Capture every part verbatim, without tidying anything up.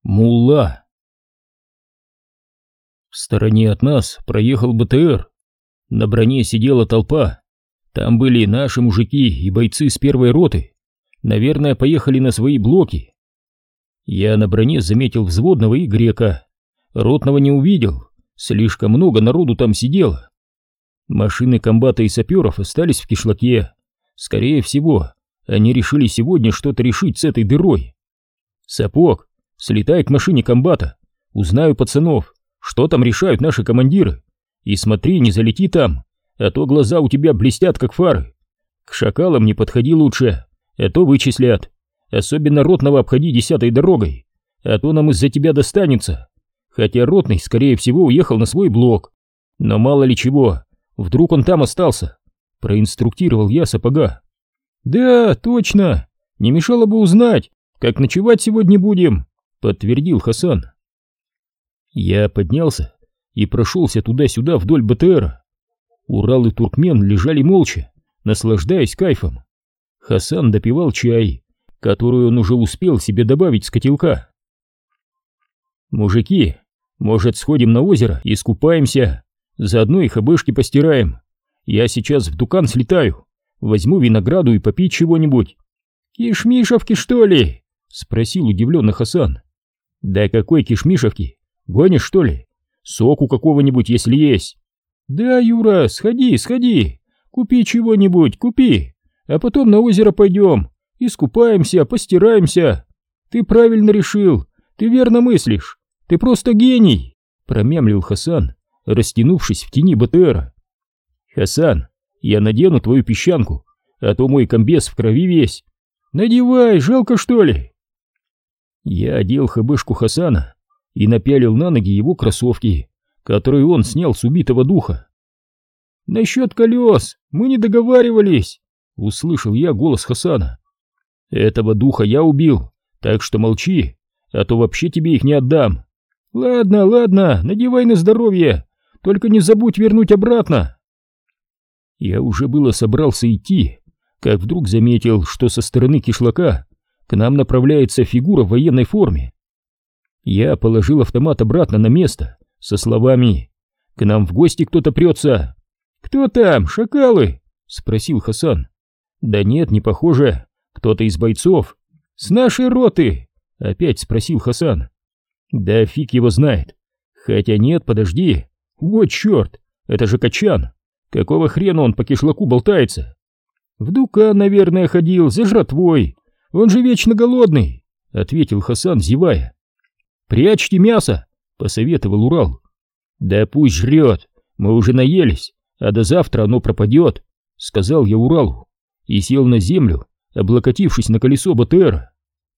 Мулла. В стороне от нас проехал БТР. На броне сидела толпа. Там были наши мужики и бойцы с первой роты. Наверное, поехали на свои блоки. Я на броне заметил взводного и грека. Ротного не увидел. Слишком много народу там сидело. Машины комбата и саперов остались в кишлаке. Скорее всего, они решили сегодня что-то решить с этой дырой. Сапог, слетай к машине комбата. Узнаю пацанов, что там решают наши командиры. И смотри, не залети там, а то глаза у тебя блестят, как фары. К шакалам не подходи лучше, а то вычислят. Особенно ротного обходи десятой дорогой, а то нам из-за тебя достанется. Хотя ротный, скорее всего, уехал на свой блок. Но мало ли чего, вдруг он там остался. Проинструктировал я Сапога. Да, точно, не мешало бы узнать, как ночевать сегодня будем, подтвердил Хасан. Я поднялся и прошелся туда-сюда вдоль БТРа. Урал и Туркмен лежали молча, наслаждаясь кайфом. Хасан допивал чай, который он уже успел себе добавить с котелка. «Мужики, может, сходим на озеро и искупаемся? Заодно и хабешки постираем. Я сейчас в Дукан слетаю, возьму винограду и попить чего-нибудь». «Кишмишевки, что ли?» — спросил удивленно Хасан. «Да какой кишмишевки? Гонишь, что ли? Соку какого-нибудь, если есть». «Да, Юра, сходи, сходи, купи чего-нибудь, купи, а потом на озеро пойдем, искупаемся, постираемся. Ты правильно решил, ты верно мыслишь, ты просто гений», — промямлил Хасан, растянувшись в тени БТРа. «Хасан, я надену твою песчанку, а то мой комбез в крови весь». «Надевай, жалко, что ли?» Я одел хэбэшку Хасана и напялил на ноги его кроссовки, которые он снял с убитого духа. «Насчет колес мы не договаривались», — услышал я голос Хасана. «Этого духа я убил, так что молчи, а то вообще тебе их не отдам». «Ладно, ладно, надевай на здоровье, только не забудь вернуть обратно». Я уже было собрался идти, как вдруг заметил, что со стороны кишлака к нам направляется фигура в военной форме. Я положил автомат обратно на место со словами: «К нам в гости кто-то прется». «Кто там, шакалы?» — спросил Хасан. «Да нет, не похоже, кто-то из бойцов». «С нашей роты?» — опять спросил Хасан. «Да фиг его знает. Хотя нет, подожди. Вот черт, это же Качан. Какого хрена он по кишлаку болтается?» «В Дукан, наверное, ходил за жратвой. Он же вечно голодный», — ответил Хасан, зевая. «Прячьте мясо», — посоветовал Урал. «Да пусть жрет, мы уже наелись, а до завтра оно пропадет», — сказал я Уралу и сел на землю, облокотившись на колесо БТРа.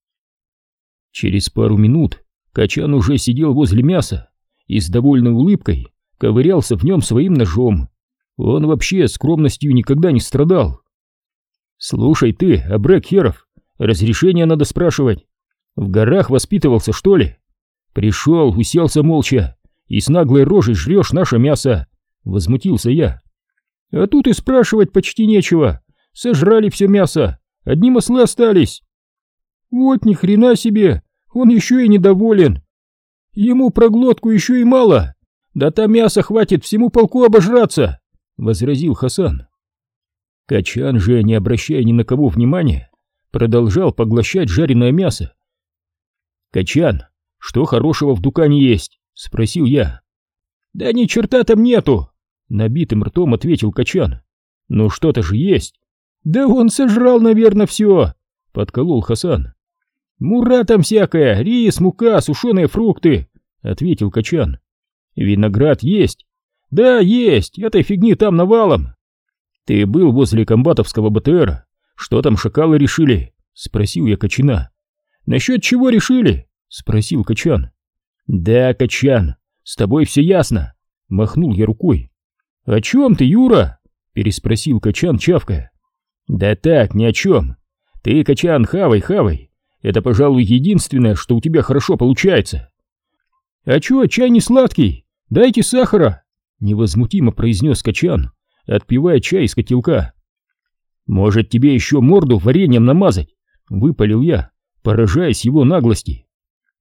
Через пару минут Качан уже сидел возле мяса и с довольной улыбкой ковырялся в нем своим ножом. Он вообще скромностью никогда не страдал. «Слушай ты, Абрек Херов, разрешение надо спрашивать. В горах воспитывался, что ли? Пришел, уселся молча и с наглой рожей жрешь наше мясо», — возмутился я. «А тут и спрашивать почти нечего. Сожрали все мясо, одни маслы остались». «Вот ни хрена себе, он еще и недоволен. Ему про глотку еще и мало. Да там мяса хватит всему полку обожраться», — возразил Хасан. Качан же, не обращая ни на кого внимания, продолжал поглощать жареное мясо. «Качан, что хорошего в Дукане есть?» — спросил я. «Да ни черта там нету!» — набитым ртом ответил Качан. «Ну что-то же есть!» «Да он сожрал, наверное, все!» — подколол Хасан. «Мура там всякая, рис, мука, сушеные фрукты!» — ответил Качан. «Виноград есть?» «Да, есть, этой фигни там навалом!» «Ты был возле комбатовского БТРа? Что там шакалы решили?» — спросил я Качана. «Насчет чего решили?» — спросил Качан. «Да, Качан, с тобой все ясно», — махнул я рукой. «О чем ты, Юра?» — переспросил Качан, чавкая. «Да так, ни о чем. Ты, Качан, хавай, хавай. Это, пожалуй, единственное, что у тебя хорошо получается». «А чё, чай не сладкий? Дайте сахара», — невозмутимо произнес Качан, отпивая чай из котелка. «Может, тебе еще морду вареньем намазать?» — выпалил я, поражаясь его наглости.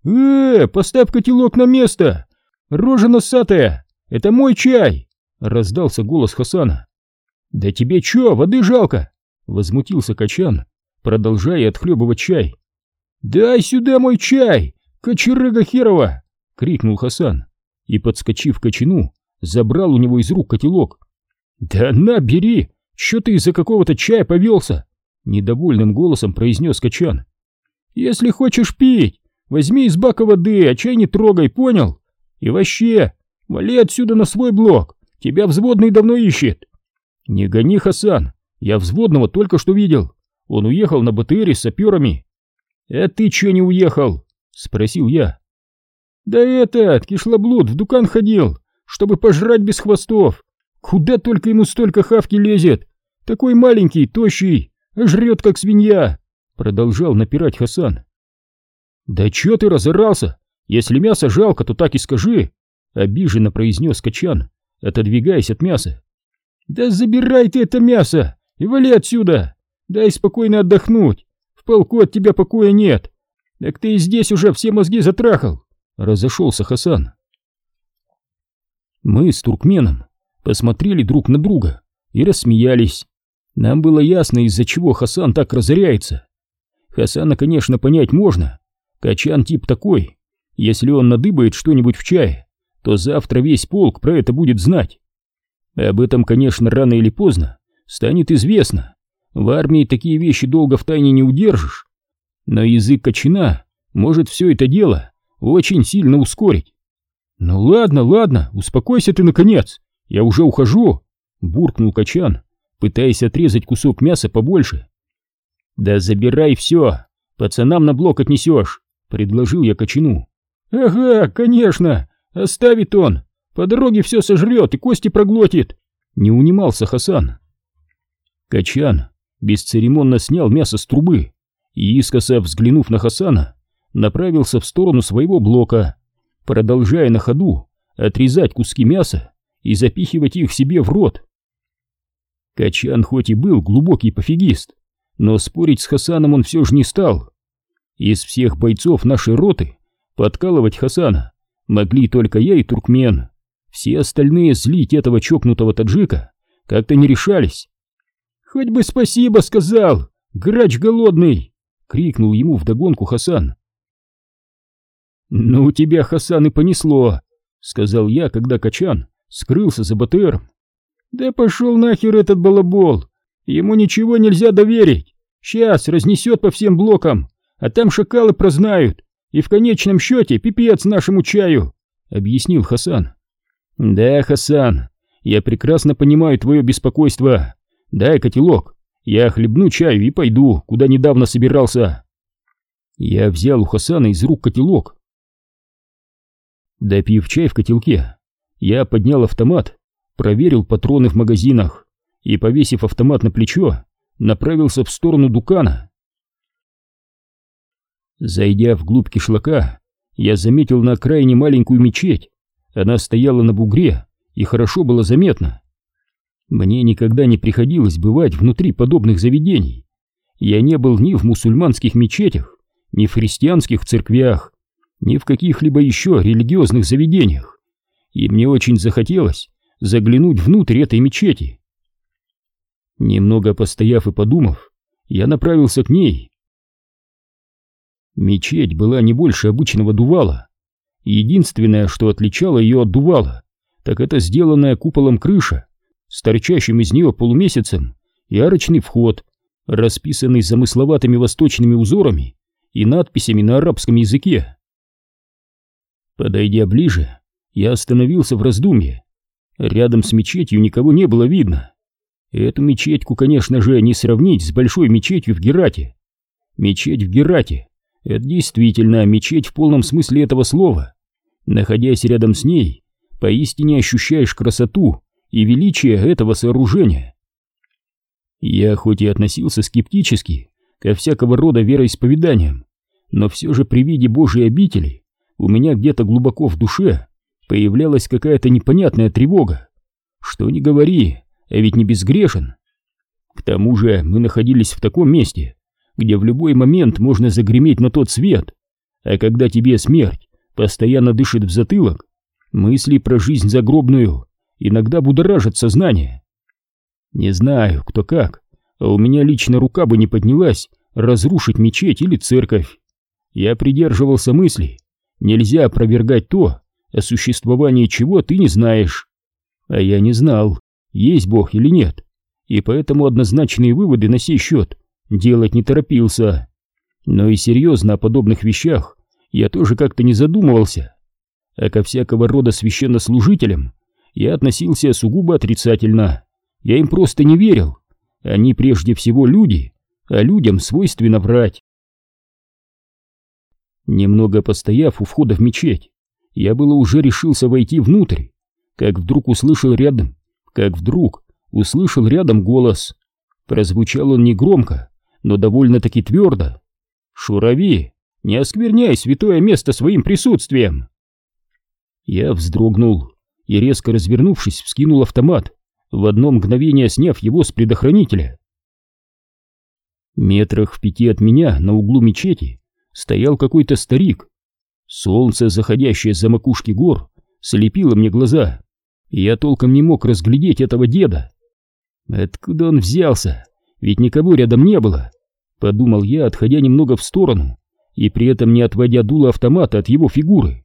«Э, поставь котелок на место! Рожа носатая! Это мой чай!» — раздался голос Хасана. «Да тебе чё, воды жалко?» — возмутился Качан, продолжая отхлебывать чай. «Дай сюда мой чай, кочерыга херова!» — крикнул Хасан и, подскочив к Качану, забрал у него из рук котелок. «Да на, бери! Чё ты из-за какого-то чая повелся?» — недовольным голосом произнес Качан. «Если хочешь пить, возьми из бака воды, а чай не трогай, понял? И вообще, вали отсюда на свой блок, тебя взводный давно ищет». «Не гони, Хасан, я взводного только что видел, он уехал на БТРе с саперами». «А ты чё не уехал?» — спросил я. «Да этот, кишлоблуд, в дукан ходил, чтобы пожрать без хвостов. Куда только ему столько хавки лезет, такой маленький, тощий, а жрет как свинья», — продолжал напирать Хасан. «Да чё ты разорался? Если мясо жалко, то так и скажи», — обиженно произнес Качан, отодвигаясь от мяса. «Да забирай ты это мясо и вали отсюда, дай спокойно отдохнуть, в полку от тебя покоя нет, так ты и здесь уже все мозги затрахал», — разошелся Хасан. Мы с туркменом посмотрели друг на друга и рассмеялись. Нам было ясно, из-за чего Хасан так разоряется. Хасана, конечно, понять можно. Качан тип такой. Если он надыбает что-нибудь в чае, то завтра весь полк про это будет знать. Об этом, конечно, рано или поздно станет известно. В армии такие вещи долго в тайне не удержишь. Но язык Качана может все это дело очень сильно ускорить. «Ну ладно, ладно, успокойся ты наконец, я уже ухожу», — буркнул Качан, пытаясь отрезать кусок мяса побольше. «Да забирай все, пацанам на блок отнесешь», — предложил я Качану. «Ага, конечно, оставит он, по дороге все сожрет и кости проглотит», — не унимался Хасан. Качан бесцеремонно снял мясо с трубы и, искоса взглянув на Хасана, направился в сторону своего блока, продолжая на ходу отрезать куски мяса и запихивать их себе в рот. Качан хоть и был глубокий пофигист, но спорить с Хасаном он все же не стал. Из всех бойцов нашей роты подкалывать Хасана могли только я и туркмен. Все остальные злить этого чокнутого таджика как-то не решались. «Хоть бы спасибо сказал, грач голодный!» — крикнул ему вдогонку Хасан. «Ну тебя, Хасан, и понесло», — сказал я, когда Качан скрылся за БТРом. «Да пошел нахер этот балабол, ему ничего нельзя доверить, сейчас разнесет по всем блокам, а там шакалы прознают, и в конечном счете пипец нашему чаю», — объяснил Хасан. «Да, Хасан, я прекрасно понимаю твое беспокойство. Дай котелок, я хлебну чаю и пойду, куда недавно собирался». Я взял у Хасана из рук котелок. Допив чай в котелке, я поднял автомат, проверил патроны в магазинах и, повесив автомат на плечо, направился в сторону дукана. Зайдя вглубь кишлака, я заметил на окраине маленькую мечеть. Она стояла на бугре и хорошо было заметно. Мне никогда не приходилось бывать внутри подобных заведений. Я не был ни в мусульманских мечетях, ни в христианских церквях, ни в каких-либо еще религиозных заведениях, и мне очень захотелось заглянуть внутрь этой мечети. Немного постояв и подумав, я направился к ней. Мечеть была не больше обычного дувала. Единственное, что отличало ее от дувала, так это сделанная куполом крыша с торчащим из нее полумесяцем и арочный вход, расписанный замысловатыми восточными узорами и надписями на арабском языке. Подойдя ближе, я остановился в раздумье. Рядом с мечетью никого не было видно. Эту мечетьку, конечно же, не сравнить с большой мечетью в Герате. Мечеть в Герате — это действительно мечеть в полном смысле этого слова. Находясь рядом с ней, поистине ощущаешь красоту и величие этого сооружения. Я хоть и относился скептически ко всякого рода вероисповеданиям, но все же при виде Божьей обители у меня где-то глубоко в душе появлялась какая-то непонятная тревога. Что ни говори, а ведь не безгрешен. К тому же мы находились в таком месте, где в любой момент можно загреметь на тот свет, А когда тебе смерть постоянно дышит в затылок, мысли про жизнь загробную иногда будоражат сознание. Не знаю, кто как, а у меня лично рука бы не поднялась разрушить мечеть или церковь. Я придерживался мысли: нельзя опровергать то, о существовании чего ты не знаешь. А я не знал, есть Бог или нет, и поэтому однозначные выводы на сей счет делать не торопился. Но и серьезно о подобных вещах я тоже как-то не задумывался. А ко всякого рода священнослужителям я относился сугубо отрицательно. Я им просто не верил. Они прежде всего люди, а людям свойственно врать. Немного постояв у входа в мечеть, я было уже решился войти внутрь, как вдруг услышал рядом, как вдруг услышал рядом голос. Прозвучал он негромко, но довольно-таки твердо. «Шурави, не оскверняй святое место своим присутствием!» Я вздрогнул и, резко развернувшись, вскинул автомат, в одно мгновение сняв его с предохранителя. Метрах в пяти от меня на углу мечети стоял какой-то старик. Солнце, заходящее за макушки гор, слепило мне глаза, и я толком не мог разглядеть этого деда. Откуда он взялся? Ведь никого рядом не было, подумал я, отходя немного в сторону и при этом не отводя дуло автомата от его фигуры.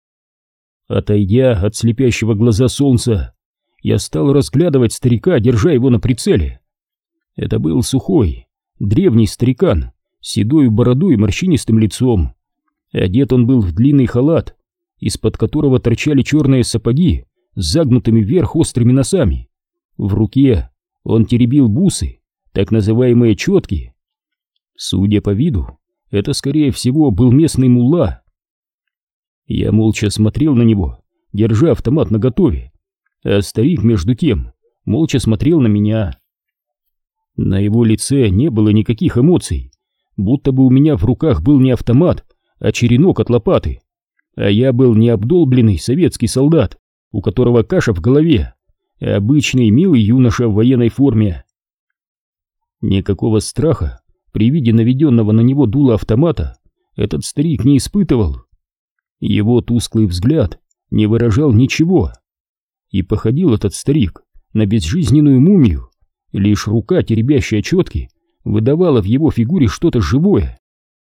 Отойдя от слепящего глаза солнца, я стал разглядывать старика, держа его на прицеле. Это был сухой, древний старикан с седой бородой и морщинистым лицом. Одет он был в длинный халат, из-под которого торчали черные сапоги с загнутыми вверх острыми носами. В руке он теребил бусы, так называемые четки. Судя по виду, это, скорее всего, был местный мулла. Я молча смотрел на него, держа автомат наготове, а старик, между тем, молча смотрел на меня. На его лице не было никаких эмоций, будто бы у меня в руках был не автомат, а черенок от лопаты, а я был не обдолбленный советский солдат, у которого каша в голове, а обычный милый юноша в военной форме. Никакого страха при виде наведенного на него дула автомата этот старик не испытывал. Его тусклый взгляд не выражал ничего, и походил этот старик на безжизненную мумию, лишь рука, теребящая четки, выдавала в его фигуре что-то живое.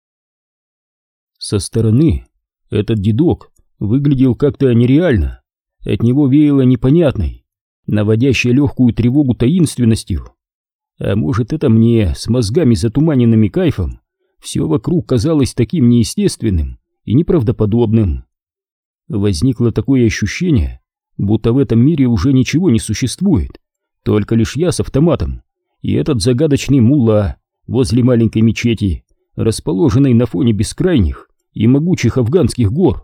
Со стороны этот дедок выглядел как-то нереально, от него веяло непонятной, наводящей легкую тревогу таинственностью. А может, это мне, с мозгами затуманенными кайфом, все вокруг казалось таким неестественным и неправдоподобным. Возникло такое ощущение, будто в этом мире уже ничего не существует, только лишь я с автоматом и этот загадочный мулла возле маленькой мечети, расположенной на фоне бескрайних и могучих афганских гор.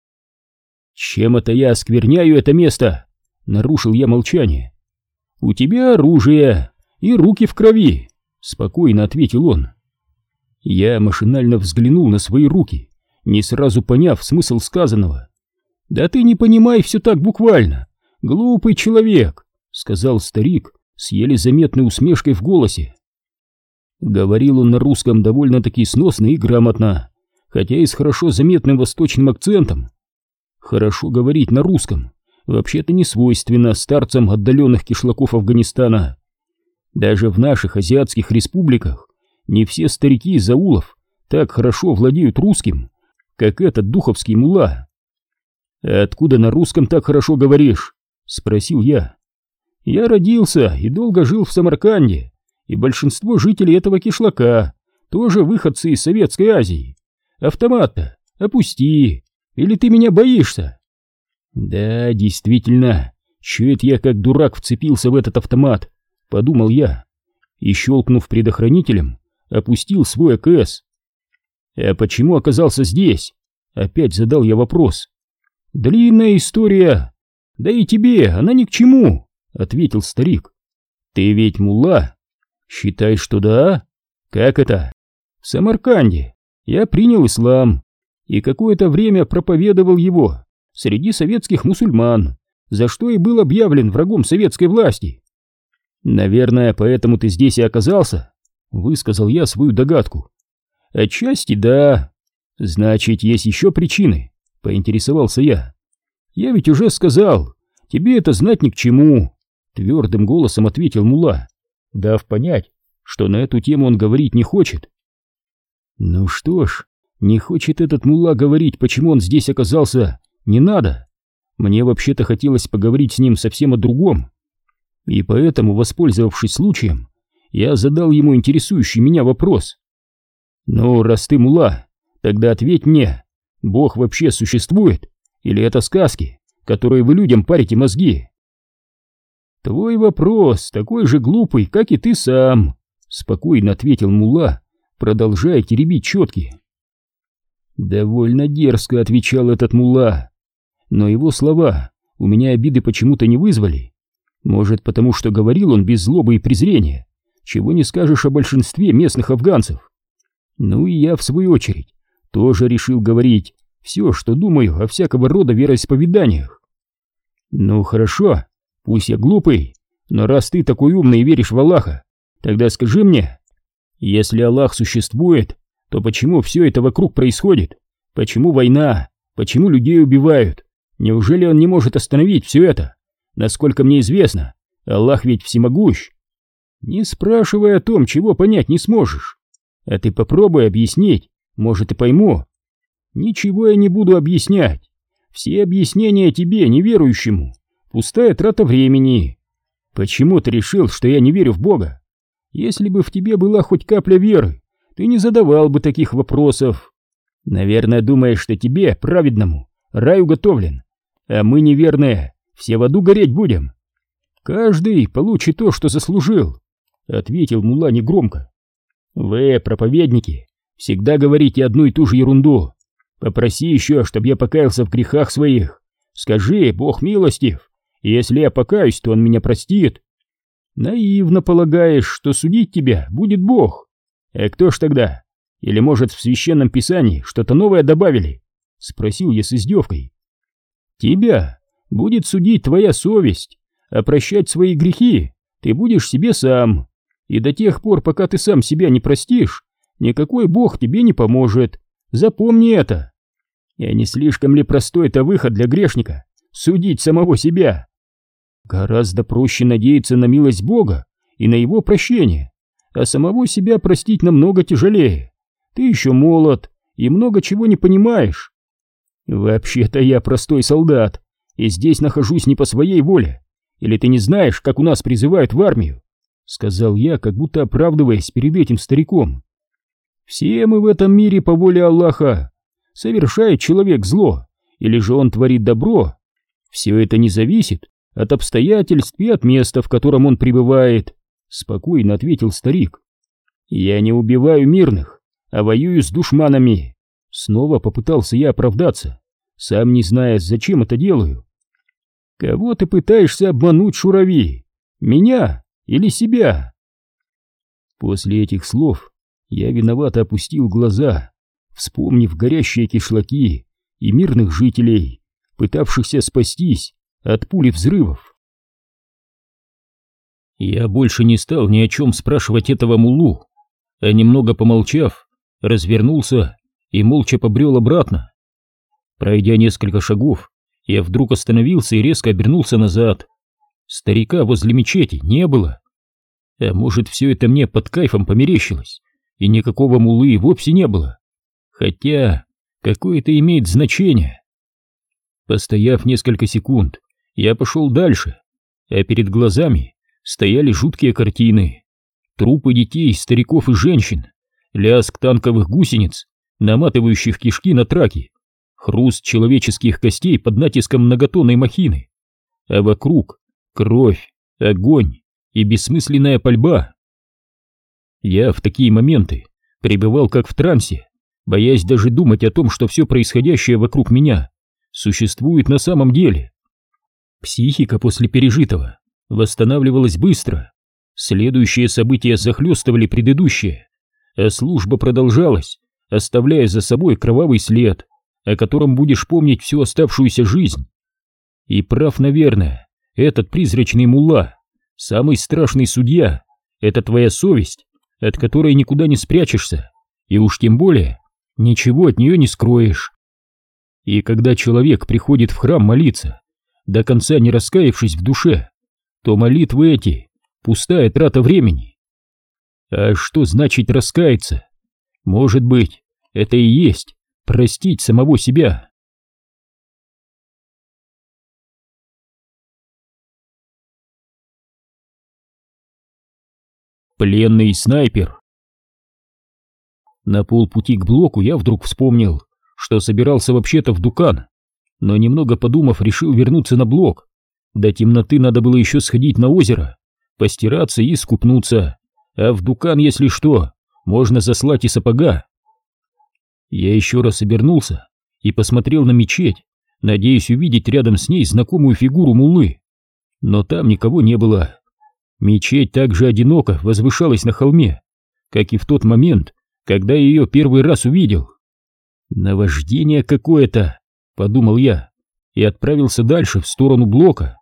«Чем это я оскверняю это место?» — нарушил я молчание. «У тебя оружие и руки в крови», — спокойно ответил он. Я машинально взглянул на свои руки, не сразу поняв смысл сказанного. «Да ты не понимай все так буквально, глупый человек», — сказал старик с еле заметной усмешкой в голосе. Говорил он на русском довольно-таки сносно и грамотно, хотя и с хорошо заметным восточным акцентом. Хорошо говорить на русском вообще-то не свойственно старцам отдаленных кишлаков Афганистана. Даже в наших азиатских республиках не все старики из аулов так хорошо владеют русским, как этот духовский мулла. «Откуда на русском так хорошо говоришь?» — спросил я. «Я родился и долго жил в Самарканде, и большинство жителей этого кишлака тоже выходцы из Советской Азии. Автомат-то опусти, или ты меня боишься?» «Да, действительно, чё это я как дурак вцепился в этот автомат?» — подумал я, и, щелкнув предохранителем, опустил свой а ка эс. «А почему оказался здесь?» — опять задал я вопрос. «Длинная история. Да и тебе она ни к чему», — ответил старик. «Ты ведь мулла?» «Считай, что да. Как это?» «В Самарканде я принял ислам и какое-то время проповедовал его среди советских мусульман, за что и был объявлен врагом советской власти». «Наверное, поэтому ты здесь и оказался», — высказал я свою догадку. «Отчасти да. Значит, есть еще причины, поинтересовался я. Я ведь уже сказал, тебе это знать ни к чему, твердым голосом ответил мулла, дав понять, что на эту тему он говорить не хочет. Ну что ж, не хочет этот мулла говорить, почему он здесь оказался, не надо. Мне вообще-то хотелось поговорить с ним совсем о другом. И поэтому, воспользовавшись случаем, я задал ему интересующий меня вопрос. Ну, раз ты мулла, тогда ответь мне, Бог вообще существует? Или это сказки, которые вы людям парите мозги? Твой вопрос такой же глупый, как и ты сам, спокойно ответил мулла, продолжая теребить четки. Довольно дерзко отвечал этот мулла, но его слова у меня обиды почему-то не вызвали. Может, потому что говорил он без злобы и презрения, чего не скажешь о большинстве местных афганцев. Ну и я, в свою очередь, тоже решил говорить все, что думаю о всякого рода вероисповеданиях. Ну хорошо, пусть я глупый, но раз ты такой умный и веришь в Аллаха, тогда скажи мне, если Аллах существует, то почему все это вокруг происходит? Почему война? Почему людей убивают? Неужели он не может остановить все это? Насколько мне известно, Аллах ведь всемогущ. Не спрашивай о том, чего понять не сможешь. А ты попробуй объяснить, может, и пойму. Ничего я не буду объяснять. Все объяснения тебе, неверующему, пустая трата времени. Почему ты решил, что я не верю в Бога? Если бы в тебе была хоть капля веры, ты не задавал бы таких вопросов. Наверное, думаешь, что тебе, праведному, рай уготовлен, а мы, неверные, все в аду гореть будем. Каждый получит то, что заслужил, ответил мулла негромко. Вы, проповедники, всегда говорите одну и ту же ерунду. Попроси еще, чтобы я покаялся в грехах своих. Скажи, Бог милостив, и если я покаюсь, то он меня простит. Наивно полагаешь, что судить тебя будет Бог. А кто ж тогда? Или, может, в священном писании что-то новое добавили? Спросил я с издевкой. Тебя будет судить твоя совесть, а прощать свои грехи ты будешь себе сам. И до тех пор, пока ты сам себя не простишь, никакой Бог тебе не поможет. Запомни это. И не слишком ли простой это выход для грешника — судить самого себя? Гораздо проще надеяться на милость Бога и на его прощение, а самого себя простить намного тяжелее. Ты еще молод и много чего не понимаешь. Вообще-то я простой солдат, и здесь нахожусь не по своей воле. Или ты не знаешь, как у нас призывают в армию? Сказал я, как будто оправдываясь перед этим стариком. Все мы в этом мире по воле Аллаха. Совершает человек зло, или же он творит добро. Все это не зависит от обстоятельств и от места, в котором он пребывает, спокойно ответил старик. Я не убиваю мирных, а воюю с душманами. Снова попытался я оправдаться, сам не зная, зачем это делаю. Кого ты пытаешься обмануть, шурави? Меня или себя? После этих слов я виновато опустил глаза, вспомнив горящие кишлаки и мирных жителей, пытавшихся спастись от пули взрывов. Я больше не стал ни о чем спрашивать этого муллу, а немного помолчав, развернулся и молча побрел обратно. Пройдя несколько шагов, я вдруг остановился и резко обернулся назад. Старика возле мечети не было. А может, все это мне под кайфом померещилось, и никакого муллы вовсе не было. Хотя, какое это имеет значение? Постояв несколько секунд, я пошел дальше, а перед глазами стояли жуткие картины. Трупы детей, стариков и женщин, лязг танковых гусениц, наматывающих кишки на траки, хруст человеческих костей под натиском многотонной махины, а вокруг кровь, огонь и бессмысленная пальба. Я в такие моменты пребывал как в трансе, боясь даже думать о том, что все происходящее вокруг меня существует на самом деле. Психика после пережитого восстанавливалась быстро, следующие события захлестывали предыдущие, а служба продолжалась, оставляя за собой кровавый след, о котором будешь помнить всю оставшуюся жизнь. И прав, наверное, этот призрачный мулла, самый страшный судья, это твоя совесть, от которой никуда не спрячешься, и уж тем более ничего от нее не скроешь. И когда человек приходит в храм молиться, до конца не раскаявшись в душе, то молитвы эти — пустая трата времени. А что значит раскаяться? Может быть, это и есть простить самого себя. Пленный снайпер. На полпути к блоку я вдруг вспомнил, что собирался вообще-то в Дукан, но немного подумав, решил вернуться на блок. До темноты надо было еще сходить на озеро, постираться и искупнуться, а в Дукан, если что, можно заслать и сапога. Я еще раз обернулся и посмотрел на мечеть, надеясь увидеть рядом с ней знакомую фигуру муллы, но там никого не было. Мечеть также одиноко возвышалась на холме, как и в тот момент, когда я ее первый раз увидел. «Наваждение какое-то», — подумал я, и отправился дальше, в сторону блока.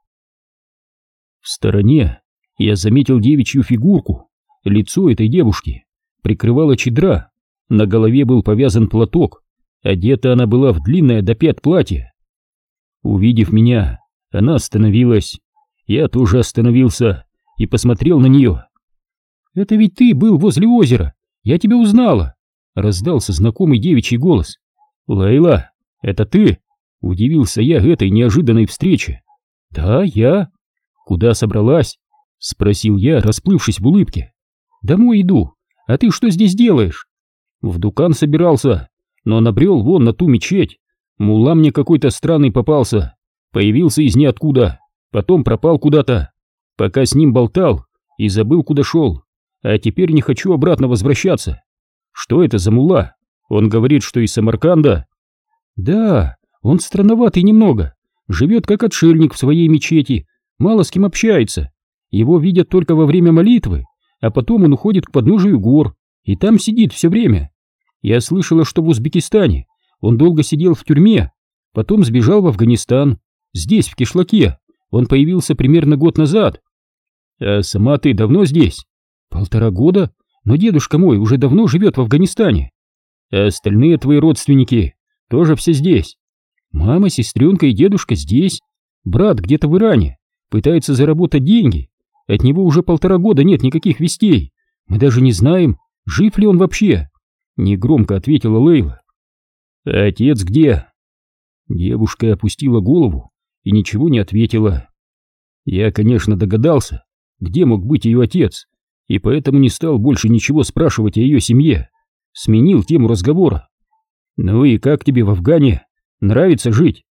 В стороне я заметил девичью фигурку. Лицо этой девушки прикрывала чадра, на голове был повязан платок, одета она была в длинное до пят платье. Увидев меня, она остановилась, я тоже остановился и посмотрел на нее. «Это ведь ты был возле озера, я тебя узнала!» — раздался знакомый девичий голос. «Лейла, это ты?» — удивился я этой неожиданной встрече. «Да, я». «Куда собралась?» — спросил я, расплывшись в улыбке. «Домой иду, а ты что здесь делаешь?» «В Дукан собирался, но набрел вон на ту мечеть. Мулла мне какой-то странный попался, появился из ниоткуда, потом пропал куда-то. Пока с ним болтал и забыл, куда шел, а теперь не хочу обратно возвращаться. Что это за мулла? Он говорит, что из Самарканда». «Да, он странноватый немного, живет как отшельник в своей мечети, мало с кем общается. Его видят только во время молитвы, а потом он уходит к подножию гор и там сидит все время. Я слышала, что в Узбекистане он долго сидел в тюрьме, потом сбежал в Афганистан, здесь, в Кишлаке. Он появился примерно год назад». «А сама ты давно здесь?» «Полтора года, но дедушка мой уже давно живет в Афганистане». «А остальные твои родственники тоже все здесь?» «Мама, сестренка и дедушка здесь. Брат где-то в Иране, пытается заработать деньги. От него уже полтора года нет никаких вестей. Мы даже не знаем, жив ли он вообще», — негромко ответила Лейла. «А отец где?» Девушка опустила голову и ничего не ответила. Я, конечно, догадался, где мог быть ее отец, и поэтому не стал больше ничего спрашивать о ее семье. Сменил тему разговора. «Ну и как тебе в Афгане? Нравится жить?»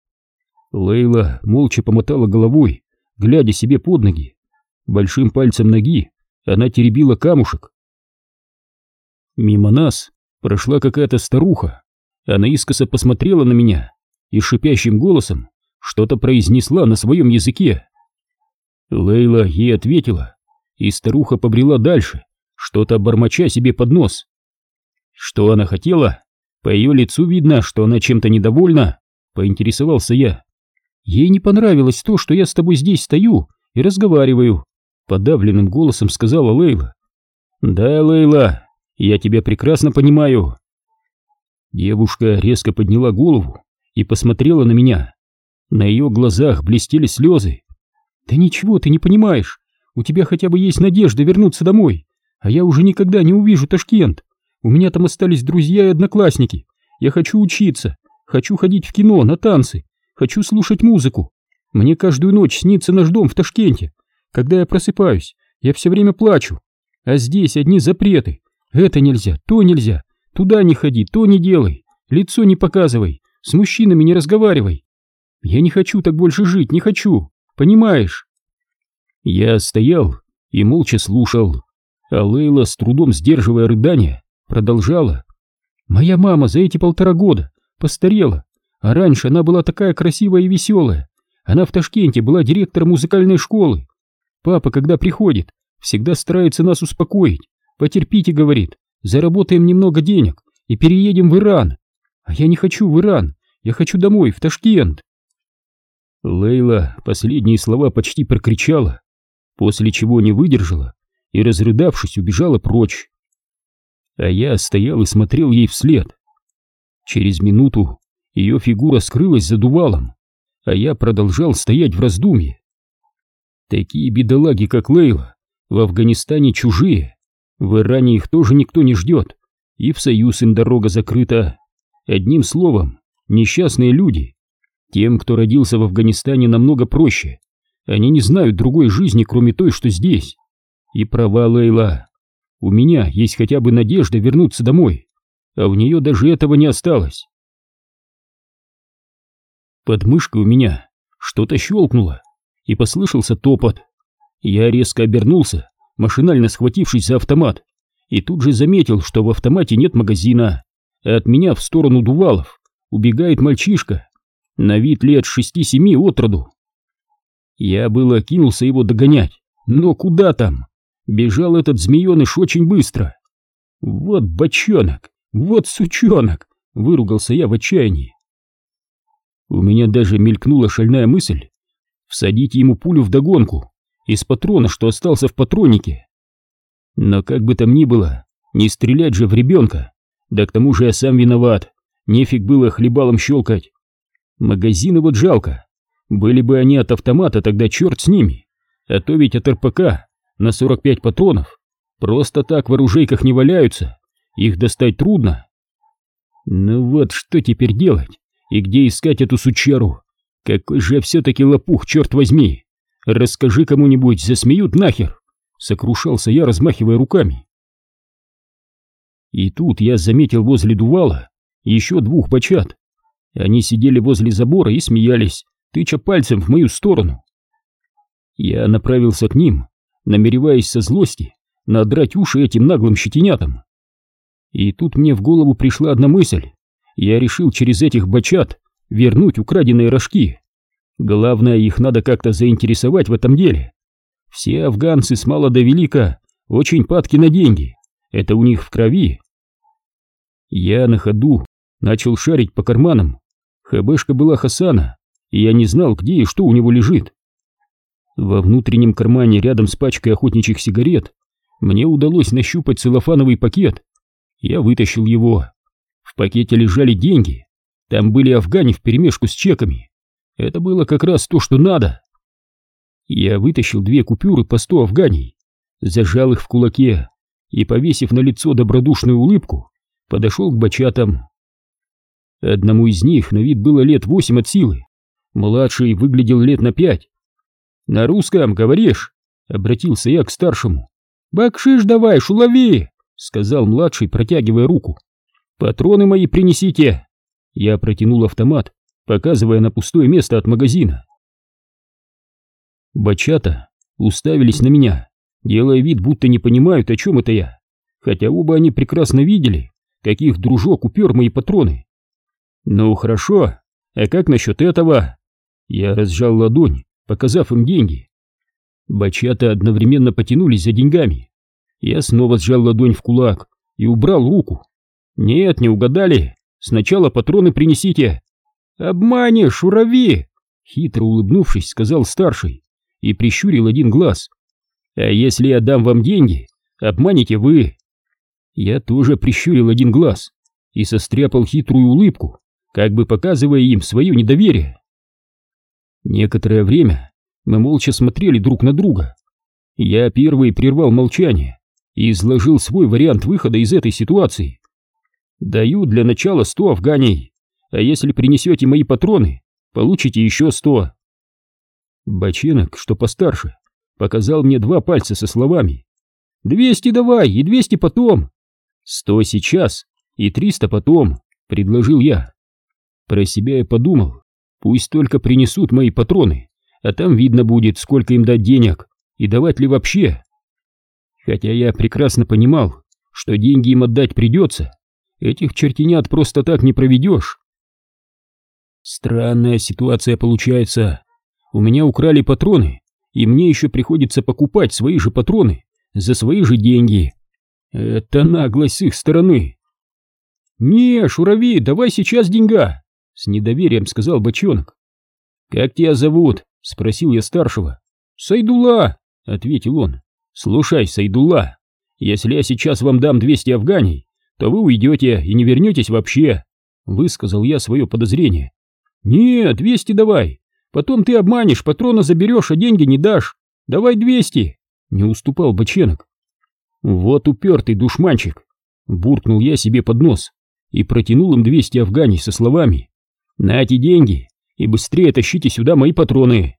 Лейла молча помотала головой, глядя себе под ноги. Большим пальцем ноги она теребила камушек. Мимо нас прошла какая-то старуха. Она искоса посмотрела на меня и шипящим голосом что-то произнесла на своем языке. Лейла ей ответила, и старуха побрела дальше, что-то бормоча себе под нос. Что она хотела? По ее лицу видно, что она чем-то недовольна, поинтересовался я. «Ей не понравилось то, что я с тобой здесь стою и разговариваю», подавленным голосом сказала Лейла. «Да, Лейла, я тебя прекрасно понимаю». Девушка резко подняла голову и посмотрела на меня. На ее глазах блестели слезы. «Да ничего ты не понимаешь, у тебя хотя бы есть надежда вернуться домой, а я уже никогда не увижу Ташкент. У меня там остались друзья и одноклассники. Я хочу учиться, хочу ходить в кино, на танцы, хочу слушать музыку. Мне каждую ночь снится наш дом в Ташкенте. Когда я просыпаюсь, я все время плачу. А здесь одни запреты. Это нельзя, то нельзя, туда не ходи, то не делай, лицо не показывай, с мужчинами не разговаривай. Я не хочу так больше жить, не хочу, понимаешь?» Я стоял и молча слушал, а Лейла, с трудом сдерживая рыдания, продолжала. «Моя мама за эти полтора года постарела, а раньше она была такая красивая и веселая. Она в Ташкенте была директором музыкальной школы. Папа, когда приходит, всегда старается нас успокоить. Потерпите, говорит, заработаем немного денег и переедем в Иран. А я не хочу в Иран, я хочу домой, в Ташкент». Лейла последние слова почти прокричала, после чего не выдержала и, разрыдавшись, убежала прочь. А я стоял и смотрел ей вслед. Через минуту ее фигура скрылась за дувалом, а я продолжал стоять в раздумье. Такие бедолаги, как Лейла, в Афганистане чужие, в Иране их тоже никто не ждет, и в Союз им дорога закрыта. Одним словом, несчастные люди. Тем, кто родился в Афганистане, намного проще. Они не знают другой жизни, кроме той, что здесь. И права Лейла. У меня есть хотя бы надежда вернуться домой, а у нее даже этого не осталось. Под мышкой у меня что-то щелкнуло, и послышался топот. Я резко обернулся, машинально схватившись за автомат, и тут же заметил, что в автомате нет магазина, а от меня в сторону дувалов убегает мальчишка, на вид лет шести-семи от роду. Я было кинулся его догонять, но куда там? Бежал этот змееныш очень быстро. Вот бочонок, вот сучонок, выругался я в отчаянии. У меня даже мелькнула шальная мысль всадить ему пулю вдогонку из патрона, что остался в патроннике. Но как бы там ни было, не стрелять же в ребенка, да к тому же я сам виноват, нефиг было хлебалом щелкать. Магазины вот жалко, были бы они от автомата, тогда черт с ними, а то ведь от эр пэ ка на сорок пять патронов просто так в оружейках не валяются, их достать трудно. Ну вот что теперь делать, и где искать эту сучару? Какой же я все-таки лопух, черт возьми! Расскажи кому-нибудь, засмеют нахер! Сокрушался я, размахивая руками. И тут я заметил возле дувала еще двух бачат. Они сидели возле забора и смеялись, тыча пальцем в мою сторону. Я направился к ним, намереваясь со злости надрать уши этим наглым щетинятам. И тут мне в голову пришла одна мысль. Я решил через этих бачат вернуть украденные рожки. Главное, их надо как-то заинтересовать в этом деле. Все афганцы с мала до велика очень падки на деньги. Это у них в крови. Я на ходу начал шарить по карманам. Хэбэшка была Хасана, и я не знал, где и что у него лежит. Во внутреннем кармане рядом с пачкой охотничьих сигарет мне удалось нащупать целлофановый пакет. Я вытащил его. В пакете лежали деньги. Там были афгане вперемешку с чеками. Это было как раз то, что надо. Я вытащил две купюры по сто афганей, зажал их в кулаке и, повесив на лицо добродушную улыбку, подошел к бачатам. Одному из них на вид было лет восемь от силы, младший выглядел лет на пять. «На русском говоришь?» — обратился я к старшему. «Бакшиш давай, шулави!» — сказал младший, протягивая руку. «Патроны мои принесите!» Я протянул автомат, показывая на пустое место от магазина. Бачата уставились на меня, делая вид, будто не понимают, о чем это я, хотя оба они прекрасно видели, каких дружок упер мои патроны. «Ну хорошо, а как насчет этого?» Я разжал ладонь, показав им деньги. Бачата одновременно потянулись за деньгами. Я снова сжал ладонь в кулак и убрал руку. «Нет, не угадали. Сначала патроны принесите». «Обманешь, шурави!» Хитро улыбнувшись, сказал старший и прищурил один глаз. «А если я дам вам деньги, обманете вы?» Я тоже прищурил один глаз и состряпал хитрую улыбку, как бы показывая им свое недоверие. Некоторое время мы молча смотрели друг на друга. Я первый прервал молчание и изложил свой вариант выхода из этой ситуации. «Даю для начала сто афганей, а если принесете мои патроны, получите еще сто». Боченок, что постарше, показал мне два пальца со словами: «Двести давай и двести потом». «Сто сейчас и триста потом», — предложил я. Про себя я подумал, пусть только принесут мои патроны, а там видно будет, сколько им дать денег и давать ли вообще. Хотя я прекрасно понимал, что деньги им отдать придется, этих чертенят просто так не проведешь. Странная ситуация получается. У меня украли патроны, и мне еще приходится покупать свои же патроны за свои же деньги. Это наглость с их стороны. «Не, шурави, давай сейчас деньга!» — с недоверием сказал бочонок. «Как тебя зовут?» — спросил я старшего. «Сайдулла!» — ответил он. «Слушай, Сайдулла, если я сейчас вам дам двести афганей, то вы уйдете и не вернетесь вообще. высказал я свое подозрение. «Нет, двести давай, потом ты обманешь, патрона заберешь, а деньги не дашь. Давай двести!» — не уступал бочонок. «Вот упертый душманчик!» — буркнул я себе под нос и протянул им двести афганей со словами: «Нате деньги и быстрее тащите сюда мои патроны!»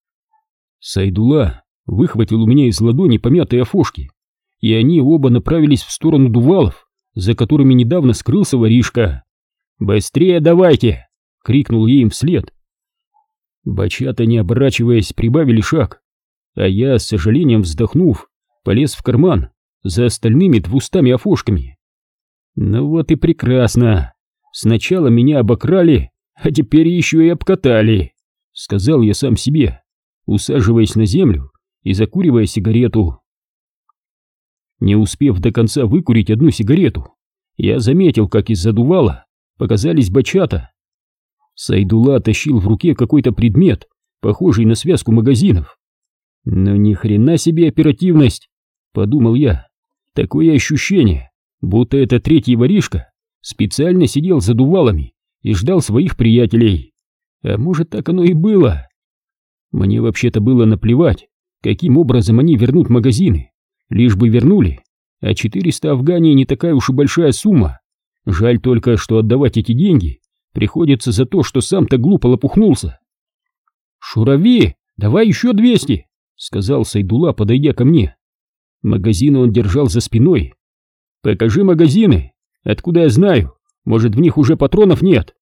Сайдулла выхватил у меня из ладони помятые афошки, и они оба направились в сторону дувалов, за которыми недавно скрылся воришка. «Быстрее давайте!» — крикнул я им вслед. Бачата, не оборачиваясь, прибавили шаг, а я, с сожалением вздохнув, полез в карман за остальными двустами афошками. Ну вот и прекрасно. Сначала меня обокрали, а теперь еще и обкатали, сказал я сам себе, усаживаясь на землю и закуривая сигарету. Не успев до конца выкурить одну сигарету, я заметил, как из-за дувала показались бачата. Сайдулла тащил в руке какой-то предмет, похожий на связку магазинов. «Ну ни хрена себе оперативность!» — подумал я. «Такое ощущение, будто этот третий воришка специально сидел за дувалами и ждал своих приятелей. А может, так оно и было?» Мне вообще-то было наплевать, каким образом они вернут магазины, лишь бы вернули, а четыреста афганей не такая уж и большая сумма. Жаль только, что отдавать эти деньги приходится за то, что сам-то глупо лопухнулся. «Шурави, давай еще двести!» — сказал Сайдулла, подойдя ко мне. Магазины он держал за спиной. «Покажи магазины! Откуда я знаю? Может, в них уже патронов нет?»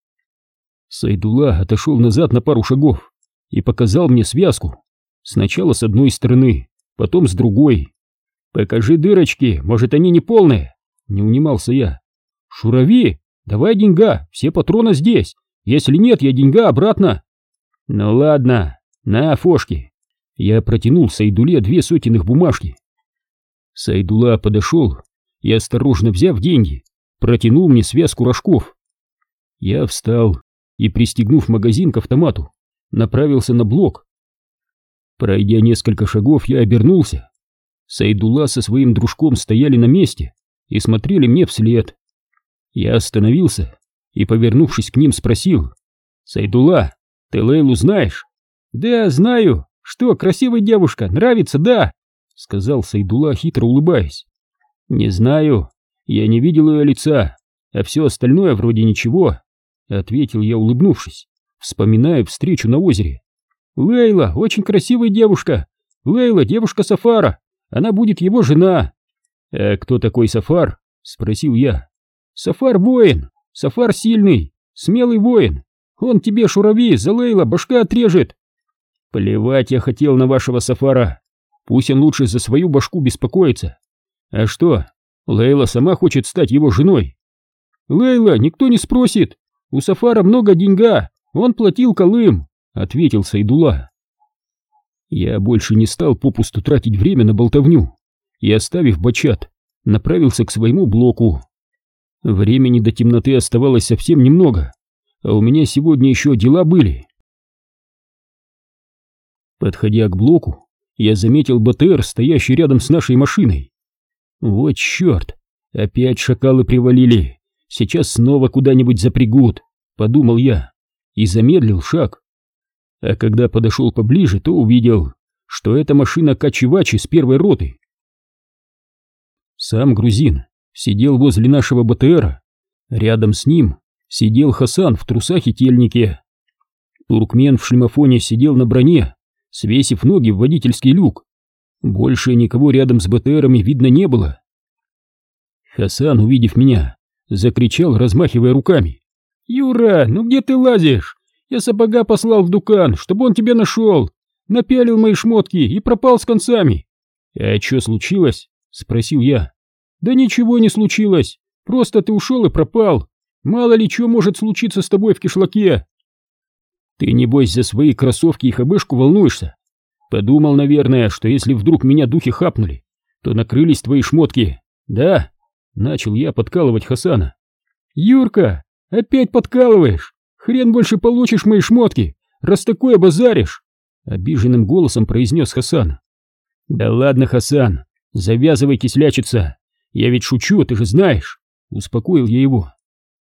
Сайдулла отошел назад на пару шагов и показал мне связку. Сначала с одной стороны, потом с другой. «Покажи дырочки, может, они не полные?» — не унимался я. «Шурави, давай деньга, все патроны здесь. Если нет, я деньга обратно». «Ну ладно, на афошки». Я протянул Сайдулле две сотенных бумажки. Сайдулла подошел и, осторожно взяв деньги, протянул мне связку рожков. Я встал и, пристегнув магазин к автомату, направился на блок. Пройдя несколько шагов, я обернулся. Сайдулла со своим дружком стояли на месте и смотрели мне вслед. Я остановился и, повернувшись к ним, спросил: «Сайдулла, ты Лейлу знаешь?» «Да, знаю. Что, красивая девушка, нравится, да?» — сказал Сайдулла, хитро улыбаясь. «Не знаю, я не видел ее лица, а все остальное вроде ничего», — ответил я, улыбнувшись, вспоминая встречу на озере. «Лейла очень красивая девушка. Лейла — девушка Сафара, она будет его жена». «А кто такой Сафар?» — спросил я. «Сафар воин, Сафар сильный, смелый воин. Он тебе, Шурави, за Лейла башка отрежет». «Плевать я хотел на вашего Сафара. Пусть он лучше за свою башку беспокоится. А что, Лейла сама хочет стать его женой?» «Лейла никто не спросит. У Сафара много деньга, он платил Колым», — ответил Сайдулла. Я больше не стал попусту тратить время на болтовню и, оставив бачат, направился к своему блоку. Времени до темноты оставалось совсем немного, а у меня сегодня еще дела были. Подходя к блоку, я заметил БТР, стоящий рядом с нашей машиной. Вот черт, опять шакалы привалили, сейчас снова куда-нибудь запрягут, подумал я и замедлил шаг. А когда подошел поближе, то увидел, что это машина Качевачи с первой роты. Сам грузин сидел возле нашего БТРа, рядом с ним сидел Хасан в трусах и тельнике. Туркмен в шлемофоне сидел на броне, свесив ноги в водительский люк. Больше никого рядом с БТРами видно не было. Хасан, увидев меня, закричал, размахивая руками: «Юра, ну где ты лазишь? Я сапога послал в Дукан, чтобы он тебя нашел. Напялил мои шмотки и пропал с концами». «А что случилось?» — спросил я. «Да ничего не случилось, просто ты ушел и пропал. Мало ли что может случиться с тобой в кишлаке». «Ты небось за свои кроссовки и хэбэшку волнуешься? Подумал, наверное, что если вдруг меня духи хапнули, то накрылись твои шмотки, да?» Начал я подкалывать Хасана. «Юрка, опять подкалываешь? Хрен больше получишь мои шмотки, раз такое базаришь!» Обиженным голосом произнес Хасан. «Да ладно, Хасан, завязывай кислячиться, я ведь шучу, ты же знаешь!» Успокоил я его.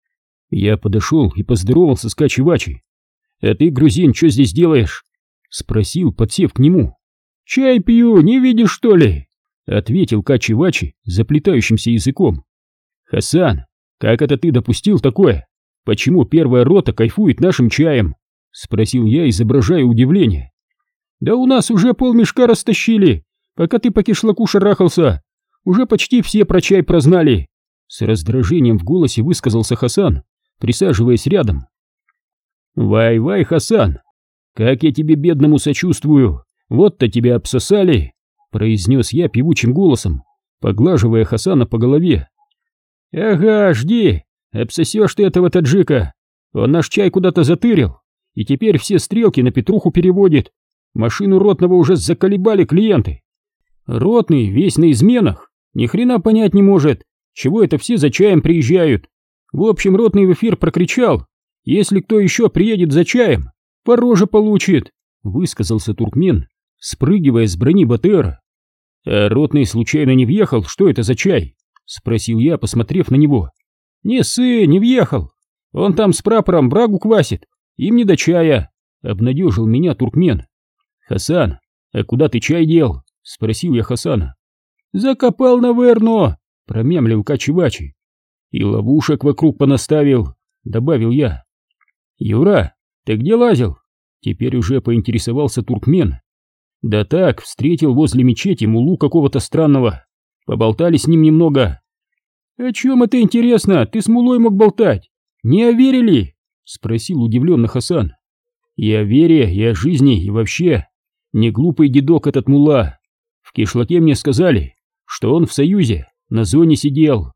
Я подошел и поздоровался с Качи-Вачи. «А ты, грузин, что здесь делаешь?» — спросил, подсев к нему. «Чай пью, не видишь, что ли?» — ответил Качи-Вачи заплетающимся языком. «Хасан, как это ты допустил такое? Почему первая рота кайфует нашим чаем?» — спросил я, изображая удивление. «Да у нас уже полмешка растащили, пока ты по кишлаку шарахался. Уже почти все про чай прознали», — с раздражением в голосе высказался Хасан, присаживаясь рядом. «Вай-вай, Хасан, как я тебе, бедному, сочувствую, вот-то тебя обсосали», — произнес я певучим голосом, поглаживая Хасана по голове. «Ага, жди, обсосешь ты этого таджика, он наш чай куда-то затырил, и теперь все стрелки на Петруху переводит, машину ротного уже заколебали клиенты. Ротный весь на изменах, ни хрена понять не может, чего это все за чаем приезжают. В общем, ротный в эфир прокричал: если кто еще приедет за чаем, по роже получит», — высказался туркмен, спрыгивая с брони БТРа. «А ротный случайно не въехал? Что это за чай?» — спросил я, посмотрев на него. «Не ссы, не въехал. Он там с прапором брагу квасит, им не до чая», — обнадежил меня туркмен. «Хасан, а куда ты чай дел?» — спросил я Хасана. «Закопал, наверно», — промямлил Качи-Вачи. «И ловушек вокруг понаставил», — добавил я. «Юра, ты где лазил?» — теперь уже поинтересовался туркмен. «Да так, встретил возле мечети муллу какого-то странного. Поболтали с ним немного». «О чем это интересно? Ты с муллой мог болтать? Не о вере ли?» — спросил удивленно Хасан. «И о вере, и о жизни, и вообще. Не глупый дедок этот мулла. В кишлаке мне сказали, что он в Союзе на зоне сидел».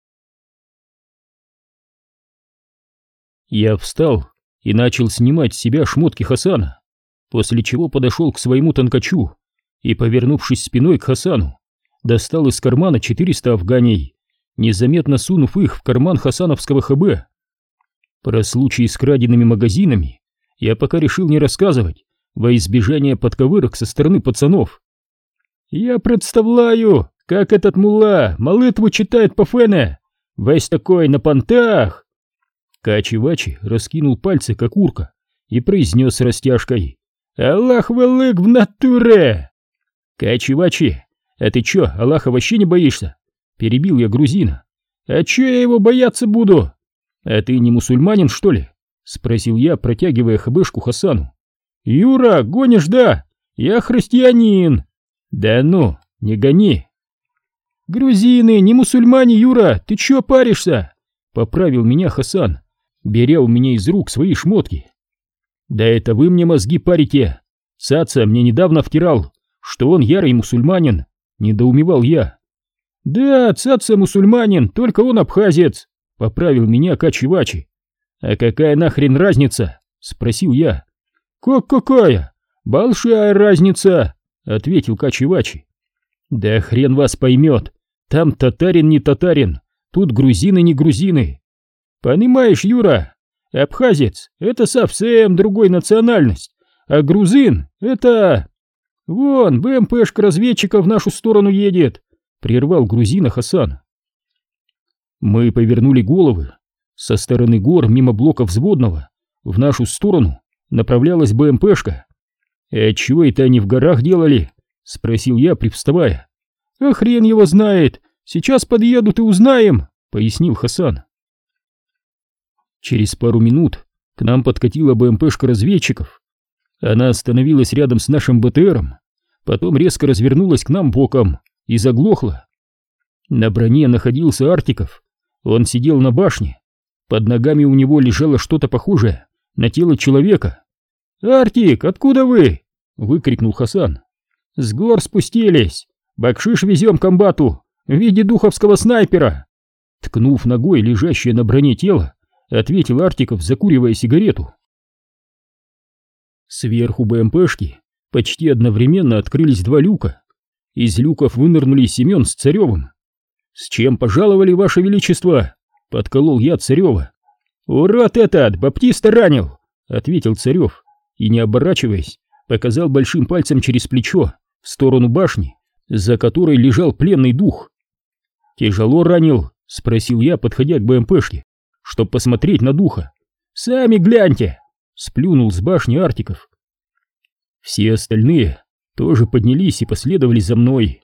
Я встал и начал снимать с себя шмотки Хасана, после чего подошел к своему танкачу и, повернувшись спиной к Хасану, достал из кармана четыреста афганей, незаметно сунув их в карман хасановского ХБ. Про случай с краденными магазинами я пока решил не рассказывать, во избежание подковырок со стороны пацанов. «Я представляю, как этот мулла молитву читает по фене, весь такой на понтах!» Качи-Вачи раскинул пальцы, как урка, и произнес с растяжкой: «Аллах велик в натуре!» «Качи-Вачи, а ты чё, Аллаха вообще не боишься?» — перебил я грузина. «А чё я его бояться буду? А ты не мусульманин, что ли?» — спросил я, протягивая хбшку Хасану. «Юра, гонишь, да? Я христианин!» «Да ну, не гони!» «Грузины, не мусульмане, Юра, ты чё паришься?» — поправил меня Хасан, беря у меня из рук свои шмотки. «Да это вы мне мозги парите! Цаца мне недавно втирал, что он ярый мусульманин!» — недоумевал я. «Да, Цаца мусульманин, только он абхазец!» — поправил меня Качи-Вачи. «А какая нахрен разница?» — спросил я. «Как какая? Большая разница!» — ответил Качи-Вачи. «Да хрен вас поймет! Там татарин не татарин, тут грузины не грузины! Понимаешь, Юра, абхазец — это совсем другой национальность, а грузин — это... Вон, БМПшка разведчика в нашу сторону едет!» — прервал грузина Хасан. Мы повернули головы. Со стороны гор, мимо блока взводного, в нашу сторону направлялась БМПшка. «А чего это они в горах делали?» — спросил я, привставая. «А хрен его знает! Сейчас подъедут и узнаем!» — пояснил Хасан. Через пару минут к нам подкатила БМПшка разведчиков. Она остановилась рядом с нашим БТРом, потом резко развернулась к нам боком и заглохла. На броне находился Артиков. Он сидел на башне. Под ногами у него лежало что-то похожее на тело человека. «Артик, откуда вы?» — выкрикнул Хасан. «С гор спустились. Бакшиш везем комбату в виде духовского снайпера!» Ткнув ногой лежащее на броне тело, ответил Артиков, закуривая сигарету. Сверху БМПшки почти одновременно открылись два люка. Из люков вынырнули Семен с Царевым. «С чем пожаловали, Ваше Величество?» — подколол я Царева. «Урод этот, баптиста ранил!» — ответил Царев и, не оборачиваясь, показал большим пальцем через плечо в сторону башни, за которой лежал пленный дух. «Тяжело ранил?» — спросил я, подходя к БМПшке. чтоб посмотреть на духа. Сами гляньте!» — сплюнул с башни Артиков. Все остальные тоже поднялись и последовали за мной.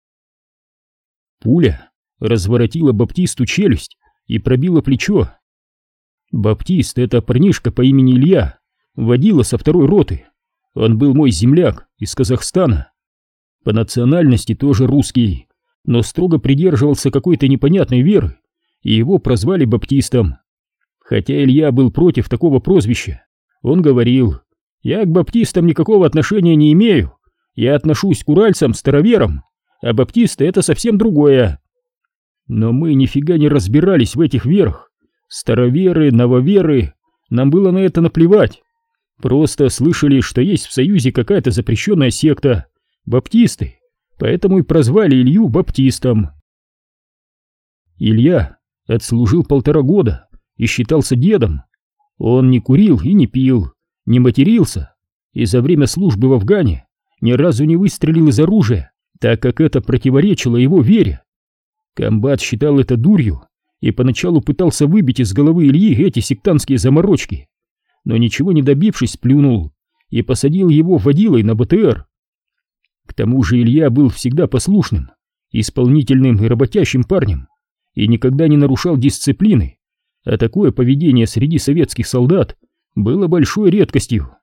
Пуля разворотила Баптисту челюсть и пробила плечо. Баптист — это парнишка по имени Илья, водила со второй роты. Он был мой земляк из Казахстана. По национальности тоже русский, но строго придерживался какой-то непонятной веры, и его прозвали Баптистом. Хотя Илья был против такого прозвища, он говорил: «Я к баптистам никакого отношения не имею, я отношусь к уральцам, староверам, а баптисты — это совсем другое». Но мы нифига не разбирались в этих верах. Староверы, нововеры, нам было на это наплевать. Просто слышали, что есть в Союзе какая-то запрещенная секта — баптисты, поэтому и прозвали Илью баптистом. Илья отслужил полтора года и считался дедом. Он не курил и не пил, не матерился, и за время службы в Афгане ни разу не выстрелил из оружия, так как это противоречило его вере. Комбат считал это дурью и поначалу пытался выбить из головы Ильи эти сектантские заморочки, но ничего не добившись, плюнул и посадил его водилой на БТР. К тому же Илья был всегда послушным, исполнительным и работящим парнем и никогда не нарушал дисциплины, а такое поведение среди советских солдат было большой редкостью.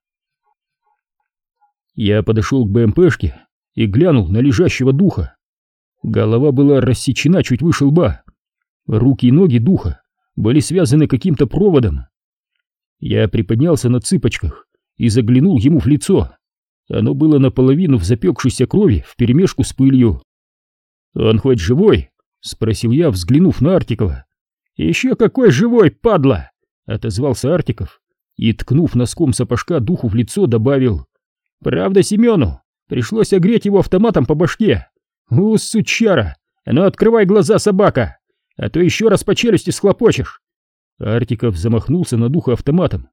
Я подошел к БМПшке и глянул на лежащего духа. Голова была рассечена чуть выше лба. Руки и ноги духа были связаны каким-то проводом. Я приподнялся на цыпочках и заглянул ему в лицо. Оно было наполовину в запекшейся крови вперемешку с пылью. «Он хоть живой?» — спросил я, взглянув на Артикова. «Еще какой живой, падла!» — отозвался Артиков и, ткнув носком сапожка духу в лицо, добавил: «Правда, Семену пришлось огреть его автоматом по башке. У, сучара! А ну открывай глаза, собака, а то еще раз по челюсти схлопочешь!» Артиков замахнулся на духа автоматом.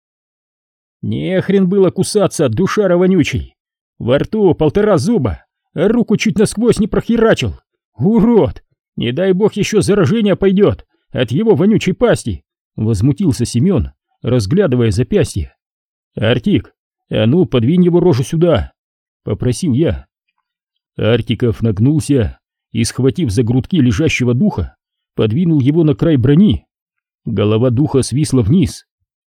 «Не хрен было кусаться, душара вонючий! Во рту полтора зуба, а руку чуть насквозь не прохерачил! Урод! Не дай бог еще заражение пойдет от его вонючей пасти!» Возмутился Семен, разглядывая запястье. «Артик, а ну подвинь его рожу сюда!» — попросил я. Артиков нагнулся и, схватив за грудки лежащего духа, подвинул его на край брони. Голова духа свисла вниз.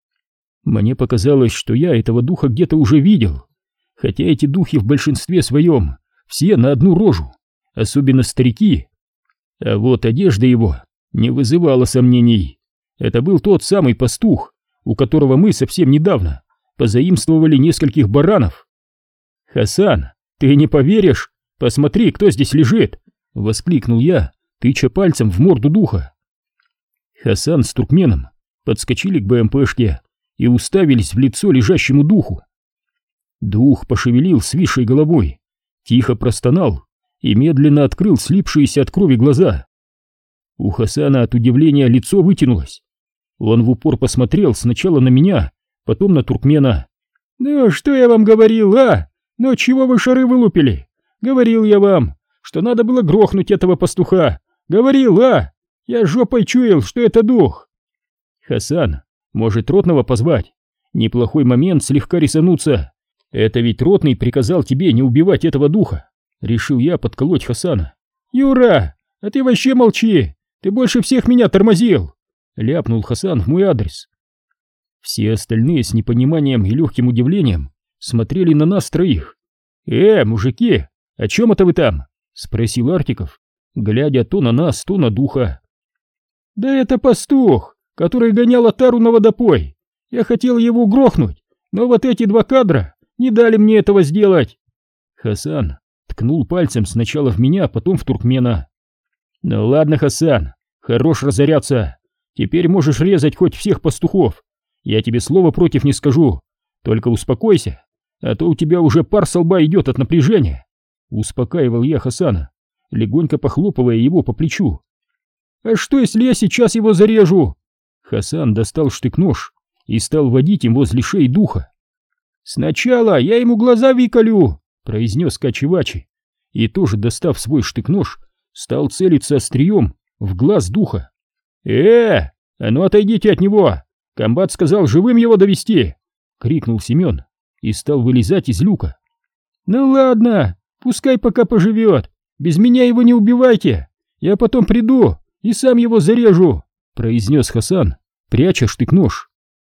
Мне показалось, что я этого духа где-то уже видел, хотя эти духи в большинстве своем все на одну рожу, особенно старики. А вот одежда его не вызывала сомнений. Это был тот самый пастух, у которого мы совсем недавно позаимствовали нескольких баранов. «Хасан, ты не поверишь? Посмотри, кто здесь лежит!» — воскликнул я, тыча пальцем в морду духа. Хасан с туркменом подскочили к БМПшке и уставились в лицо лежащему духу. Дух пошевелил свисшей головой, тихо простонал и медленно открыл слипшиеся от крови глаза. У Хасана от удивления лицо вытянулось. Он в упор посмотрел сначала на меня, потом на туркмена. «Ну что я вам говорил, а? Ну чего вы шары вылупили? Говорил я вам, что надо было грохнуть этого пастуха. Говорил, а? Я жопой чуял, что это дух». «Хасан, может, ротного позвать? Неплохой момент слегка рисануться. Это ведь ротный приказал тебе не убивать этого духа». Решил я подколоть Хасана. «Юра, а ты вообще молчи! Ты больше всех меня тормозил!» Ляпнул Хасан в мой адрес. Все остальные с непониманием и легким удивлением смотрели на нас троих. «Э, мужики, о чем это вы там?» — спросил Артиков, глядя то на нас, то на духа. «Да это пастух, который гонял отару на водопой. Я хотел его грохнуть, но вот эти два кадра не дали мне этого сделать». Хасан ткнул пальцем сначала в меня, потом в туркмена. «Ну ладно, Хасан, хорош разоряться. Теперь можешь резать хоть всех пастухов. Я тебе слова против не скажу. Только успокойся, а то у тебя уже пар со лба идет от напряжения». Успокаивал я Хасана, легонько похлопывая его по плечу. «А что, если я сейчас его зарежу?» Хасан достал штык-нож и стал водить им возле шеи духа. «Сначала я ему глаза выколю», — произнес Качевачи, и тоже, достав свой штык-нож, стал целиться острием в глаз духа. «Э, «А ну отойдите от него! Комбат сказал живым его довести!» — крикнул Семен и стал вылезать из люка. «Ну ладно, пускай пока поживет, без меня его не убивайте, я потом приду и сам его зарежу», — произнес Хасан, пряча штык-нож.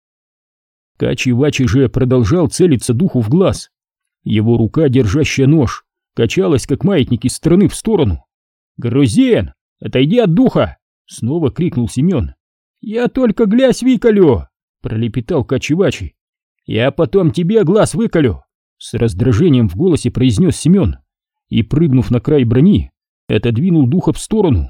Качи-Вачи же продолжал целиться духу в глаз. Его рука, держащая нож, качалась, как маятник из стороны в сторону. «Грузин, отойди от духа!» — снова крикнул Семен. «Я только глязь выколю!» — пролепетал Качи-Вачи. «Я потом тебе глаз выколю!» — с раздражением в голосе произнес Семен и, прыгнув на край брони, отодвинул духа в сторону.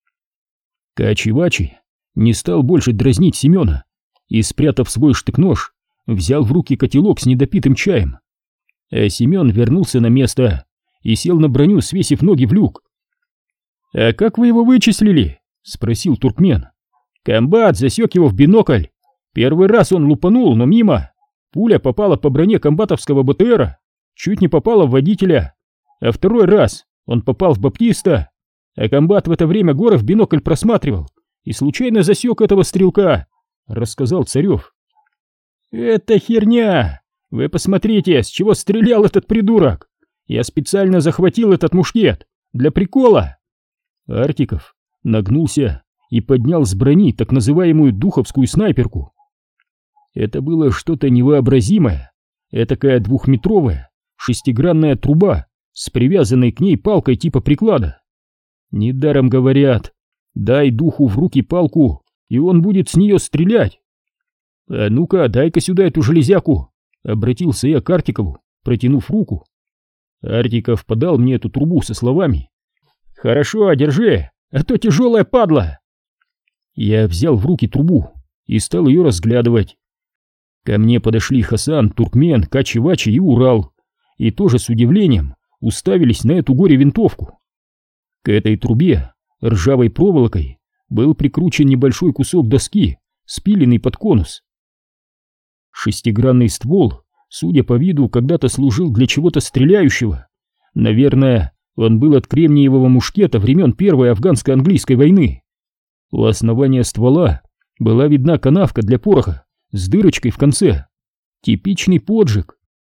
Качи-Вачи не стал больше дразнить Семена и, спрятав свой штык-нож, взял в руки котелок с недопитым чаем. А Семен вернулся на место и сел на броню, свесив ноги в люк. «А как вы его вычислили?» — спросил туркмен. «Комбат засек его в бинокль. Первый раз он лупанул, но мимо. Пуля попала по броне комбатовского БТРа, чуть не попала в водителя. А второй раз он попал в Баптиста, а комбат в это время горы в бинокль просматривал и случайно засек этого стрелка», — рассказал Царев. «Это херня! Вы посмотрите, с чего стрелял этот придурок! Я специально захватил этот мушкет для прикола!» Артиков нагнулся и поднял с брони так называемую духовскую снайперку. Это было что-то невообразимое, этакая двухметровая шестигранная труба с привязанной к ней палкой типа приклада. Недаром говорят: дай духу в руки палку, и он будет с нее стрелять. «А ну-ка, дай-ка сюда эту железяку!» — обратился я к Артикову, протянув руку. Артиков подал мне эту трубу со словами: «Хорошо, держи, а то тяжелая падла!» Я взял в руки трубу и стал ее разглядывать. Ко мне подошли Хасан, туркмен, Качи-Вачи и Урал, и тоже с удивлением уставились на эту горе-винтовку. К этой трубе ржавой проволокой был прикручен небольшой кусок доски, спиленный под конус. Шестигранный ствол, судя по виду, когда-то служил для чего-то стреляющего. Наверное, он был от кремниевого мушкета времен Первой афганско-английской войны. У основания ствола была видна канавка для пороха с дырочкой в конце. Типичный поджиг.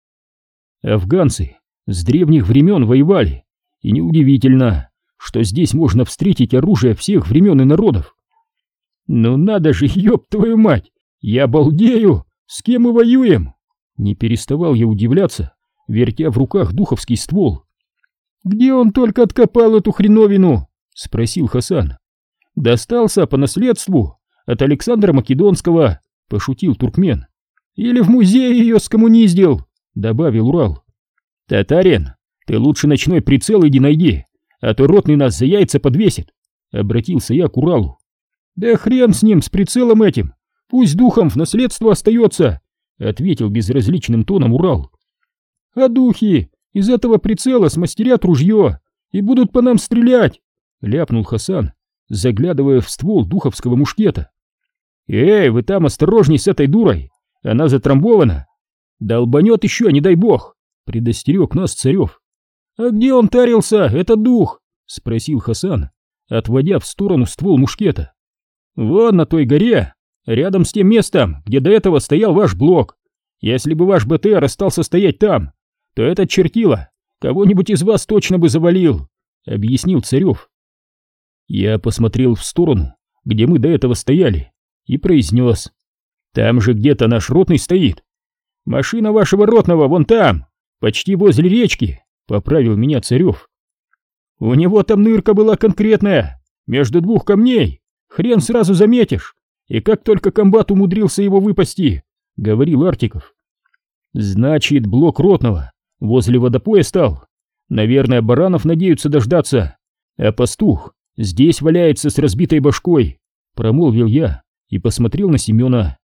Афганцы с древних времен воевали, и неудивительно, что здесь можно встретить оружие всех времен и народов. «Ну надо же, ёб твою мать! Я балдею! С кем мы воюем?» Не переставал я удивляться, вертя в руках духовский ствол. «Где он только откопал эту хреновину?» — спросил Хасан. «Достался по наследству от Александра Македонского», — пошутил туркмен. «Или в музее ее скоммуниздил», — добавил Урал. «Татарин, ты лучше ночной прицел иди найди, а то ротный нас за яйца подвесит», — обратился я к Уралу. «Да хрен с ним, с прицелом этим, пусть духом в наследство остается», — ответил безразличным тоном Урал. «А духи из этого прицела смастерят ружье и будут по нам стрелять», — ляпнул Хасан, заглядывая в ствол духовского мушкета. «Эй, вы там осторожней с этой дурой, она затрамбована. Долбанет еще, не дай бог», — предостерег нас Царев. «А где он тарился, этот дух?» — спросил Хасан, отводя в сторону ствол мушкета. «Вон на той горе, рядом с тем местом, где до этого стоял ваш блок. Если бы ваш БТР остался стоять там, то этот чертила кого-нибудь из вас точно бы завалил», — объяснил Царев. Я посмотрел в сторону, где мы до этого стояли, и произнес: «Там же где-то наш ротный стоит. Машина вашего ротного вон там, почти возле речки», — поправил меня Царев. «У него там нырка была конкретная, между двух камней, хрен сразу заметишь, и как только комбат умудрился его выпасти», — говорил Артиков. «Значит, блок ротного возле водопоя стал. Наверное, баранов надеются дождаться, а пастух здесь валяется с разбитой башкой», — промолвил я и посмотрел на Семена.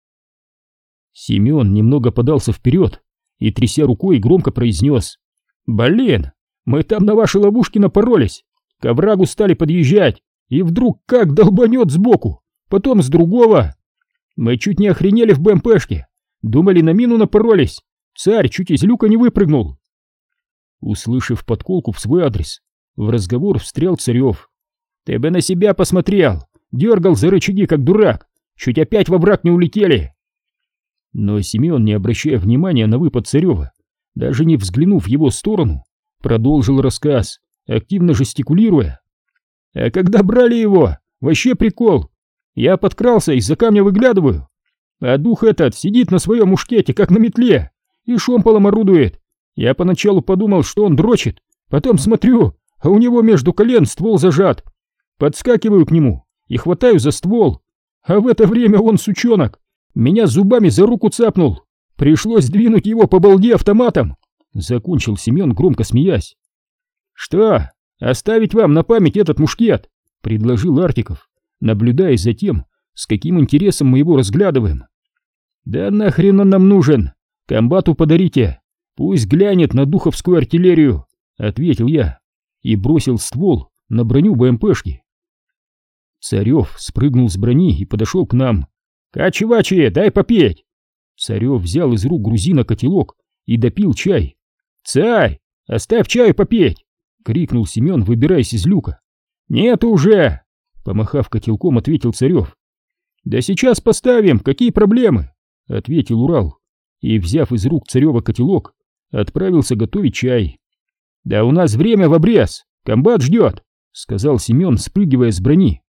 Семен немного подался вперед и, тряся рукой, громко произнес: «Блин, мы там на ваши ловушки напоролись, к оврагу стали подъезжать, и вдруг как долбанет сбоку, потом с другого. Мы чуть не охренели в БМПшке, думали, на мину напоролись, царь чуть из люка не выпрыгнул». Услышав подколку в свой адрес, в разговор встрял Царев. «Ты бы на себя посмотрел, дергал за рычаги как дурак, чуть опять во враг не улетели. Но Семен, не обращая внимания на выпад Царева, даже не взглянув в его сторону, продолжил рассказ, активно жестикулируя. А когда брали его, вообще прикол. Я подкрался, из-за камня выглядываю, а дух этот сидит на своем мушкете, как на метле, и шомполом орудует. Я поначалу подумал, что он дрочит, потом смотрю, а у него между колен ствол зажат. Подскакиваю к нему и хватаю за ствол, а в это время он, сучонок, меня зубами за руку цапнул. Пришлось двинуть его по балде автоматом. Закончил Семен, громко смеясь. Что, оставить вам на память этот мушкет? Предложил Артиков, наблюдая за тем, с каким интересом мы его разглядываем. Да нахрен он нам нужен? Комбату подарите, пусть глянет на духовскую артиллерию, ответил я и бросил ствол на броню БМПшки. Царев спрыгнул с брони и подошел к нам. «Качевачи, дай попеть!» Царев взял из рук грузина котелок и допил чай. «Царь, оставь чаю попеть!» — крикнул Семен, выбираясь из люка. «Нет уже!» — помахав котелком, ответил Царев. «Да сейчас поставим, какие проблемы?» — ответил Урал и, взяв из рук Царева котелок, отправился готовить чай. «Да у нас время в обрез, комбат ждет!» — сказал Семен, спрыгивая с брони.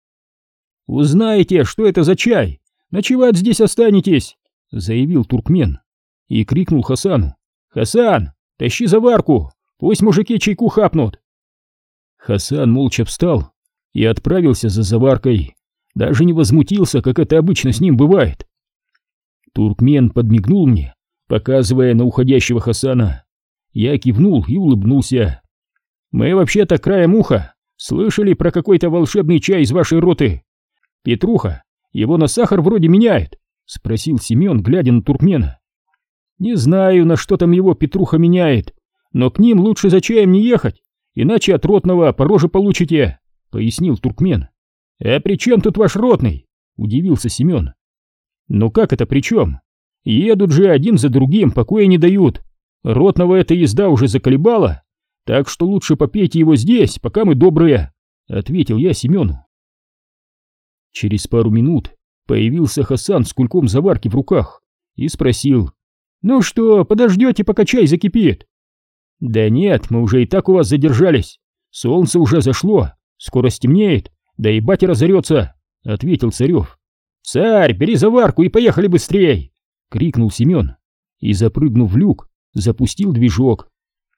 «Узнаете, что это за чай, ночевать здесь останетесь!» — заявил туркмен и крикнул Хасану. «Хасан, тащи заварку, пусть мужики чайку хапнут!» Хасан молча встал и отправился за заваркой, даже не возмутился, как это обычно с ним бывает. Туркмен подмигнул мне, показывая на уходящего Хасана. Я кивнул и улыбнулся. «Мы вообще-то краем уха слышали про какой-то волшебный чай из вашей роты. Петруха его на сахар вроде меняет?» — спросил Семен, глядя на туркмена. «Не знаю, на что там его Петруха меняет, но к ним лучше за чаем не ехать, иначе от ротного по роже получите», — пояснил туркмен. «А при чем тут ваш ротный?» — удивился Семен. «Ну как это при чем? Едут же один за другим, покоя не дают. Ротного эта езда уже заколебала, так что лучше попейте его здесь, пока мы добрые», — ответил я Семену. Через пару минут появился Хасан с кульком заварки в руках и спросил: «Ну что, подождете, пока чай закипит?» «Да нет, мы уже и так у вас задержались. Солнце уже зашло, скоро стемнеет, да и батя разорется», — ответил Царев. «Царь, бери заварку и поехали быстрей!» — крикнул Семен и, запрыгнув в люк, запустил движок.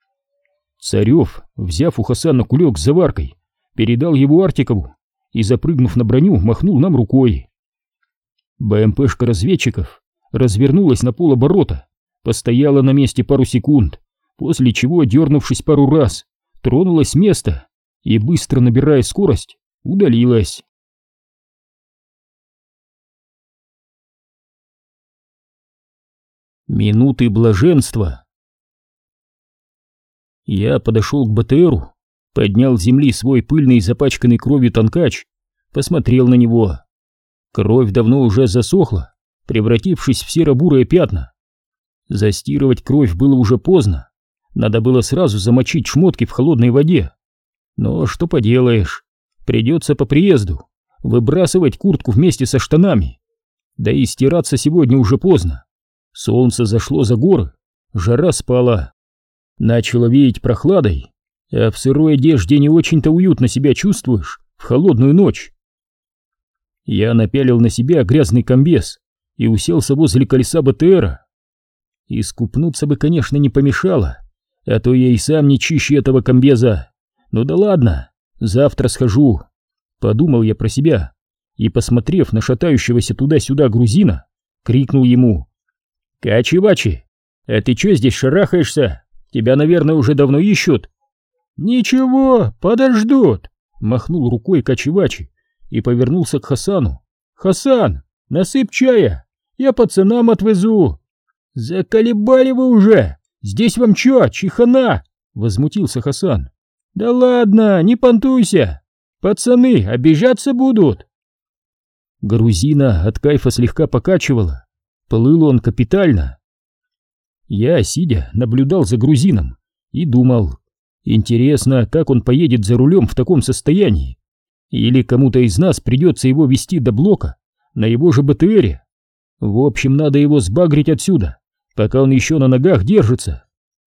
Царев, взяв у Хасана кулек с заваркой, передал его Артикову и, запрыгнув на броню, махнул нам рукой. БМПшка разведчиков развернулась на полоборота, постояла на месте пару секунд, после чего, дернувшись пару раз, тронулась с места и, быстро набирая скорость, удалилась. Минуты блаженства. Я подошел к БТРу, поднял с земли свой пыльный и запачканный кровью танкач, посмотрел на него. Кровь давно уже засохла, превратившись в серо-бурые пятна. Застирывать кровь было уже поздно, надо было сразу замочить шмотки в холодной воде. Но что поделаешь, придется по приезду выбрасывать куртку вместе со штанами. Да и стираться сегодня уже поздно. Солнце зашло за горы, жара спала. Начало веять прохладой, а в сырой одежде не очень-то уютно себя чувствуешь в холодную ночь. Я напялил на себя грязный комбез и уселся возле колеса БТРа. Искупнуться бы, конечно, не помешало, а то я и сам не чище этого комбеза. Ну да ладно, завтра схожу, подумал я про себя и, посмотрев на шатающегося туда-сюда грузина, крикнул ему: «Качевачи, а ты чё здесь шарахаешься? Тебя, наверное, уже давно ищут». «Ничего, подождут», — махнул рукой Качевачи и повернулся к Хасану. «Хасан, насыпь чая, я пацанам отвезу». «Заколебали вы уже, здесь вам чё, чихана?» — возмутился Хасан. «Да ладно, не понтуйся, пацаны обижаться будут». Грузина от кайфа слегка покачивало, плыл он капитально. Я, сидя, наблюдал за грузином и думал: интересно, как он поедет за рулем в таком состоянии? Или кому-то из нас придется его вести до блока, на его же БТРе. В общем, надо его сбагрить отсюда, пока он еще на ногах держится.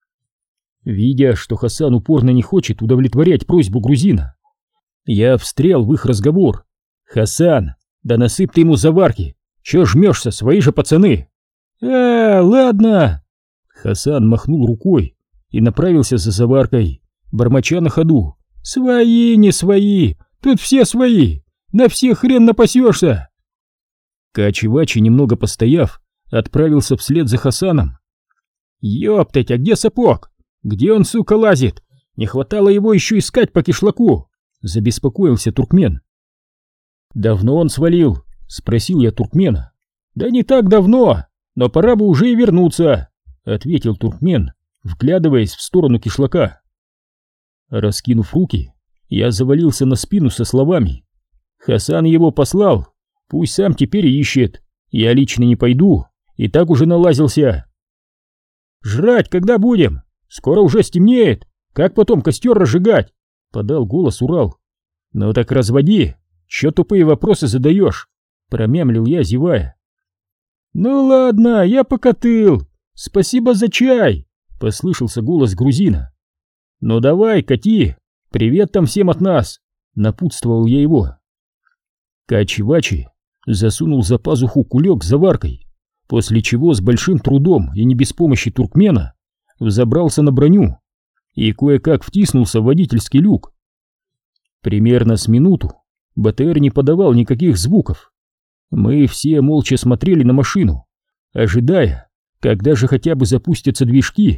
Видя, что Хасан упорно не хочет удовлетворять просьбу грузина, я встрял в их разговор. «Хасан, да насыпь ты ему заварки! Чё жмешься, свои же пацаны!» «А, ладно!» Хасан махнул рукой и направился за заваркой, бормоча на ходу. «Свои, не свои! Тут все свои! На всех хрен напасешься!» Качевачи, немного постояв, отправился вслед за Хасаном. «Ёптать, а где сапог? Где он, сука, лазит? Не хватало его еще искать по кишлаку!» Забеспокоился туркмен. «Давно он свалил?» — спросил я туркмена. «Да не так давно, но пора бы уже и вернуться», — ответил туркмен, вглядываясь в сторону кишлака. Раскинув руки, я завалился на спину со словами: «Хасан его послал, пусть сам теперь ищет, я лично не пойду, и так уже налазился». «Жрать когда будем? Скоро уже стемнеет, как потом костер разжигать?» — подал голос Урал. «Ну так разводи, чё тупые вопросы задаешь?» — промямлил я, зевая. «Ну ладно, я покатыл, спасибо за чай!» — послышался голос грузина. «Ну давай, кати, привет там всем от нас!» — напутствовал я его. Качевачи засунул за пазуху кулек с заваркой, после чего с большим трудом и не без помощи туркмена взобрался на броню и кое-как втиснулся в водительский люк. Примерно с минуту БТР не подавал никаких звуков. Мы все молча смотрели на машину, ожидая, когда же хотя бы запустятся движки.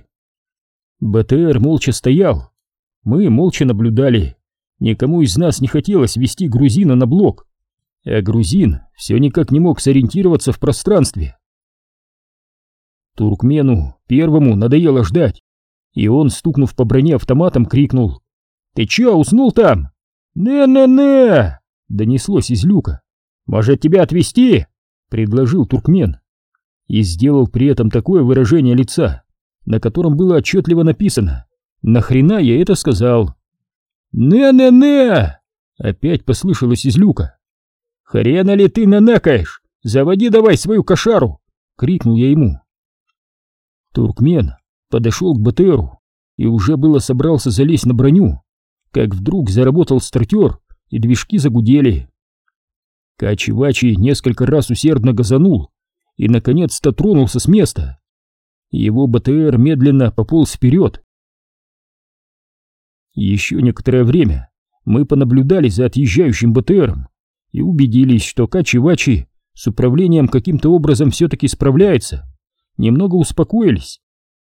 БТР молча стоял. Мы молча наблюдали. Никому из нас не хотелось вести грузина на блок, а грузин все никак не мог сориентироваться в пространстве. Туркмену первому надоело ждать, и он, стукнув по броне автоматом, крикнул: «Ты чё, уснул там?» «Не-не-не!» — донеслось из люка. «Может, тебя отвезти?» — предложил туркмен. И сделал при этом такое выражение лица, на котором было отчетливо написано: «Нахрена я это сказал?» «Не-не-не!» — опять послышалось из люка. «Хрена ли ты нанакаешь? Заводи давай свою кошару!» — крикнул я ему. Туркмен подошел к БТРу и уже было собрался залезть на броню, как вдруг заработал стартер, и движки загудели. Качевачи несколько раз усердно газанул и наконец-то тронулся с места. Его БТР медленно пополз вперед. Еще некоторое время мы понаблюдали за отъезжающим БТРом и убедились, что Качевачи с управлением каким-то образом все-таки справляется. Немного успокоились.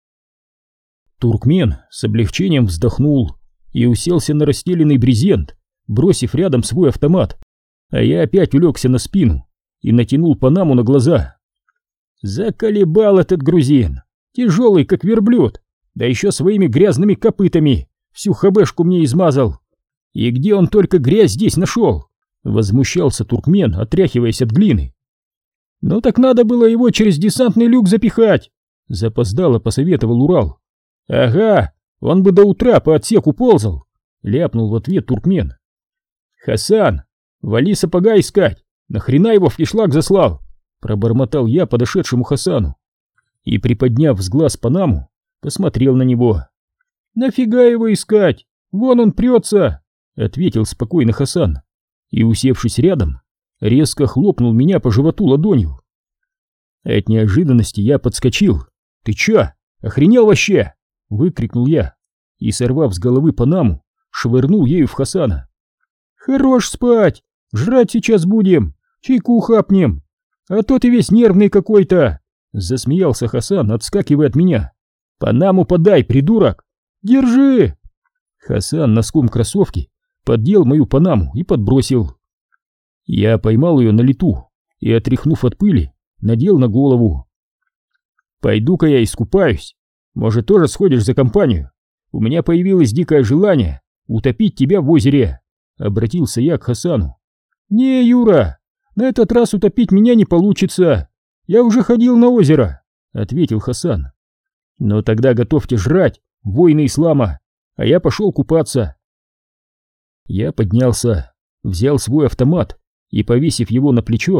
Туркмен с облегчением вздохнул и уселся на расстеленный брезент, бросив рядом свой автомат, а я опять улегся на спину и натянул панаму на глаза. Заколебал этот грузин, тяжелый как верблюд, да еще своими грязными копытами всю хабешку мне измазал. И где он только грязь здесь нашел? Возмущался туркмен, отряхиваясь от глины. Ну так надо было его через десантный люк запихать, запоздало посоветовал Урал. Ага, он бы до утра по отсеку ползал, ляпнул в ответ туркмен. Хасан, вали сапога искать, нахрена его в кишлак заслал? Пробормотал я подошедшему Хасану и, приподняв с глаз панаму, посмотрел на него. «Нафига его искать? Вон он прется!» — ответил спокойно Хасан и, усевшись рядом, резко хлопнул меня по животу ладонью. От неожиданности я подскочил. «Ты чё, охренел вообще?» — выкрикнул я и, сорвав с головы панаму, швырнул ею в Хасана. «Хорош спать! Жрать сейчас будем! Чайку хапнем! А то ты весь нервный какой-то!» — засмеялся Хасан, отскакивая от меня. «Панаму подай, придурок! Держи!» Хасан носком кроссовки поддел мою панаму и подбросил. Я поймал ее на лету и, отряхнув от пыли, надел на голову. «Пойду-ка я искупаюсь. Может, тоже сходишь за компанию? У меня появилось дикое желание утопить тебя в озере», — обратился я к Хасану. «Не, Юра, на этот раз утопить меня не получится. Я уже ходил на озеро», — ответил Хасан. «Но тогда готовьте жрать, воины ислама, а я пошел купаться». Я поднялся, взял свой автомат и, повесив его на плечо,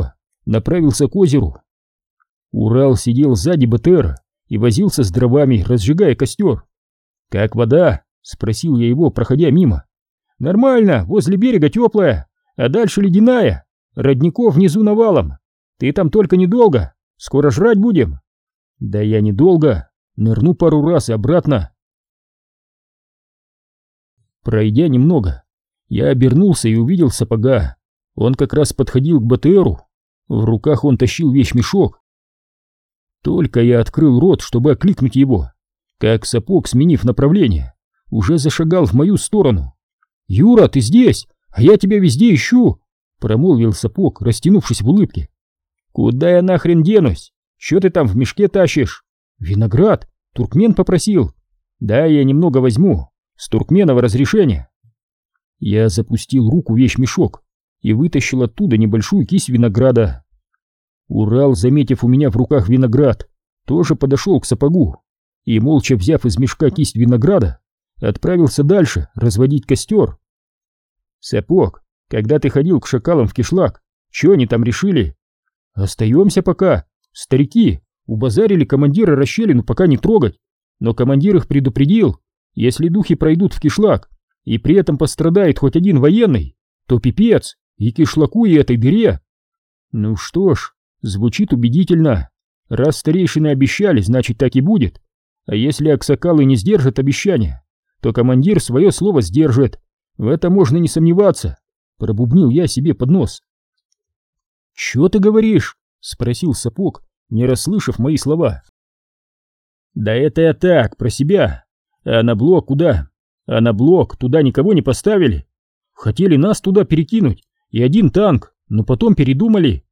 направился к озеру. Урал сидел сзади БТРа и возился с дровами, разжигая костер. «Как вода?» — спросил я его, проходя мимо. «Нормально, возле берега теплая, а дальше ледяная. Родников внизу навалом. Ты там только недолго, скоро жрать будем». «Да я недолго, нырну пару раз и обратно». Пройдя немного, я обернулся и увидел сапога. Он как раз подходил к БТРу. В руках он тащил вещмешок. Только я открыл рот, чтобы окликнуть его, как сапог, сменив направление, уже зашагал в мою сторону. «Юра, ты здесь? А я тебя везде ищу!» — промолвил сапог, растянувшись в улыбке. «Куда я нахрен денусь? Что ты там в мешке тащишь?» «Виноград, туркмен попросил». «Да, я немного возьму, с туркменова разрешения». Я запустил руку в вещмешок и вытащил оттуда небольшую кисть винограда. Урал, заметив у меня в руках виноград, тоже подошел к сапогу и, молча взяв из мешка кисть винограда, отправился дальше разводить костер. «Сапог, когда ты ходил к шакалам в кишлак, что они там решили?» «Остаемся пока. Старики убазарили командира расщелину пока не трогать, но командир их предупредил, если духи пройдут в кишлак и при этом пострадает хоть один военный, то пипец и кишлаку, и этой дыре». «Ну что ж, звучит убедительно. Раз старейшины обещали, значит так и будет. А если аксакалы не сдержат обещания, то командир свое слово сдержит. В этом можно не сомневаться», — пробубнил я себе под нос. «Чё ты говоришь?» — спросил сапог, не расслышав мои слова. «Да это я так, про себя. А на блок куда? А на блок туда никого не поставили. Хотели нас туда перекинуть и один танк, но потом передумали».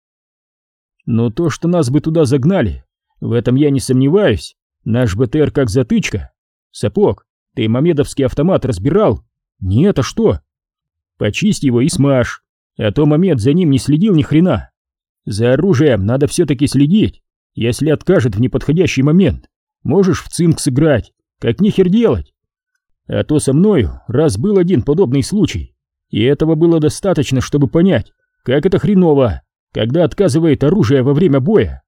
«Но то, что нас бы туда загнали, в этом я не сомневаюсь. Наш БТР как затычка. Сапог, ты мамедовский автомат разбирал?» «Нет, а что?» «Почисть его и смажь, а то Мамед за ним не следил ни хрена. За оружием надо все-таки следить. Если откажет в неподходящий момент, можешь в цинк сыграть, как нихер делать. А то со мною раз был один подобный случай, и этого было достаточно, чтобы понять, как это хреново, когда отказывает оружие во время боя».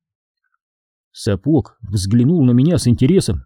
Сапог взглянул на меня с интересом.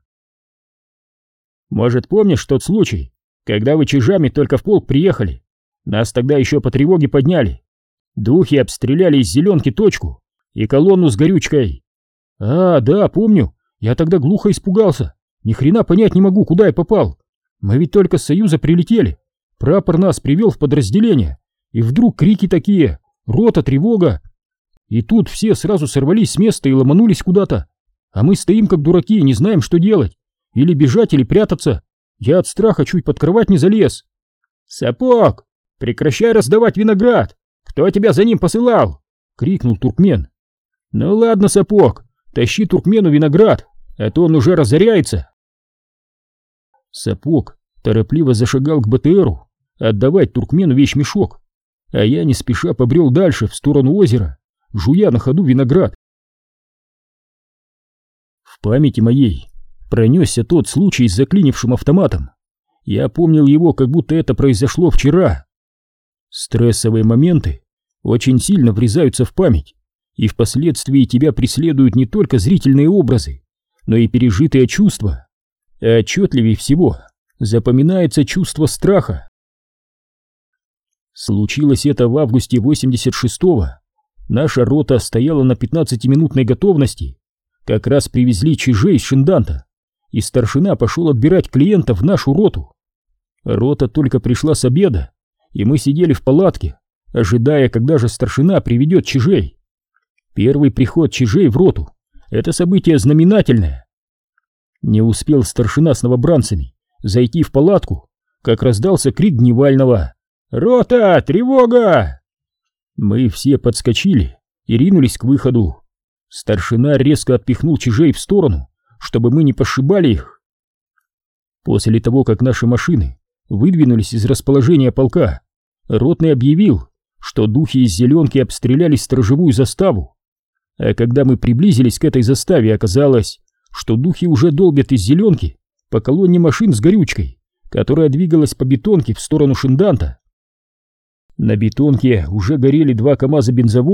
«Может, помнишь тот случай, когда вы чижами только в полк приехали? Нас тогда еще по тревоге подняли. Духи обстреляли из зеленки точку и колонну с горючкой». «А, да, помню. Я тогда глухо испугался. Ни хрена понять не могу, куда я попал. Мы ведь только с Союза прилетели. Прапор нас привел в подразделение. И вдруг крики такие: рота, тревога. И тут все сразу сорвались с места и ломанулись куда-то. А мы стоим как дураки и не знаем, что делать. Или бежать, или прятаться. Я от страха чуть под кровать не залез». «Сапог, прекращай раздавать виноград! Кто тебя за ним посылал?» — крикнул туркмен. «Ну ладно, Сапог, тащи туркмену виноград, а то он уже разоряется». Сапог торопливо зашагал к БТРу отдавать туркмену вещмешок, а я не спеша побрел дальше в сторону озера, жуя на ходу виноград. В памяти моей пронесся тот случай с заклинившим автоматом. Я помнил его, как будто это произошло вчера. Стрессовые моменты очень сильно врезаются в память, и впоследствии тебя преследуют не только зрительные образы, но и пережитые чувства. А отчетливее всего запоминается чувство страха. Случилось это в августе восемьдесят шестого. Наша рота стояла на пятнадцатиминутной готовности. Как раз привезли чижей из Шинданта, и старшина пошел отбирать клиентов в нашу роту. Рота только пришла с обеда, и мы сидели в палатке, ожидая, когда же старшина приведет чижей. Первый приход чижей в роту — это событие знаменательное. Не успел старшина с новобранцами зайти в палатку, как раздался крик Дневального: «Рота, тревога!» Мы все подскочили и ринулись к выходу. Старшина резко отпихнул чижей в сторону, чтобы мы не пошибали их. После того, как наши машины выдвинулись из расположения полка, ротный объявил, что духи из зеленки обстреляли сторожевую заставу. А когда мы приблизились к этой заставе, оказалось, что духи уже долбят из зеленки по колонне машин с горючкой, которая двигалась по бетонке в сторону Шинданта. На бетонке уже горели два КамАЗа бензовоза,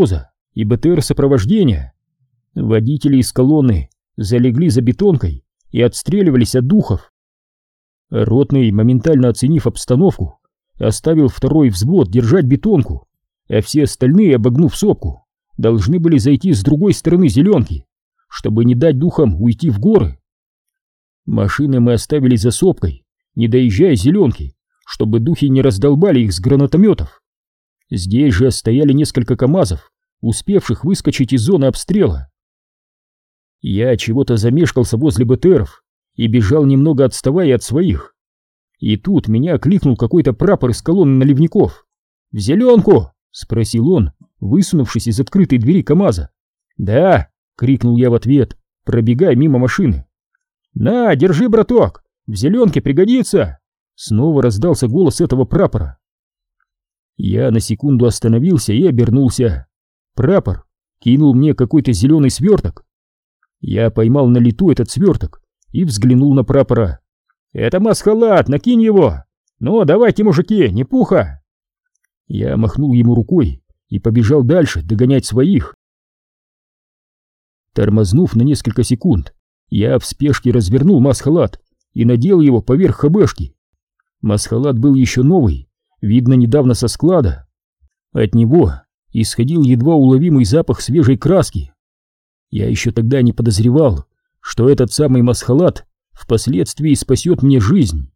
и БТР сопровождения. Водители из колонны залегли за бетонкой и отстреливались от духов. Ротный, моментально оценив обстановку, оставил второй взвод держать бетонку, а все остальные, обогнув сопку, должны были зайти с другой стороны зеленки, чтобы не дать духам уйти в горы. Машины мы оставили за сопкой, не доезжая зеленки, чтобы духи не раздолбали их с гранатометов. Здесь же стояли несколько КАМАЗов, успевших выскочить из зоны обстрела. Я чего-то замешкался возле БТРов и бежал, немного отставая от своих. И тут меня окликнул какой-то прапор из колонны наливников. «В зеленку!» — спросил он, высунувшись из открытой двери КАМАЗа. «Да!» — крикнул я в ответ, пробегая мимо машины. «На, держи, браток! В зеленке пригодится!» Снова раздался голос этого прапора. Я на секунду остановился и обернулся. Прапор кинул мне какой-то зеленый сверток. Я поймал на лету этот сверток и взглянул на прапора. «Это масхалат, накинь его! Ну, давайте, мужики, не пуха!» Я махнул ему рукой и побежал дальше догонять своих. Тормознув на несколько секунд, я в спешке развернул масхалат и надел его поверх хабешки. Масхалат был еще новый, видно, недавно со склада. От него исходил едва уловимый запах свежей краски. Я еще тогда не подозревал, что этот самый масхалат впоследствии спасет мне жизнь.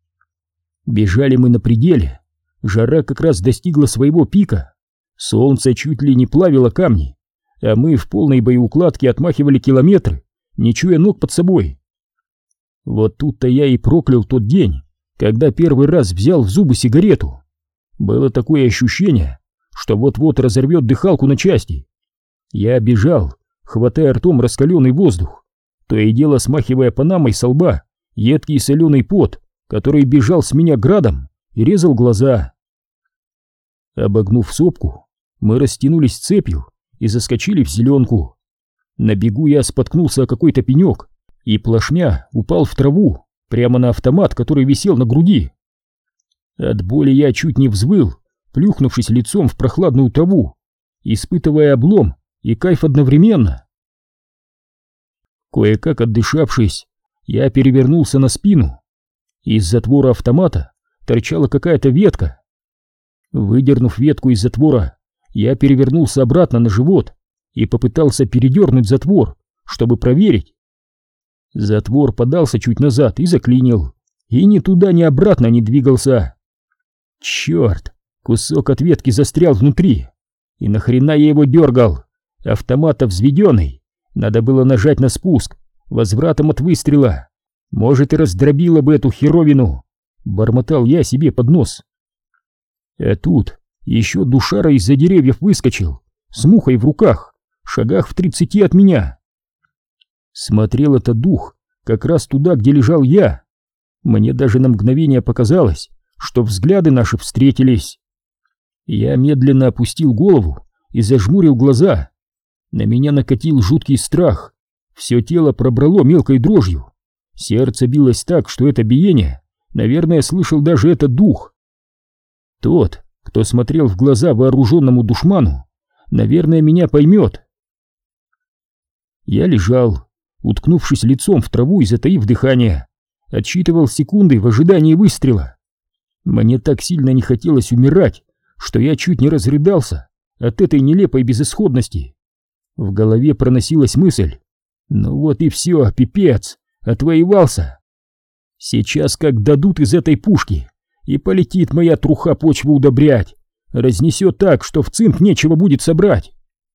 Бежали мы на пределе, жара как раз достигла своего пика, солнце чуть ли не плавило камни, а мы в полной боеукладке отмахивали километры, не чуя ног под собой. Вот тут-то я и проклял тот день, когда первый раз взял в зубы сигарету. Было такое ощущение, что вот-вот разорвет дыхалку на части. Я бежал, хватая ртом раскаленный воздух, то и дело смахивая панамой со лба едкий соленый пот, который бежал с меня градом и резал глаза. Обогнув сопку, мы растянулись цепью и заскочили в зеленку. На бегу я споткнулся о какой-то пенек и плашмя упал в траву, прямо на автомат, который висел на груди. От боли я чуть не взвыл, плюхнувшись лицом в прохладную траву, испытывая облом и кайф одновременно. Кое-как отдышавшись, я перевернулся на спину. Из затвора автомата торчала какая-то ветка. Выдернув ветку из затвора, я перевернулся обратно на живот и попытался передернуть затвор, чтобы проверить. Затвор подался чуть назад и заклинил, и ни туда, ни обратно не двигался. Черт, кусок от ветки застрял внутри. И нахрена я его дергал? Автомат-то взведенный, надо было нажать на спуск, возвратом от выстрела. Может, и раздробило бы эту херовину. Бормотал я себе под нос. А тут еще душара из-за деревьев выскочил, с мухой в руках, шагах в тридцати от меня. Смотрел этот дух как раз туда, где лежал я. Мне даже на мгновение показалось, что взгляды наши встретились. Я медленно опустил голову и зажмурил глаза. На меня накатил жуткий страх. Все тело пробрало мелкой дрожью. Сердце билось так, что это биение, наверное, слышал даже этот дух. Тот, кто смотрел в глаза вооруженному душману, наверное, меня поймет. Я лежал, уткнувшись лицом в траву и затаив дыхание, отсчитывал секунды в ожидании выстрела. Мне так сильно не хотелось умирать, что я чуть не разрыдался от этой нелепой безысходности. В голове проносилась мысль: ну вот и все, пипец, отвоевался. Сейчас как дадут из этой пушки, и полетит моя труха почву удобрять, разнесет так, что в цинк нечего будет собрать.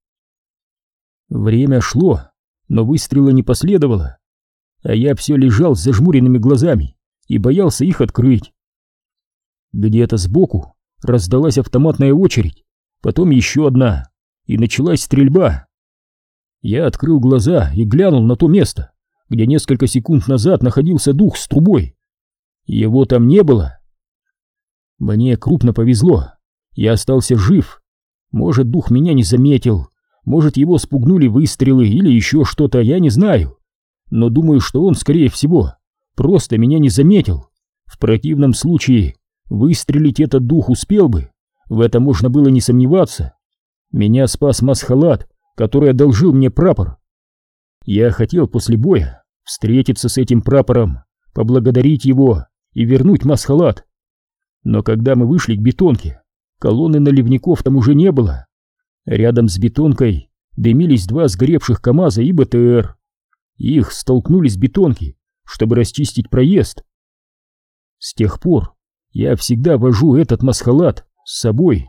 Время шло, но выстрела не последовало, а я все лежал с зажмуренными глазами и боялся их открыть. Где-то сбоку раздалась автоматная очередь, потом еще одна, и началась стрельба. Я открыл глаза и глянул на то место, где несколько секунд назад находился дух с трубой. Его там не было. Мне крупно повезло, я остался жив. Может, дух меня не заметил, может, его спугнули выстрелы или еще что-то, я не знаю. Но думаю, что он, скорее всего, просто меня не заметил. В противном случае выстрелить этот дух успел бы, в этом можно было не сомневаться. Меня спас масхалат, который одолжил мне прапор. Я хотел после боя встретиться с этим прапором, поблагодарить его и вернуть масхалат. Но когда мы вышли к бетонке, колонны наливников там уже не было. Рядом с бетонкой дымились два сгоревших КамАЗа и БТР. Их столкнули с бетонки, чтобы расчистить проезд. С тех пор я всегда вожу этот масхалат с собой.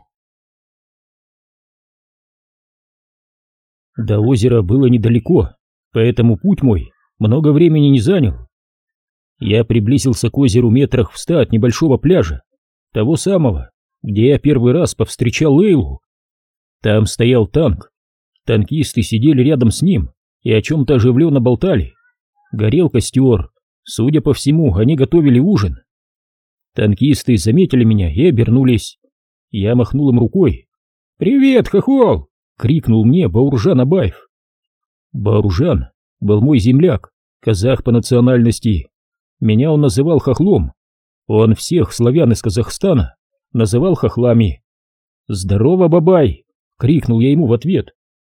До озера было недалеко, поэтому путь мой много времени не занял. Я приблизился к озеру метрах в ста от небольшого пляжа, того самого, где я первый раз повстречал Лейлу. Там стоял танк. Танкисты сидели рядом с ним и о чем-то оживленно болтали. Горел костер. Судя по всему, они готовили ужин. Танкисты заметили меня и обернулись. Я махнул им рукой. «Привет, хохол!» — крикнул мне Бауржан Абаев. Бауржан был мой земляк, казах по национальности. Меня он называл хохлом. Он всех славян из Казахстана называл хохлами. «Здорово, Бабай!» — крикнул я ему в ответ.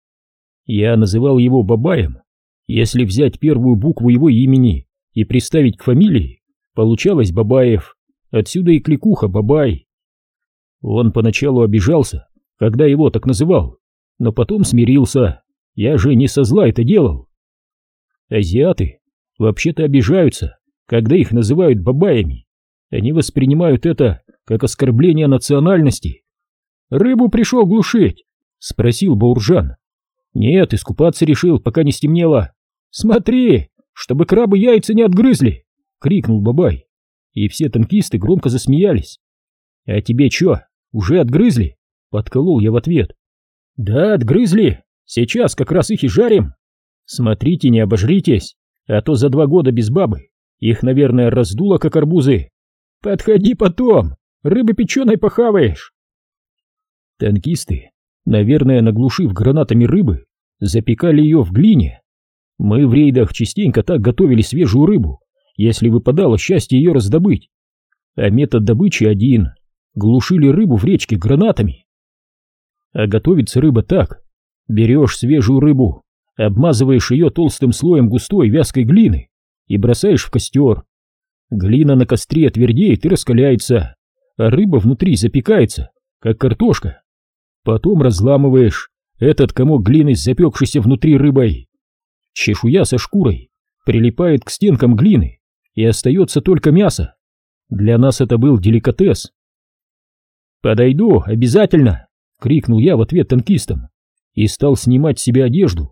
Я называл его Бабаем. Если взять первую букву его имени и приставить к фамилии, получалось Бабаев. Отсюда и кликуха Бабай. Он поначалу обижался, когда его так называл, но потом смирился. Я же не со зла это делал. Азиаты вообще-то обижаются, когда их называют бабаями. Они воспринимают это как оскорбление национальности. «Рыбу пришел глушить?» — спросил Бауржан. «Нет, искупаться решил, пока не стемнело». «Смотри, чтобы крабы яйца не отгрызли!» — крикнул Бабай. И все танкисты громко засмеялись. «А тебе чё, уже отгрызли?» — подколол я в ответ. «Да, отгрызли. Сейчас как раз их и жарим. Смотрите, не обожритесь, а то за два года без бабы их, наверное, раздуло, как арбузы. Подходи потом, рыбы печеной похаваешь». Танкисты, наверное, наглушив гранатами рыбы, запекали ее в глине. Мы в рейдах частенько так готовили свежую рыбу, если выпадало счастье ее раздобыть. А метод добычи один — глушили рыбу в речке гранатами. А готовится рыба так: берешь свежую рыбу, обмазываешь ее толстым слоем густой вязкой глины и бросаешь в костер. Глина на костре твердеет и раскаляется, а рыба внутри запекается, как картошка. Потом разламываешь этот комок глины с запекшейся внутри рыбой. Чешуя со шкурой прилипает к стенкам глины, и остается только мясо. Для нас это был деликатес. «Подойду, обязательно!» — крикнул я в ответ танкистам и стал снимать с себя одежду.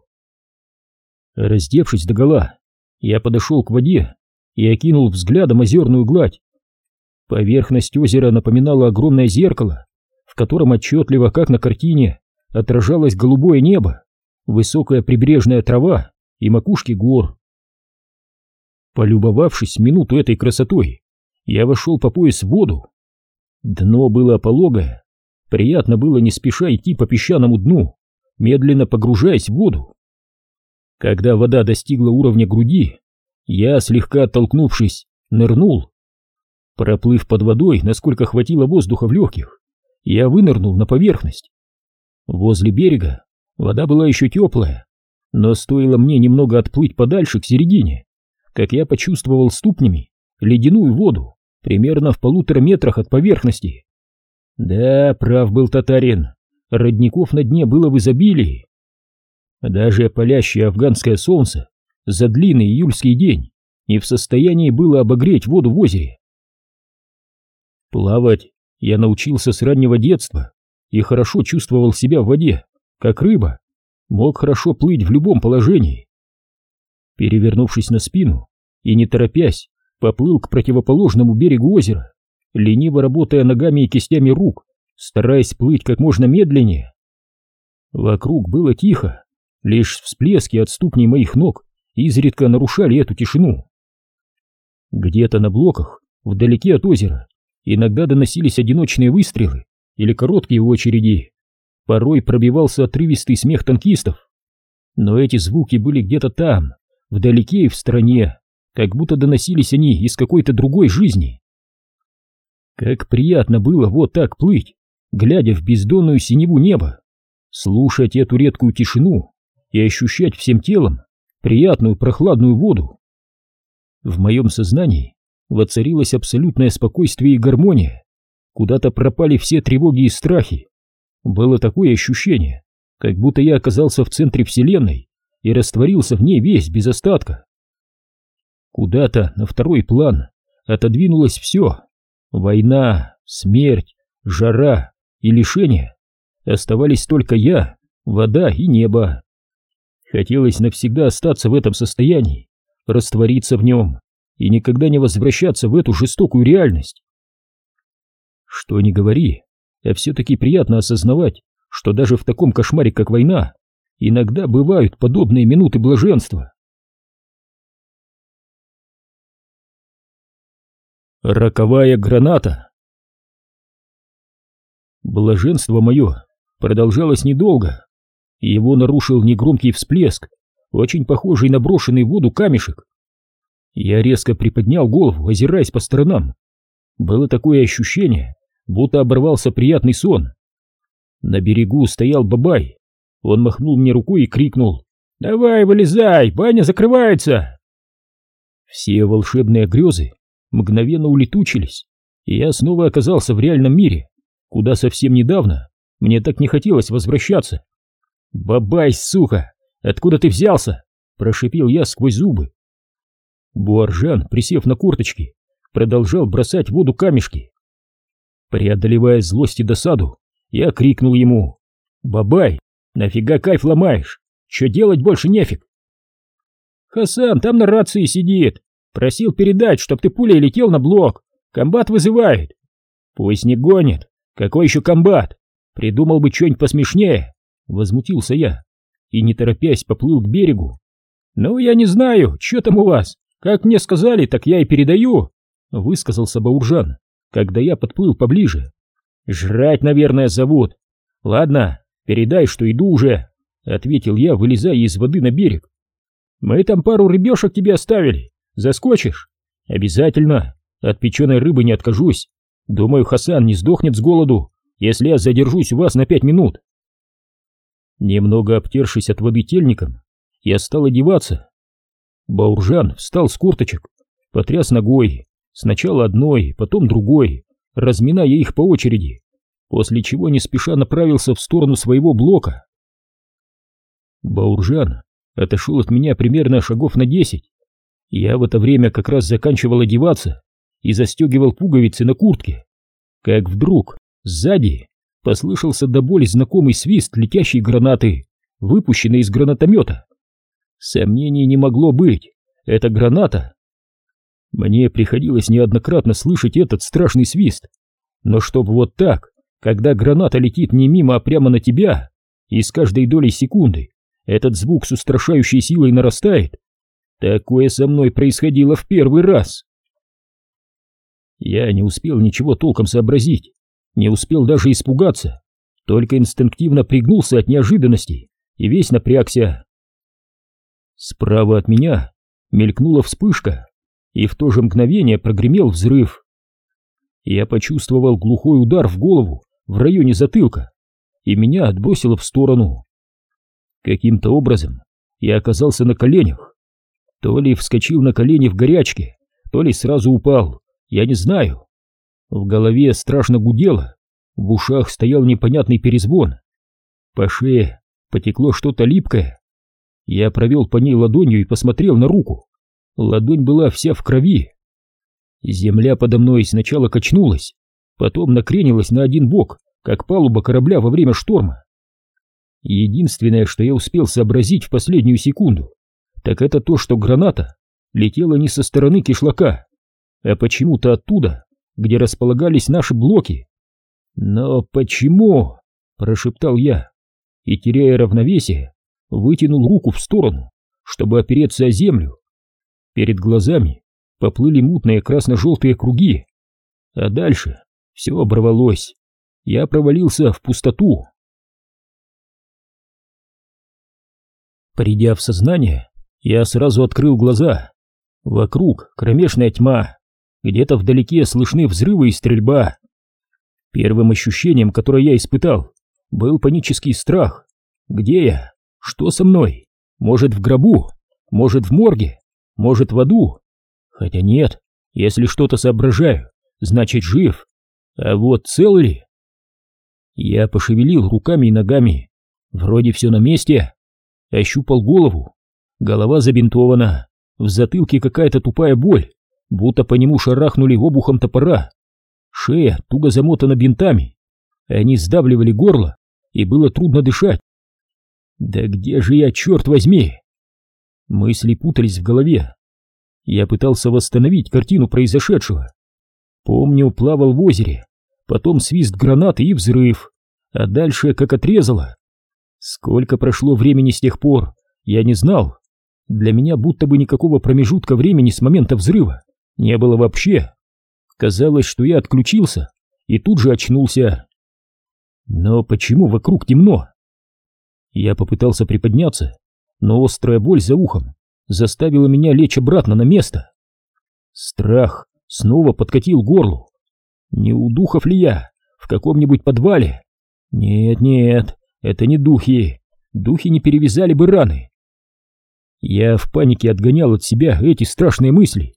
Раздевшись догола, я подошел к воде и окинул взглядом озерную гладь. Поверхность озера напоминала огромное зеркало, в котором отчетливо, как на картине, отражалось голубое небо, высокая прибрежная трава и макушки гор. Полюбовавшись минуту этой красотой, я вошел по пояс в воду. Дно было пологое, приятно было не спеша идти по песчаному дну, медленно погружаясь в воду. Когда вода достигла уровня груди, я, слегка оттолкнувшись, нырнул. Проплыв под водой, насколько хватило воздуха в легких, я вынырнул на поверхность. Возле берега вода была еще теплая, но стоило мне немного отплыть подальше к середине, как я почувствовал ступнями ледяную воду примерно в полутора метрах от поверхности. Да, прав был татарин, родников на дне было в изобилии. Даже палящее афганское солнце за длинный июльский день не в состоянии было обогреть воду в озере. Плавать я научился с раннего детства и хорошо чувствовал себя в воде, как рыба, мог хорошо плыть в любом положении. Перевернувшись на спину и не торопясь, поплыл к противоположному берегу озера, лениво работая ногами и кистями рук, стараясь плыть как можно медленнее. Вокруг было тихо, лишь всплески от ступней моих ног изредка нарушали эту тишину. Где-то на блоках, вдалеке от озера, иногда доносились одиночные выстрелы или короткие очереди. Порой пробивался отрывистый смех танкистов. Но эти звуки были где-то там, вдалеке и в стороне, как будто доносились они из какой-то другой жизни. Как приятно было вот так плыть, глядя в бездонную синеву неба. слушать эту редкую тишину и ощущать всем телом приятную прохладную воду. В моем сознании воцарилось абсолютное спокойствие и гармония. Куда-то пропали все тревоги и страхи. Было такое ощущение, как будто я оказался в центре вселенной и растворился в ней весь без остатка. Куда-то на второй план отодвинулось все: война, смерть, жара и лишения. Оставались только я, вода и небо. Хотелось навсегда остаться в этом состоянии, раствориться в нем и никогда не возвращаться в эту жестокую реальность. Что ни говори, а все-таки приятно осознавать, что даже в таком кошмаре, как война, иногда бывают подобные минуты блаженства. Роковая граната. Блаженство мое продолжалось недолго. Его нарушил негромкий всплеск, очень похожий на брошенный в воду камешек. Я резко приподнял голову, озираясь по сторонам. Было такое ощущение, будто оборвался приятный сон. На берегу стоял Бабай. Он махнул мне рукой и крикнул: «Давай, вылезай, баня закрывается!» Все волшебные грезы мгновенно улетучились, и я снова оказался в реальном мире, куда совсем недавно мне так не хотелось возвращаться. «Бабай, сука! Откуда ты взялся?» — прошипел я сквозь зубы. Буаржан, присев на корточки, продолжал бросать в воду камешки. Преодолевая злость и досаду, я крикнул ему: «Бабай, нафига кайф ломаешь? Че делать больше нефиг?» «Хасан там на рации сидит. Просил передать, чтоб ты пулей летел на блок. Комбат вызывает». «Пусть не гонит. Какой еще комбат? Придумал бы что-нибудь посмешнее», — возмутился я и, не торопясь, поплыл к берегу. «Ну, я не знаю, что там у вас. Как мне сказали, так я и передаю», — высказался Бауржан, когда я подплыл поближе. «Жрать, наверное, зовут. Ладно, передай, что иду уже», — ответил я, вылезая из воды на берег. «Мы там пару рыбешек тебе оставили. Заскочишь?» «Обязательно. От печеной рыбы не откажусь. Думаю, Хасан не сдохнет с голоду, если я задержусь у вас на пять минут». Немного обтершись от воды тельником, я стал одеваться. Бауржан встал с корточек, потряс ногой, сначала одной, потом другой, разминая их по очереди, после чего не спеша направился в сторону своего блока. Бауржан отошел от меня примерно шагов на десять. Я в это время как раз заканчивал одеваться и застегивал пуговицы на куртке, как вдруг сзади послышался до боли знакомый свист летящей гранаты, выпущенной из гранатомета. Сомнений не могло быть, это граната. Мне приходилось неоднократно слышать этот страшный свист, но чтоб вот так, когда граната летит не мимо, а прямо на тебя, и с каждой долей секунды этот звук с устрашающей силой нарастает, такое со мной происходило в первый раз. Я не успел ничего толком сообразить, не успел даже испугаться, только инстинктивно пригнулся от неожиданности и весь напрягся. Справа от меня мелькнула вспышка, и в то же мгновение прогремел взрыв. Я почувствовал глухой удар в голову в районе затылка, и меня отбросило в сторону. Каким-то образом я оказался на коленях. То ли вскочил на колени в горячке, то ли сразу упал, я не знаю. В голове страшно гудело, в ушах стоял непонятный перезвон. По шее потекло что-то липкое. Я провел по ней ладонью и посмотрел на руку. Ладонь была вся в крови. Земля подо мной сначала качнулась, потом накренилась на один бок, как палуба корабля во время шторма. Единственное, что я успел сообразить в последнюю секунду, так это то, что граната летела не со стороны кишлака, а почему-то оттуда, где располагались наши блоки. «Но почему?» — прошептал я, и, теряя равновесие, вытянул руку в сторону, чтобы опереться о землю. Перед глазами поплыли мутные красно-желтые круги, а дальше все оборвалось. Я провалился в пустоту. Придя в сознание, я сразу открыл глаза. Вокруг кромешная тьма, где-то вдалеке слышны взрывы и стрельба. Первым ощущением, которое я испытал, был панический страх. Где я? Что со мной? Может, в гробу? Может, в морге? Может, в аду? Хотя нет, если что-то соображаю, значит, жив. А вот цел ли? Я пошевелил руками и ногами. Вроде все на месте. Ощупал голову. Голова забинтована. В затылке какая-то тупая боль, будто по нему шарахнули обухом топора. Шея туго замотана бинтами. Они сдавливали горло, и было трудно дышать. Да где же я, черт возьми? Мысли путались в голове. Я пытался восстановить картину произошедшего. Помню, плавал в озере, потом свист гранаты и взрыв, а дальше как отрезало. Сколько прошло времени с тех пор, я не знал. Для меня будто бы никакого промежутка времени с момента взрыва не было вообще. Казалось, что я отключился и тут же очнулся. Но почему вокруг темно? Я попытался приподняться, но острая боль за ухом заставила меня лечь обратно на место. Страх снова подкатил к горлу. Не у духов ли я? В каком-нибудь подвале? Нет, нет, это не духи. Духи не перевязали бы раны. Я в панике отгонял от себя эти страшные мысли.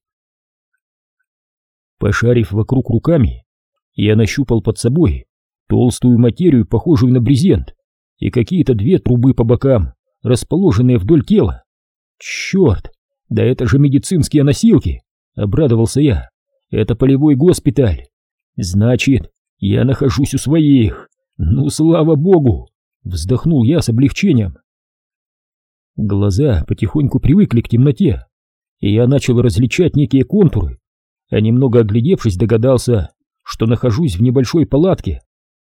Пошарив вокруг руками, я нащупал под собой толстую материю, похожую на брезент, и какие-то две трубы по бокам, расположенные вдоль тела. Черт, да это же медицинские носилки, обрадовался я. Это полевой госпиталь. Значит, я нахожусь у своих. Ну, слава богу, вздохнул я с облегчением. Глаза потихоньку привыкли к темноте, и я начал различать некие контуры, а немного оглядевшись, догадался, что нахожусь в небольшой палатке.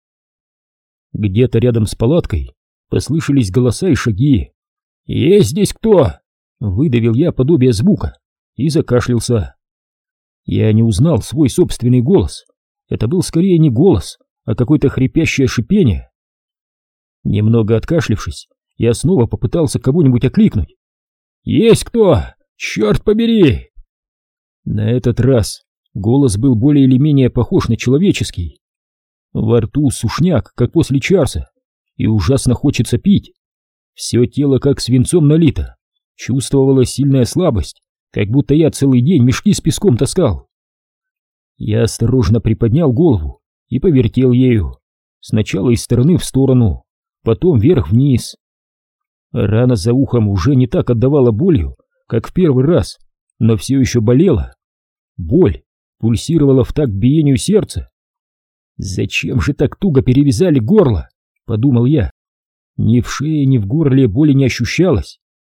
Где-то рядом с палаткой послышались голоса и шаги. «Есть здесь кто?» — выдавил я подобие звука и закашлялся. Я не узнал свой собственный голос. Это был скорее не голос, а какое-то хрипящее шипение. Немного откашлившись, я снова попытался кого-нибудь окликнуть. «Есть кто? Черт побери!» На этот раз голос был более или менее похож на человеческий. Во рту сушняк, как после чарса, и ужасно хочется пить. Все тело как свинцом налито, чувствовалась сильная слабость, как будто я целый день мешки с песком таскал. Я осторожно приподнял голову и повертел ею, сначала из стороны в сторону, потом вверх-вниз. Рана за ухом уже не так отдавала болью, как в первый раз, но все еще болела. Боль пульсировала в такт биению сердца. «Зачем же так туго перевязали горло?» — подумал я. Ни в шее, ни в горле боли не ощущалось.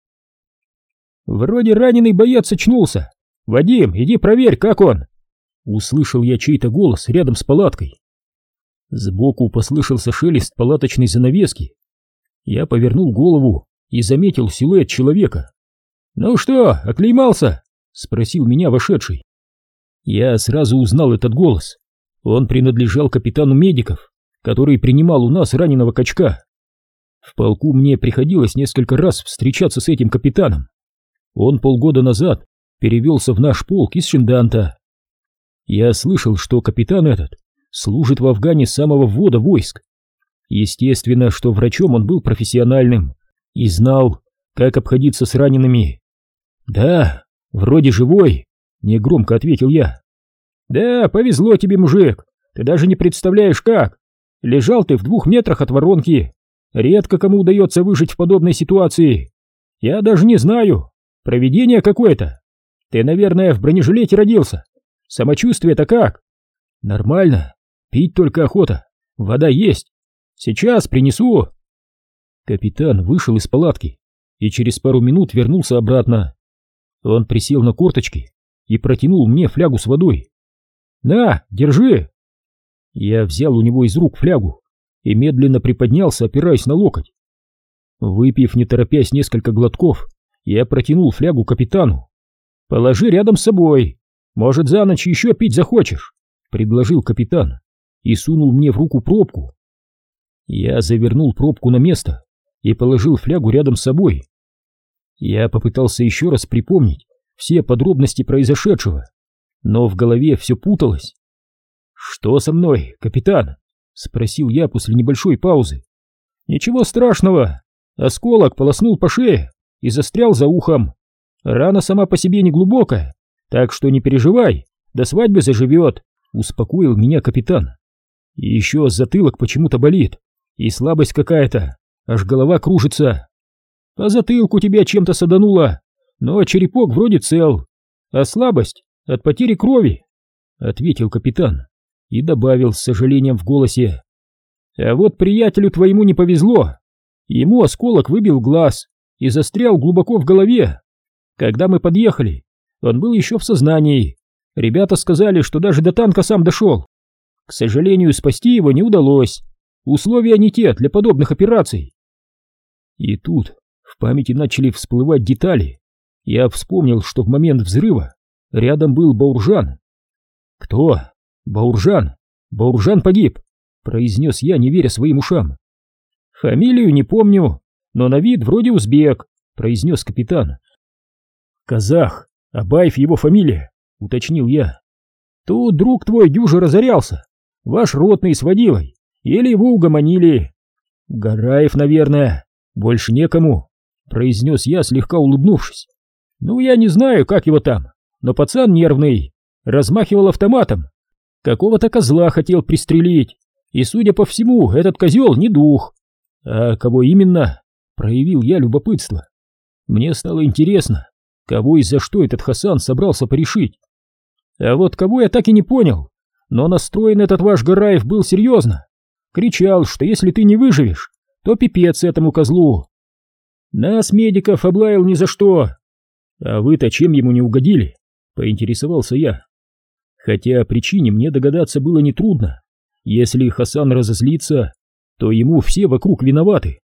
«Вроде раненый боец очнулся. Вадим, иди проверь, как он!» Услышал я чей-то голос рядом с палаткой. Сбоку послышался шелест палаточной занавески. Я повернул голову и заметил силуэт человека. «Ну что, оклеймался?» — спросил меня вошедший. Я сразу узнал этот голос. Он принадлежал капитану медиков, который принимал у нас раненого качка. В полку мне приходилось несколько раз встречаться с этим капитаном. Он полгода назад перевелся в наш полк из Шинданта. Я слышал, что капитан этот служит в Афгане с самого ввода войск. Естественно, что врачом он был профессиональным и знал, как обходиться с ранеными. «Да, вроде живой», — негромко ответил я. «Да, повезло тебе, мужик, ты даже не представляешь как. Лежал ты в двух метрах от воронки. Редко кому удается выжить в подобной ситуации. Я даже не знаю, провидение какое-то. Ты, наверное, в бронежилете родился. Самочувствие-то как?» «Нормально, пить только охота, вода есть. Сейчас принесу». Капитан вышел из палатки и через пару минут вернулся обратно. Он присел на корточки и протянул мне флягу с водой. «На, держи!» Я взял у него из рук флягу и медленно приподнялся, опираясь на локоть. Выпив, не торопясь, несколько глотков, я протянул флягу капитану. «Положи рядом с собой, может, за ночь еще пить захочешь», — предложил капитан и сунул мне в руку пробку. Я завернул пробку на место и положил флягу рядом с собой. Я попытался еще раз припомнить все подробности произошедшего, но в голове все путалось. «Что со мной, капитан?» — спросил я после небольшой паузы. Ничего страшного. Осколок полоснул по шее и застрял за ухом. Рана сама по себе не глубокая, так что не переживай, до свадьбы заживет, успокоил меня капитан. И еще затылок почему-то болит, и слабость какая-то, аж голова кружится. По затылку тебя чем-то садануло, но черепок вроде цел, а слабость от потери крови, ответил капитан и добавил с сожалением в голосе. А вот приятелю твоему не повезло. Ему осколок выбил глаз и застрял глубоко в голове. Когда мы подъехали, он был еще в сознании. Ребята сказали, что даже до танка сам дошел. К сожалению, спасти его не удалось. Условия не те для подобных операций. И тут в памяти начали всплывать детали. Я вспомнил, что в момент взрыва рядом был Бауржан. Кто? Бауржан. Бауржан погиб, произнес я, не веря своим ушам. Фамилию не помню, но на вид вроде узбек, произнес капитан. Казах, Абаев его фамилия, уточнил я. Тут друг твой дюже разорялся, ваш ротный с водилой, или его угомонили. Гараев, наверное, больше некому, произнес я, слегка улыбнувшись. Ну, я не знаю, как его там, но пацан нервный, размахивал автоматом, какого-то козла хотел пристрелить, и, судя по всему, этот козел не дух. А кого именно? Проявил я любопытство. Мне стало интересно, кого и за что этот Хасан собрался порешить. А вот кого я так и не понял, но настроен этот ваш Гараев был серьезно. Кричал, что если ты не выживешь, то пипец этому козлу. Нас, медиков, облаял ни за что. А вы-то чем ему не угодили? Поинтересовался я. Хотя о причине мне догадаться было нетрудно. Если Хасан разозлится, то ему все вокруг виноваты.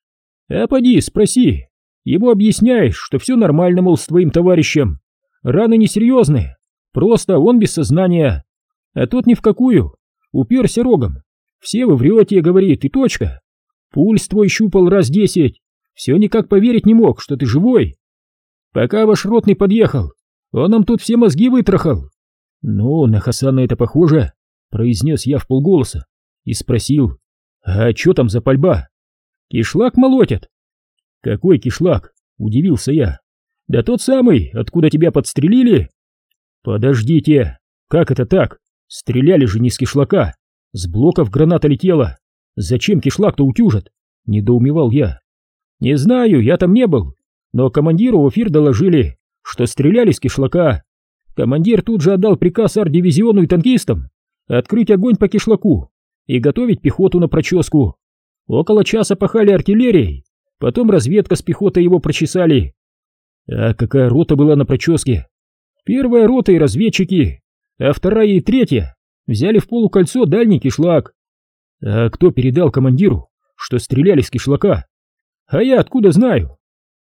А поди, спроси. Ему объясняешь, что все нормально, мол, с твоим товарищем. Раны несерьезные, просто он без сознания. А тот ни в какую, уперся рогом. Все вы врете, говорит, и точка. Пульс твой щупал раз десять, все никак поверить не мог, что ты живой. Пока ваш ротный подъехал, он нам тут все мозги вытрахал. Ну, на Хасана это похоже, произнес я вполголоса и спросил, а что там за пальба? Кишлак молотят. Какой кишлак? Удивился я. Да тот самый, откуда тебя подстрелили. Подождите, как это так? Стреляли же не с кишлака, с блоков граната летела. Зачем кишлак-то утюжат? Недоумевал я. Не знаю, я там не был, но командиру в эфир доложили, что стреляли с кишлака. Командир тут же отдал приказ арт-дивизиону и танкистам открыть огонь по кишлаку и готовить пехоту на проческу. Около часа пахали артиллерией, потом разведка с пехотой его прочесали. А какая рота была на проческе? Первая рота и разведчики, а вторая и третья взяли в полукольцо дальний кишлак. А кто передал командиру, что стреляли с кишлака? А я откуда знаю?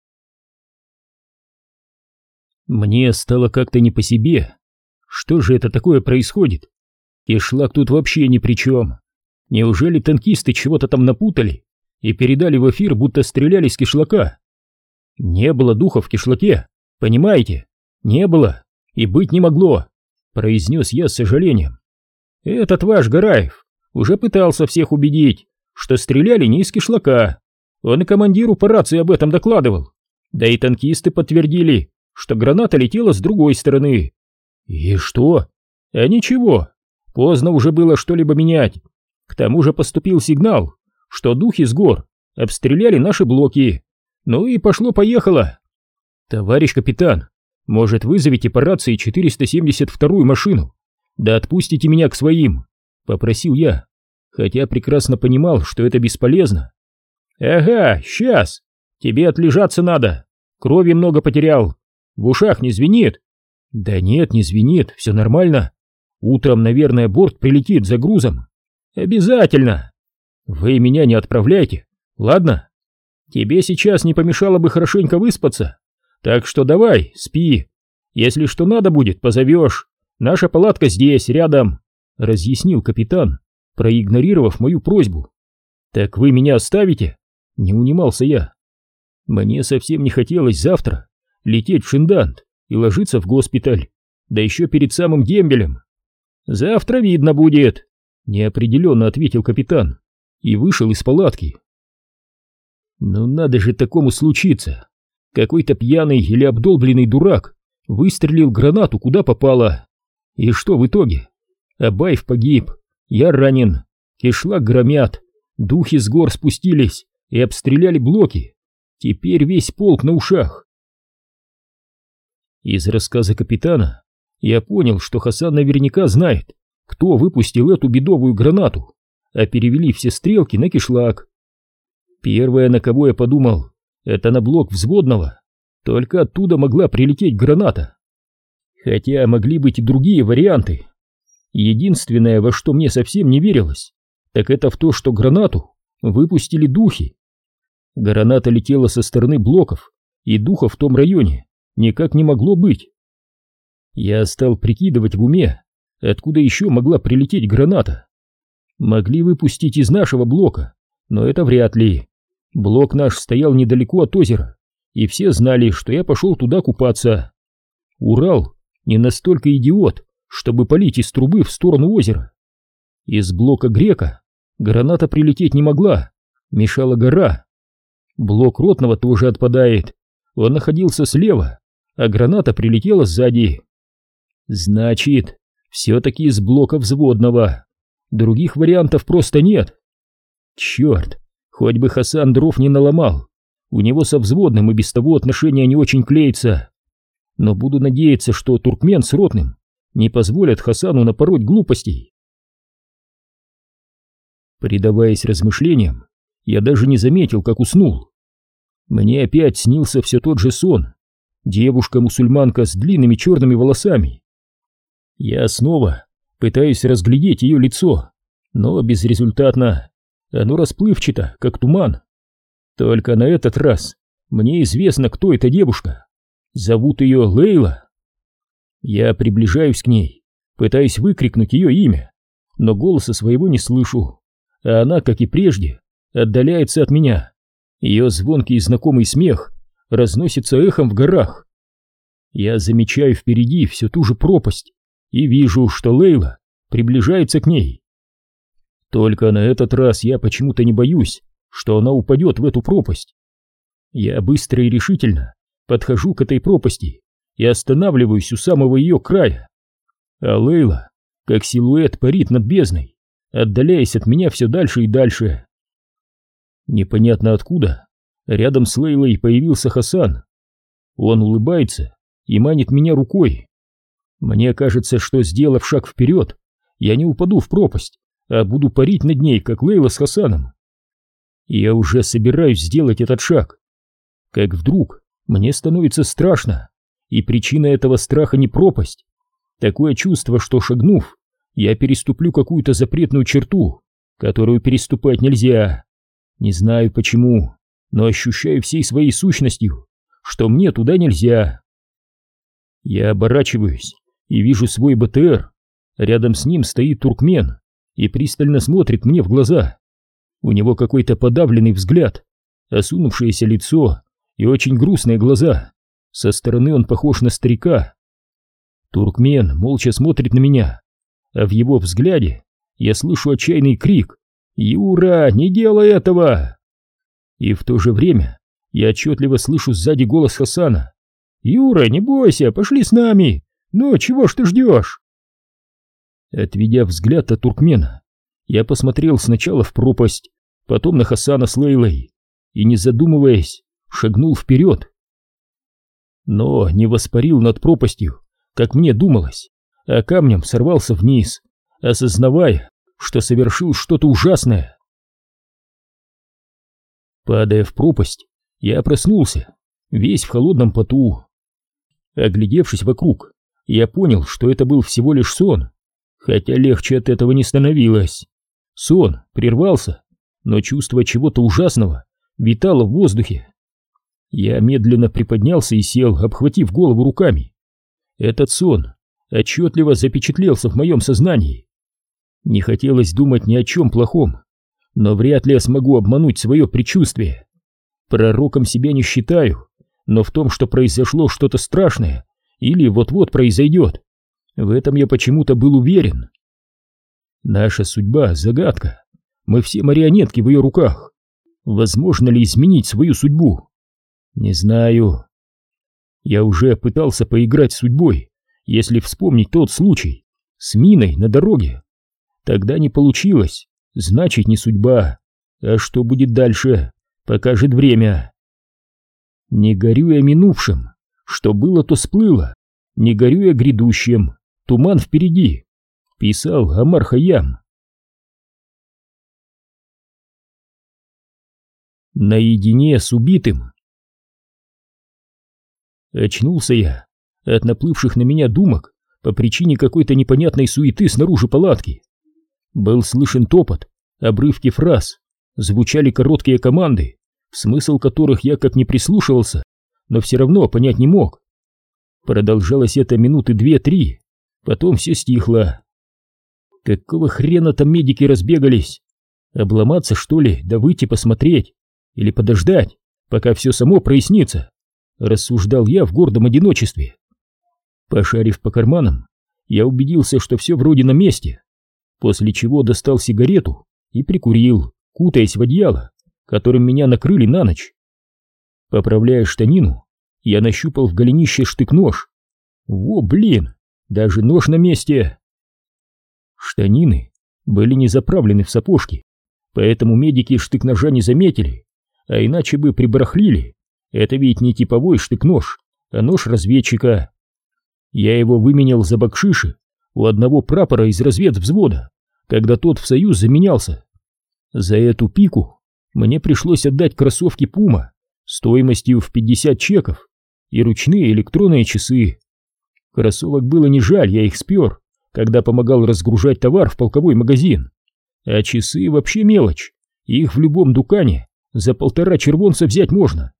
Мне стало как-то не по себе. Что же это такое происходит? Кишлак тут вообще ни при чем. Неужели танкисты чего-то там напутали и передали в эфир, будто стреляли с кишлака? Не было духа в кишлаке, понимаете? Не было и быть не могло, произнес я с сожалением. Этот ваш Гараев уже пытался всех убедить, что стреляли не из кишлака. Он и командиру по рации об этом докладывал. Да и танкисты подтвердили, что граната летела с другой стороны. И что? А ничего, поздно уже было что-либо менять. К тому же поступил сигнал, что духи с гор обстреляли наши блоки. Ну и пошло-поехало. Товарищ капитан, может, вызовите по рации четыреста семьдесят вторую машину? Да отпустите меня к своим, попросил я, хотя прекрасно понимал, что это бесполезно. Ага, сейчас. Тебе отлежаться надо. Крови много потерял. В ушах не звенит? Да нет, не звенит, все нормально. Утром, наверное, борт прилетит за грузом. Обязательно. Вы меня не отправляйте, ладно? Тебе сейчас не помешало бы хорошенько выспаться. Так что давай, спи. Если что надо будет, позовешь. Наша палатка здесь, рядом, разъяснил капитан, проигнорировав мою просьбу. Так вы меня оставите? Не унимался я. Мне совсем не хотелось завтра лететь в Шиндант и ложиться в госпиталь, да еще перед самым дембелем. Завтра видно будет, неопределенно ответил капитан и вышел из палатки. Ну надо же такому случиться. Какой-то пьяный или обдолбленный дурак выстрелил гранату куда попало. И что в итоге? Абаев погиб, я ранен, кишлак громят, духи с гор спустились и обстреляли блоки. Теперь весь полк на ушах. Из рассказа капитана я понял, что Хасан наверняка знает, кто выпустил эту бедовую гранату, а перевели все стрелки на кишлак. Первое, на кого я подумал, это на блок взводного. Только оттуда могла прилететь граната. Хотя могли быть и другие варианты. Единственное, во что мне совсем не верилось, так это в то, что гранату выпустили духи. Граната летела со стороны блоков, и духа в том районе никак не могло быть. Я стал прикидывать в уме, откуда еще могла прилететь граната. Могли выпустить из нашего блока, но это вряд ли. Блок наш стоял недалеко от озера, и все знали, что я пошел туда купаться. Урал не настолько идиот, чтобы палить из трубы в сторону озера. Из блока Грека граната прилететь не могла, мешала гора. Блок Ротного тоже отпадает, он находился слева, а граната прилетела сзади. Значит, все-таки из блока взводного. Других вариантов просто нет. Черт, хоть бы Хасан дров не наломал, у него со взводным и без того отношения не очень клеятся. Но буду надеяться, что туркмен с Ротным не позволят Хасану напороть глупостей. Предаваясь размышлениям, я даже не заметил, как уснул. Мне опять снился все тот же сон. Девушка-мусульманка с длинными черными волосами. Я снова пытаюсь разглядеть ее лицо, но безрезультатно. Оно расплывчато, как туман. Только на этот раз мне известно, кто эта девушка. Зовут ее Лейла. Я приближаюсь к ней, пытаюсь выкрикнуть ее имя, но голоса своего не слышу, а она, как и прежде, отдаляется от меня. Ее звонкий и знакомый смех разносится эхом в горах. Я замечаю впереди всю ту же пропасть и вижу, что Лейла приближается к ней. Только на этот раз я почему-то не боюсь, что она упадет в эту пропасть. Я быстро и решительно подхожу к этой пропасти и останавливаюсь у самого ее края. А Лейла, как силуэт, парит над бездной, отдаляясь от меня все дальше и дальше. Непонятно откуда рядом с Лейлой появился Хасан. Он улыбается и манит меня рукой. Мне кажется, что, сделав шаг вперед, я не упаду в пропасть, а буду парить над ней, как Лейла с Хасаном. Я уже собираюсь сделать этот шаг, как вдруг мне становится страшно, и причина этого страха не пропасть. Такое чувство, что, шагнув, я переступлю какую-то запретную черту, которую переступать нельзя. Не знаю почему, но ощущаю всей своей сущностью, что мне туда нельзя. Я оборачиваюсь и вижу свой БТР. Рядом с ним стоит туркмен и пристально смотрит мне в глаза. У него какой-то подавленный взгляд, осунувшееся лицо и очень грустные глаза. Со стороны он похож на старика. Туркмен молча смотрит на меня, а в его взгляде я слышу отчаянный крик: «Юра, не делай этого!» И в то же время я отчетливо слышу сзади голос Хасана: «Юра, не бойся, пошли с нами! Ну, чего ж ты ждешь?» Отведя взгляд от туркмена, я посмотрел сначала в пропасть, потом на Хасана с Лейлой и, не задумываясь, шагнул вперед. Но не воспарил над пропастью, как мне думалось, а камнем сорвался вниз, осознавая, что совершил что-то ужасное. Падая в пропасть, я проснулся, весь в холодном поту. Оглядевшись вокруг, я понял, что это был всего лишь сон, хотя легче от этого не становилось. Сон прервался, но чувство чего-то ужасного витало в воздухе. Я медленно приподнялся и сел, обхватив голову руками. Этот сон отчетливо запечатлелся в моем сознании. Не хотелось думать ни о чем плохом, но вряд ли я смогу обмануть свое предчувствие. Пророком себя не считаю, но в том, что произошло что-то страшное или вот-вот произойдет, в этом я почему-то был уверен. Наша судьба — загадка, мы все марионетки в ее руках. Возможно ли изменить свою судьбу? Не знаю. Я уже пытался поиграть с судьбой, если вспомнить тот случай с миной на дороге. Тогда не получилось, значит, не судьба. А что будет дальше, покажет время. Не горюя минувшим, что было, то сплыло, не горюя грядущим, туман впереди, писал Омар Хайям. Наедине с убитым. Очнулся я от наплывших на меня думок по причине какой-то непонятной суеты снаружи палатки. Был слышен топот, обрывки фраз, звучали короткие команды, в смысл которых я как не прислушивался, но все равно понять не мог. Продолжалось это минуты две-три, потом все стихло. Какого хрена там медики разбегались? Обломаться, что ли, да выйти посмотреть? Или подождать, пока все само прояснится? Рассуждал я в гордом одиночестве. Пошарив по карманам, я убедился, что все вроде на месте, после чего достал сигарету и прикурил, кутаясь в одеяло, которым меня накрыли на ночь. Поправляя штанину, я нащупал в голенище штык-нож. Во, блин, даже нож на месте. Штанины были не заправлены в сапожки, поэтому медики штык-ножа не заметили, а иначе бы прибарахлили. Это ведь не типовой штык-нож, а нож разведчика. Я его выменял за бакшиши у одного прапора из разведвзвода, когда тот в союз заменялся. За эту пику мне пришлось отдать кроссовки Пума стоимостью в пятьдесят чеков и ручные электронные часы. Кроссовок было не жаль, я их спер, когда помогал разгружать товар в полковой магазин. А часы вообще мелочь, их в любом дукане за полтора червонца взять можно.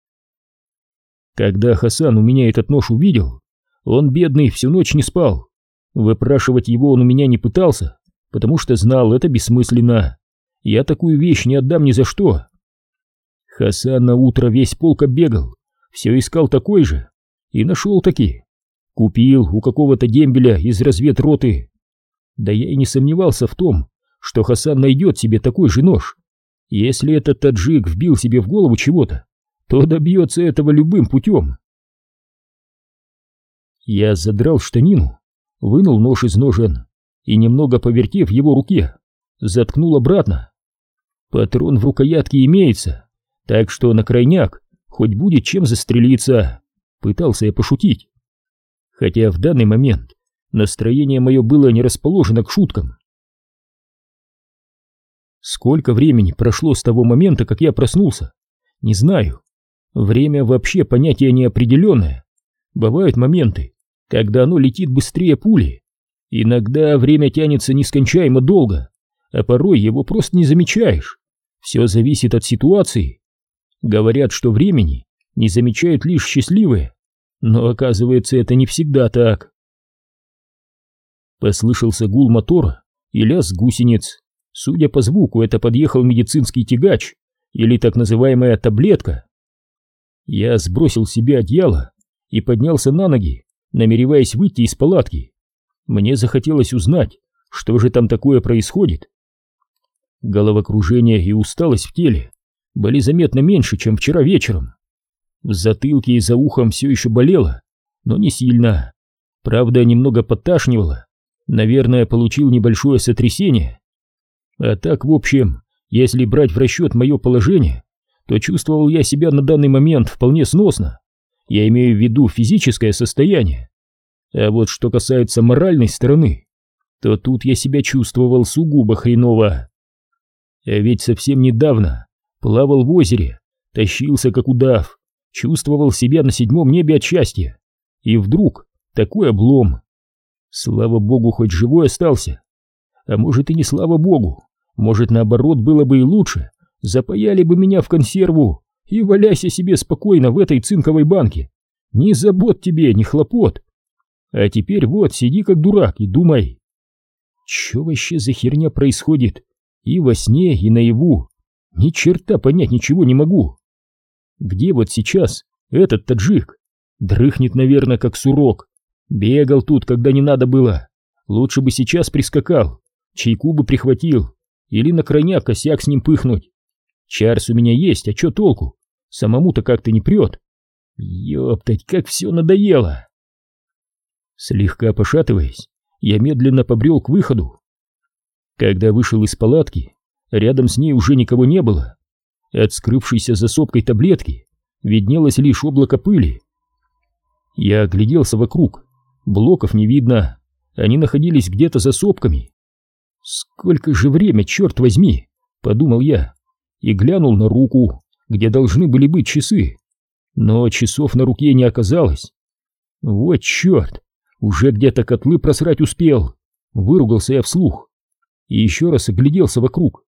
Когда Хасан у меня этот нож увидел, он, бедный, всю ночь не спал. Выпрашивать его он у меня не пытался, потому что знал, это бессмысленно. Я такую вещь не отдам ни за что. Хасан на утро весь полк оббегал, все искал такой же, и нашел таки. Купил у какого-то дембеля из разведроты. Да я и не сомневался в том, что Хасан найдет себе такой же нож. Если этот таджик вбил себе в голову чего-то, то добьется этого любым путем. Я задрал штанину, вынул нож из ножен и, немного повертев в его руке, заткнул обратно. Патрон в рукоятке имеется, так что на крайняк хоть будет чем застрелиться, пытался я пошутить. Хотя в данный момент настроение мое было не расположено к шуткам. Сколько времени прошло с того момента, как я проснулся, не знаю. Время вообще понятие неопределенное. Бывают моменты, когда оно летит быстрее пули. Иногда время тянется нескончаемо долго, а порой его просто не замечаешь. Все зависит от ситуации. Говорят, что времени не замечают лишь счастливые, но оказывается, это не всегда так. Послышался гул мотора и лязг гусениц. Судя по звуку, это подъехал медицинский тягач или так называемая таблетка. Я сбросил с себя одеяло и поднялся на ноги, намереваясь выйти из палатки. Мне захотелось узнать, что же там такое происходит. Головокружение и усталость в теле были заметно меньше, чем вчера вечером. В затылке и за ухом все еще болело, но не сильно. Правда, немного подташнивало. Наверное, получил небольшое сотрясение. А так, в общем, если брать в расчет мое положение, то чувствовал я себя на данный момент вполне сносно. Я имею в виду физическое состояние. А вот что касается моральной стороны, то тут я себя чувствовал сугубо хреново. А ведь совсем недавно плавал в озере, тащился как удав, чувствовал себя на седьмом небе от счастья. И вдруг такой облом. Слава богу, хоть живой остался. А может и не слава богу, может наоборот было бы и лучше. Запаяли бы меня в консерву и валяйся себе спокойно в этой цинковой банке. Ни забот тебе, ни хлопот. А теперь вот, сиди как дурак и думай. Чё вообще за херня происходит? И во сне, и наяву. Ни черта понять ничего не могу. Где вот сейчас этот таджик? Дрыхнет, наверное, как сурок. Бегал тут, когда не надо было. Лучше бы сейчас прискакал, чайку бы прихватил или на крайняк косяк с ним пыхнуть. Чарс у меня есть, а чё толку? Самому-то как-то не прет. Ёптать, как все надоело. Слегка пошатываясь, я медленно побрел к выходу. Когда вышел из палатки, рядом с ней уже никого не было. От скрывшейся за сопкой таблетки виднелось лишь облако пыли. Я огляделся вокруг. Блоков не видно, они находились где-то за сопками. «Сколько же время, черт возьми!» — подумал я и глянул на руку, где должны были быть часы. Но часов на руке не оказалось. Вот черт! Уже где-то котлы просрать успел. Выругался я вслух и еще раз огляделся вокруг.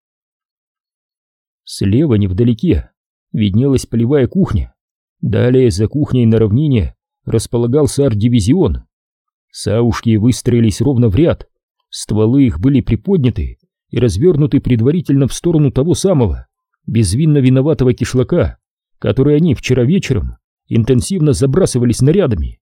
Слева невдалеке виднелась полевая кухня. Далее за кухней на равнине располагался арт-дивизион. Саушки выстроились ровно в ряд, стволы их были приподняты и развернуты предварительно в сторону того самого безвинно виноватого кишлака, который они вчера вечером интенсивно забрасывали снарядами.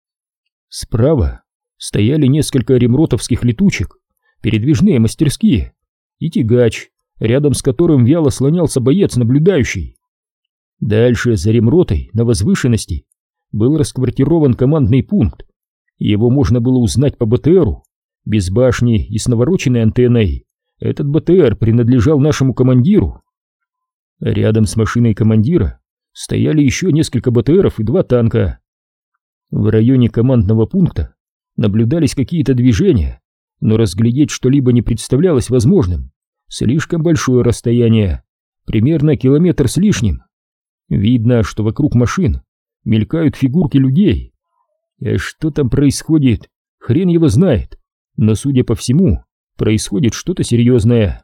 Справа стояли несколько ремротовских летучек, передвижные мастерские, и тягач, рядом с которым вяло слонялся боец-наблюдающий. Дальше, за ремротой, на возвышенности, был расквартирован командный пункт. Его можно было узнать по БТРу. Без башни и с навороченной антенной этот БТР принадлежал нашему командиру. Рядом с машиной командира стояли еще несколько БТРов и два танка. В районе командного пункта наблюдались какие-то движения, но разглядеть что-либо не представлялось возможным. Слишком большое расстояние, примерно километр с лишним. Видно, что вокруг машин мелькают фигурки людей. А что там происходит, хрен его знает, но, судя по всему, происходит что-то серьезное.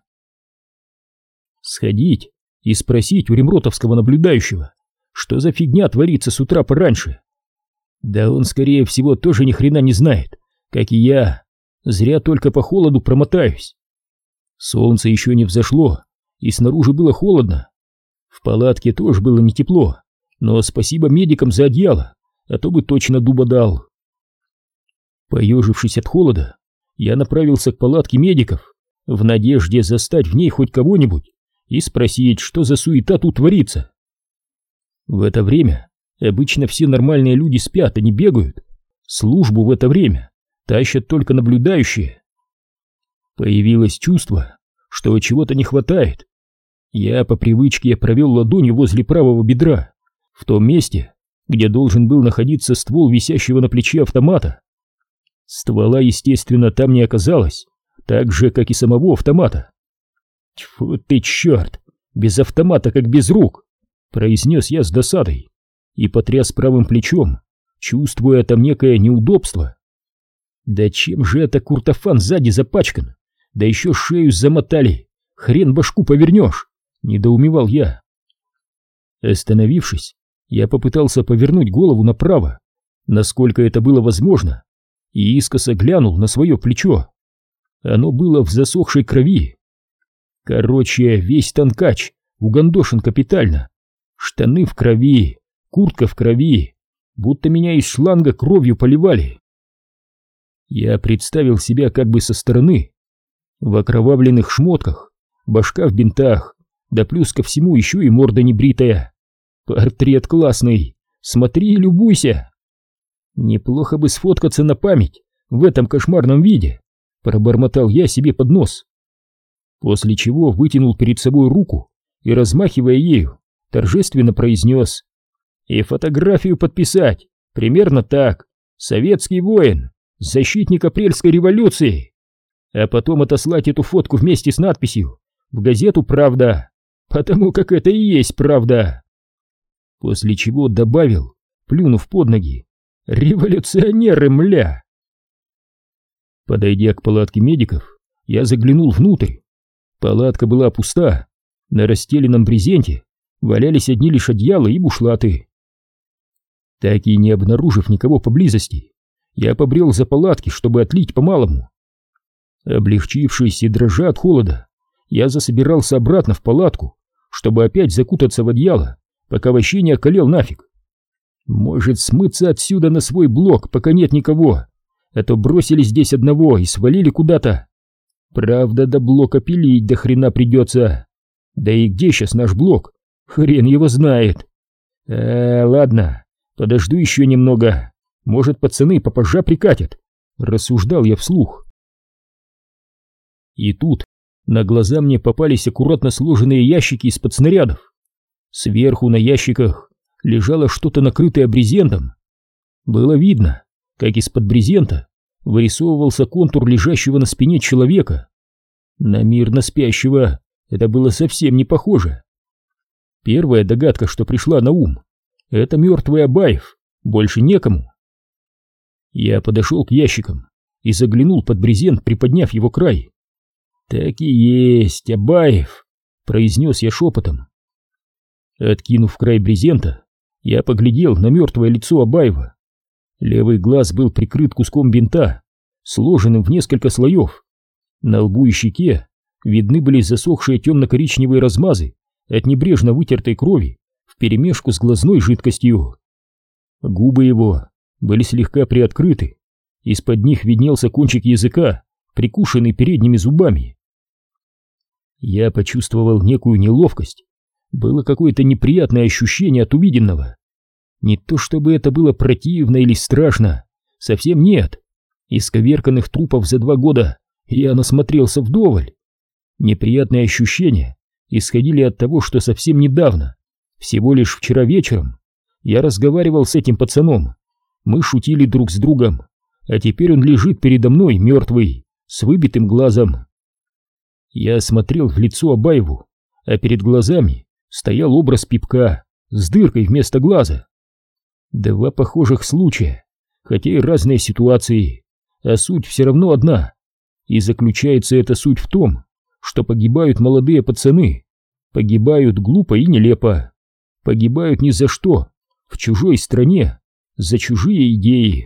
Сходить и спросить у ремротовского наблюдающего, что за фигня творится с утра пораньше. Да он, скорее всего, тоже ни хрена не знает, как и я. Зря только по холоду промотаюсь. Солнце еще не взошло, и снаружи было холодно. В палатке тоже было не тепло, но спасибо медикам за одеяло, а то бы точно дуба дал. Поежившись от холода, я направился к палатке медиков, в надежде застать в ней хоть кого-нибудь и спросить, что за суета тут творится. В это время обычно все нормальные люди спят, а не бегают. Службу в это время тащат только наблюдающие. Появилось чувство, что чего-то не хватает. Я по привычке провел ладонью возле правого бедра, в том месте, где должен был находиться ствол висящего на плече автомата. Ствола, естественно, там не оказалось, так же, как и самого автомата. «Тьфу ты, черт! Без автомата, как без рук!» — произнес я с досадой и потряс правым плечом, чувствуя там некое неудобство. «Да чем же это куртофан сзади запачкан? Да еще шею замотали! Хрен башку повернешь!» — недоумевал я. Остановившись, я попытался повернуть голову направо, насколько это было возможно, и искоса глянул на свое плечо. Оно было в засохшей крови. Короче, весь танкач угандошен капитально. Штаны в крови, куртка в крови, будто меня из шланга кровью поливали. Я представил себя как бы со стороны. В окровавленных шмотках, башка в бинтах, да плюс ко всему еще и морда небритая. Портрет классный, смотри и любуйся. Неплохо бы сфоткаться на память в этом кошмарном виде, пробормотал я себе под нос. После чего вытянул перед собой руку и, размахивая ею, торжественно произнес: «И фотографию подписать, примерно так, советский воин, защитник апрельской революции, а потом отослать эту фотку вместе с надписью в газету «Правда», потому как это и есть правда». После чего добавил, плюнув под ноги: «Революционеры, мля!» Подойдя к палатке медиков, я заглянул внутрь. Палатка была пуста, на расстеленном брезенте валялись одни лишь одеяла и бушлаты. Так и не обнаружив никого поблизости, я побрел за палатки, чтобы отлить по-малому. Облегчившись и дрожа от холода, я засобирался обратно в палатку, чтобы опять закутаться в одеяло, пока вообще не околел нафиг. Может, смыться отсюда на свой блок, пока нет никого, а то бросили здесь одного и свалили куда-то. Правда, до блока пилить до хрена придется. Да и где сейчас наш блок? Хрен его знает. А, ладно, подожду еще немного. Может, пацаны попозже прикатят. Рассуждал я вслух. И тут на глаза мне попались аккуратно сложенные ящики из-под снарядов. Сверху на ящиках лежало что-то накрытое брезентом. Было видно, как из-под брезента вырисовывался контур лежащего на спине человека. На мирно спящего это было совсем не похоже. Первая догадка, что пришла на ум, это мертвый Абаев, больше некому. Я подошел к ящикам и заглянул под брезент, приподняв его край. «Так и есть, Абаев», — произнес я шепотом. Откинув край брезента, я поглядел на мертвое лицо Абаева. Левый глаз был прикрыт куском бинта, сложенным в несколько слоев. На лбу и щеке видны были засохшие темно-коричневые размазы от небрежно вытертой крови вперемешку с глазной жидкостью. Губы его были слегка приоткрыты, из-под них виднелся кончик языка, прикушенный передними зубами. Я почувствовал некую неловкость. Было какое-то неприятное ощущение от увиденного. Не то чтобы это было противно или страшно, совсем нет. Исковерканных трупов за два года я насмотрелся вдоволь. Неприятные ощущения исходили от того, что совсем недавно, всего лишь вчера вечером, я разговаривал с этим пацаном. Мы шутили друг с другом, а теперь он лежит передо мной мертвый, с выбитым глазом. Я смотрел в лицо Абаеву, а перед глазами стоял образ Пипка с дыркой вместо глаза. Два похожих случая, хотя и разные ситуации, а суть все равно одна. И заключается эта суть в том, что погибают молодые пацаны, погибают глупо и нелепо, погибают ни за что, в чужой стране, за чужие идеи.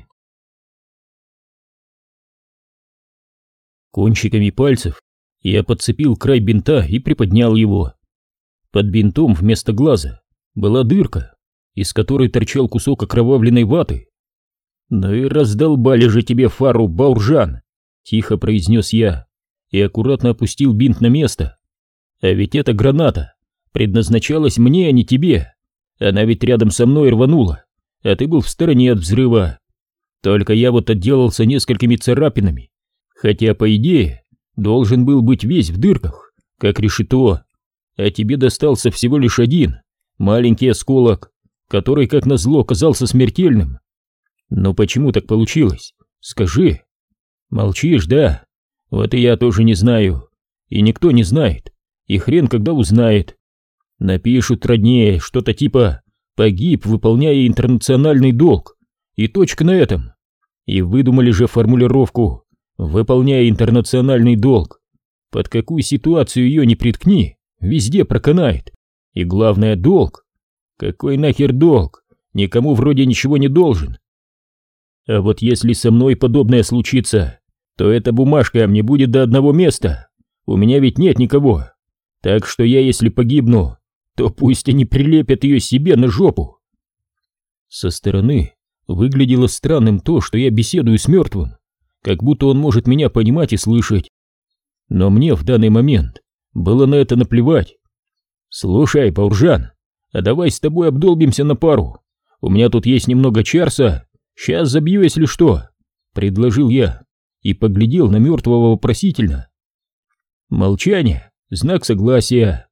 Кончиками пальцев я подцепил край бинта и приподнял его. Под бинтом вместо глаза была дырка, из которой торчал кусок окровавленной ваты. «Ну и раздолбали же тебе фару, Бауржан!» — тихо произнес я и аккуратно опустил бинт на место. «А ведь эта граната предназначалась мне, а не тебе. Она ведь рядом со мной рванула, а ты был в стороне от взрыва. Только я вот отделался несколькими царапинами, хотя, по идее, должен был быть весь в дырках, как решето, а тебе достался всего лишь один, маленький осколок, который, как назло, оказался смертельным. Но почему так получилось? Скажи». «Молчишь, да? Вот и я тоже не знаю, и никто не знает, и хрен когда узнает. Напишут роднее что-то типа «погиб, выполняя интернациональный долг», и точка на этом. И выдумали же формулировку «выполняя интернациональный долг». Под какую ситуацию ее не приткни, везде проканает. И главное — долг. Какой нахер долг? Никому вроде ничего не должен. А вот если со мной подобное случится, то эта бумажка мне будет до одного места. У меня ведь нет никого. Так что я, если погибну, то пусть они прилепят ее себе на жопу. Со стороны выглядело странным то, что я беседую с мертвым, как будто он может меня понимать и слышать. Но мне в данный момент было на это наплевать. «Слушай, Бауржан, а давай с тобой обдолбимся на пару. У меня тут есть немного чарса. Сейчас забью, если что», — предложил я и поглядел на мертвого вопросительно. Молчание — знак согласия.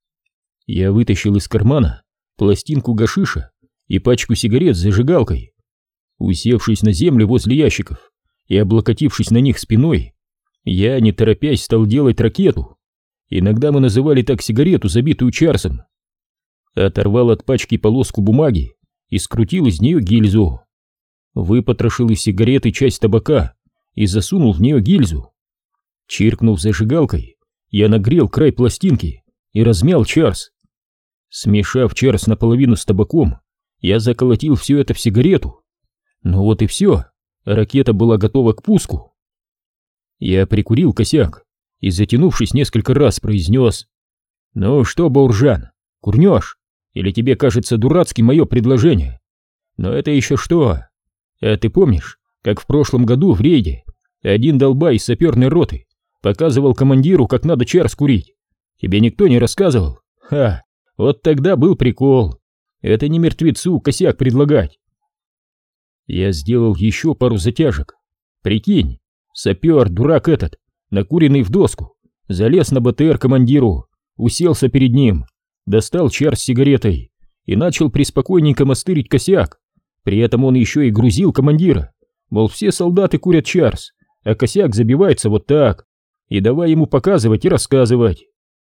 Я вытащил из кармана пластинку гашиша и пачку сигарет с зажигалкой. Усевшись на землю возле ящиков и облокотившись на них спиной, я, не торопясь, стал делать ракету. Иногда мы называли так сигарету, забитую чарсом. Оторвал от пачки полоску бумаги и скрутил из нее гильзу. Выпотрошил из сигареты часть табака и засунул в нее гильзу. Чиркнув зажигалкой, я нагрел край пластинки и размял чарс. Смешав чарс наполовину с табаком, я заколотил все это в сигарету. Ну вот и все, ракета была готова к пуску. Я прикурил косяк и, затянувшись несколько раз, произнес: «Ну что, Бауржан, курнешь? Или тебе кажется дурацким мое предложение? Но это еще что? А ты помнишь, как в прошлом году в рейде один долбай из саперной роты показывал командиру, как надо чарс курить? Тебе никто не рассказывал? Ха, вот тогда был прикол. Это не мертвецу косяк предлагать. Я сделал еще пару затяжек. Прикинь, сапер, дурак этот, накуренный в доску, залез на БТР командиру, уселся перед ним, достал чар с сигаретой и начал приспокойненько мастырить косяк. При этом он еще и грузил командира, мол, все солдаты курят чарс, а косяк забивается вот так, и давай ему показывать и рассказывать.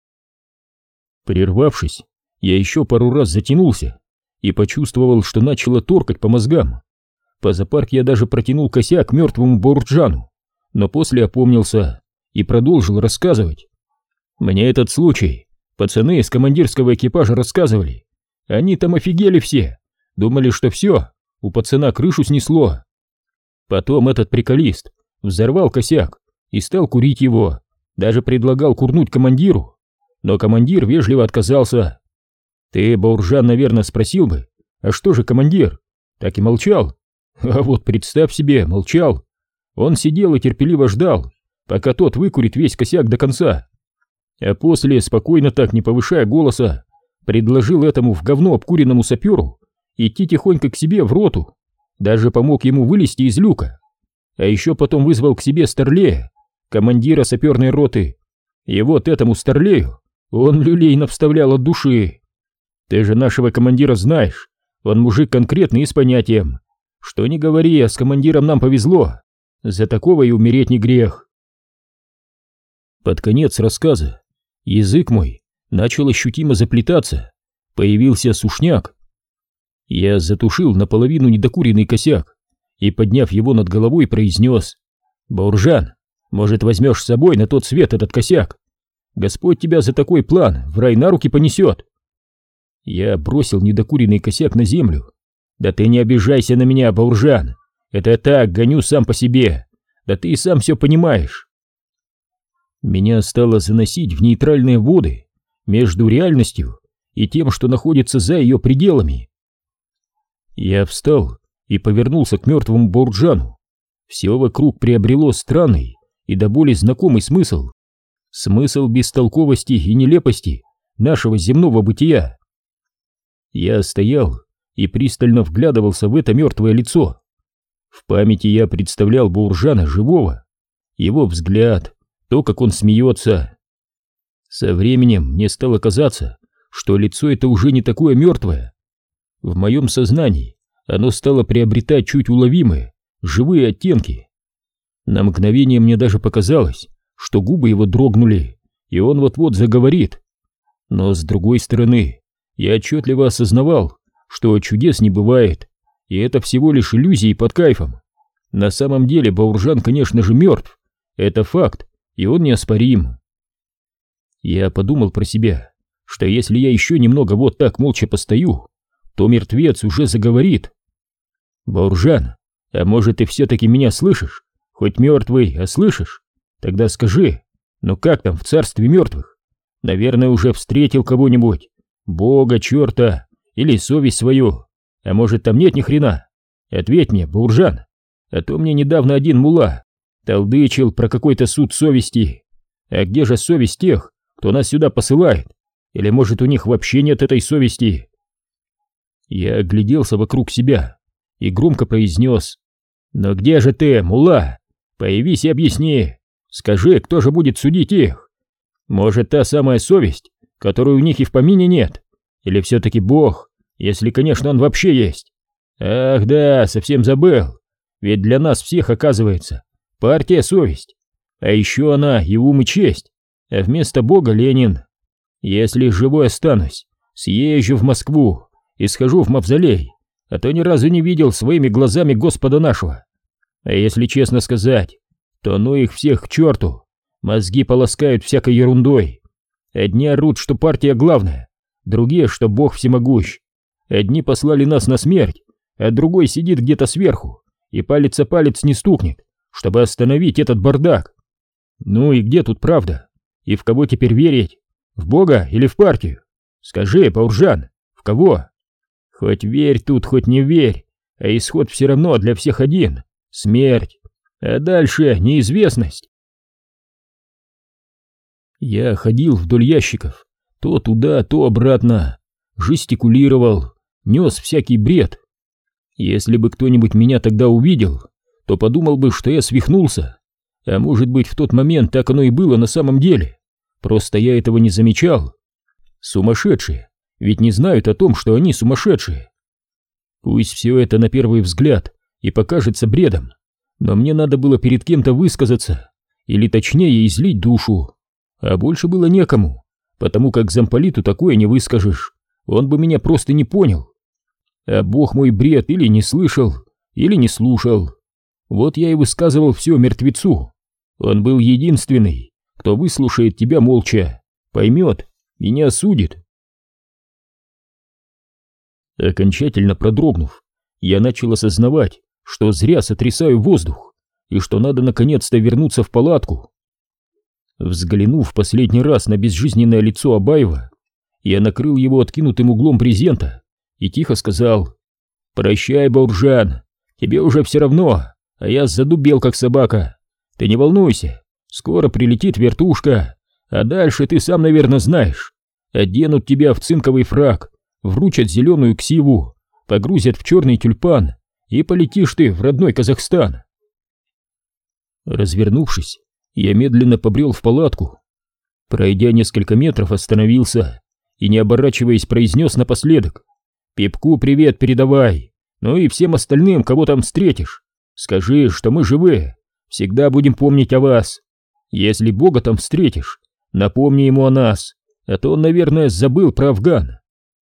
Прервавшись, я еще пару раз затянулся и почувствовал, что начало торкать по мозгам. По запарке я даже протянул косяк мертвому Баурджану, но после опомнился и продолжил рассказывать. Мне этот случай пацаны из командирского экипажа рассказывали. Они там офигели все, думали, что все, у пацана крышу снесло. Потом этот приколист взорвал косяк и стал курить его, даже предлагал курнуть командиру, но командир вежливо отказался. Ты, Бауржан, наверное, спросил бы, а что же командир? Так и молчал. А вот представь себе, молчал. Он сидел и терпеливо ждал, пока тот выкурит весь косяк до конца. А после, спокойно так, не повышая голоса, предложил этому в говно обкуренному саперу идти тихонько к себе в роту, даже помог ему вылезти из люка. А еще потом вызвал к себе Старлея, командира саперной роты, и вот этому Старлею он люлей навставлял от души. Ты же нашего командира знаешь, он мужик конкретный и с понятием. Что ни говори, а с командиром нам повезло, за такого и умереть не грех. Под конец рассказа язык мой начал ощутимо заплетаться, появился сушняк. Я затушил наполовину недокуренный косяк и, подняв его над головой, произнес: «Бауржан, может, возьмешь с собой на тот свет этот косяк? Господь тебя за такой план в рай на руки понесет». Я бросил недокуренный косяк на землю. «Да ты не обижайся на меня, Бауржан, это я так гоню сам по себе, да ты и сам все понимаешь». Меня стало заносить в нейтральные воды между реальностью и тем, что находится за ее пределами. Я встал и повернулся к мертвому Баурджану. Все вокруг приобрело странный и до боли знакомый смысл. Смысл бестолковости и нелепости нашего земного бытия. Я стоял и пристально вглядывался в это мертвое лицо. В памяти я представлял Бауржана живого, его взгляд, то, как он смеется. Со временем мне стало казаться, что лицо это уже не такое мертвое. В моем сознании оно стало приобретать чуть уловимые, живые оттенки. На мгновение мне даже показалось, что губы его дрогнули, и он вот-вот заговорит. Но с другой стороны, я отчетливо осознавал, что чудес не бывает, и это всего лишь иллюзии под кайфом. На самом деле Бауржан, конечно же, мертв, это факт, и он неоспорим. Я подумал про себя, что если я еще немного вот так молча постою, то мертвец уже заговорит. «Бауржан, а может, ты все-таки меня слышишь? Хоть мертвый, а слышишь? Тогда скажи, ну как там в царстве мертвых? Наверное, уже встретил кого-нибудь, Бога, черта или совесть свою, а может, там нет ни хрена? Ответь мне, Бауржан, а то мне недавно один мулла толдычил про какой-то суд совести. А где же совесть тех, кто нас сюда посылает? Или может, у них вообще нет этой совести?» Я огляделся вокруг себя и громко произнес: «Но где же ты, мулла? Появись и объясни. Скажи, кто же будет судить их? Может, та самая совесть, которой у них и в помине нет? Или все-таки Бог, если, конечно, он вообще есть? Ах да, совсем забыл. Ведь для нас всех, оказывается, партия совесть. А еще она и ум, и честь. А вместо Бога Ленин. Если живой останусь, съезжу в Москву и схожу в мавзолей, а то ни разу не видел своими глазами Господа нашего. А если честно сказать, то ну их всех к черту, мозги полоскают всякой ерундой. Одни орут, что партия главная, другие, что Бог всемогущ. Одни послали нас на смерть, а другой сидит где-то сверху и палец о палец не стукнет, чтобы остановить этот бардак. Ну и где тут правда? И в кого теперь верить? В Бога или в партию? Скажи, Бауржан, в кого? Хоть верь тут, хоть не верь, а исход все равно для всех один — смерть. А дальше неизвестность. Я ходил вдоль ящиков, то туда, то обратно, жестикулировал, нес всякий бред. Если бы кто-нибудь меня тогда увидел, то подумал бы, что я свихнулся. А может быть, в тот момент так оно и было на самом деле. Просто я этого не замечал. Сумасшедшие ведь не знают о том, что они сумасшедшие. Пусть все это на первый взгляд и покажется бредом, но мне надо было перед кем-то высказаться, или точнее излить душу. А больше было некому, потому как замполиту такое не выскажешь, он бы меня просто не понял. А бог мой бред или не слышал, или не слушал. Вот я и высказывал все мертвецу. Он был единственный, кто выслушает тебя молча, поймет и не осудит. Окончательно продрогнув, я начал осознавать, что зря сотрясаю воздух, и что надо наконец-то вернуться в палатку. Взглянув последний раз на безжизненное лицо Абаева, я накрыл его откинутым углом брезента и тихо сказал: «Прощай, Бауржан, тебе уже все равно, а я задубел как собака. Ты не волнуйся, скоро прилетит вертушка, а дальше ты сам, наверное, знаешь. Оденут тебя в цинковый фрак, вручат зеленую ксиву, погрузят в черный тюльпан, и полетишь ты в родной Казахстан». Развернувшись, я медленно побрел в палатку. Пройдя несколько метров, остановился и, не оборачиваясь, произнес напоследок: «Пипку привет передавай, ну и всем остальным, кого там встретишь. Скажи, что мы живые, всегда будем помнить о вас. Если Бога там встретишь, напомни ему о нас, а то он, наверное, забыл про Афган».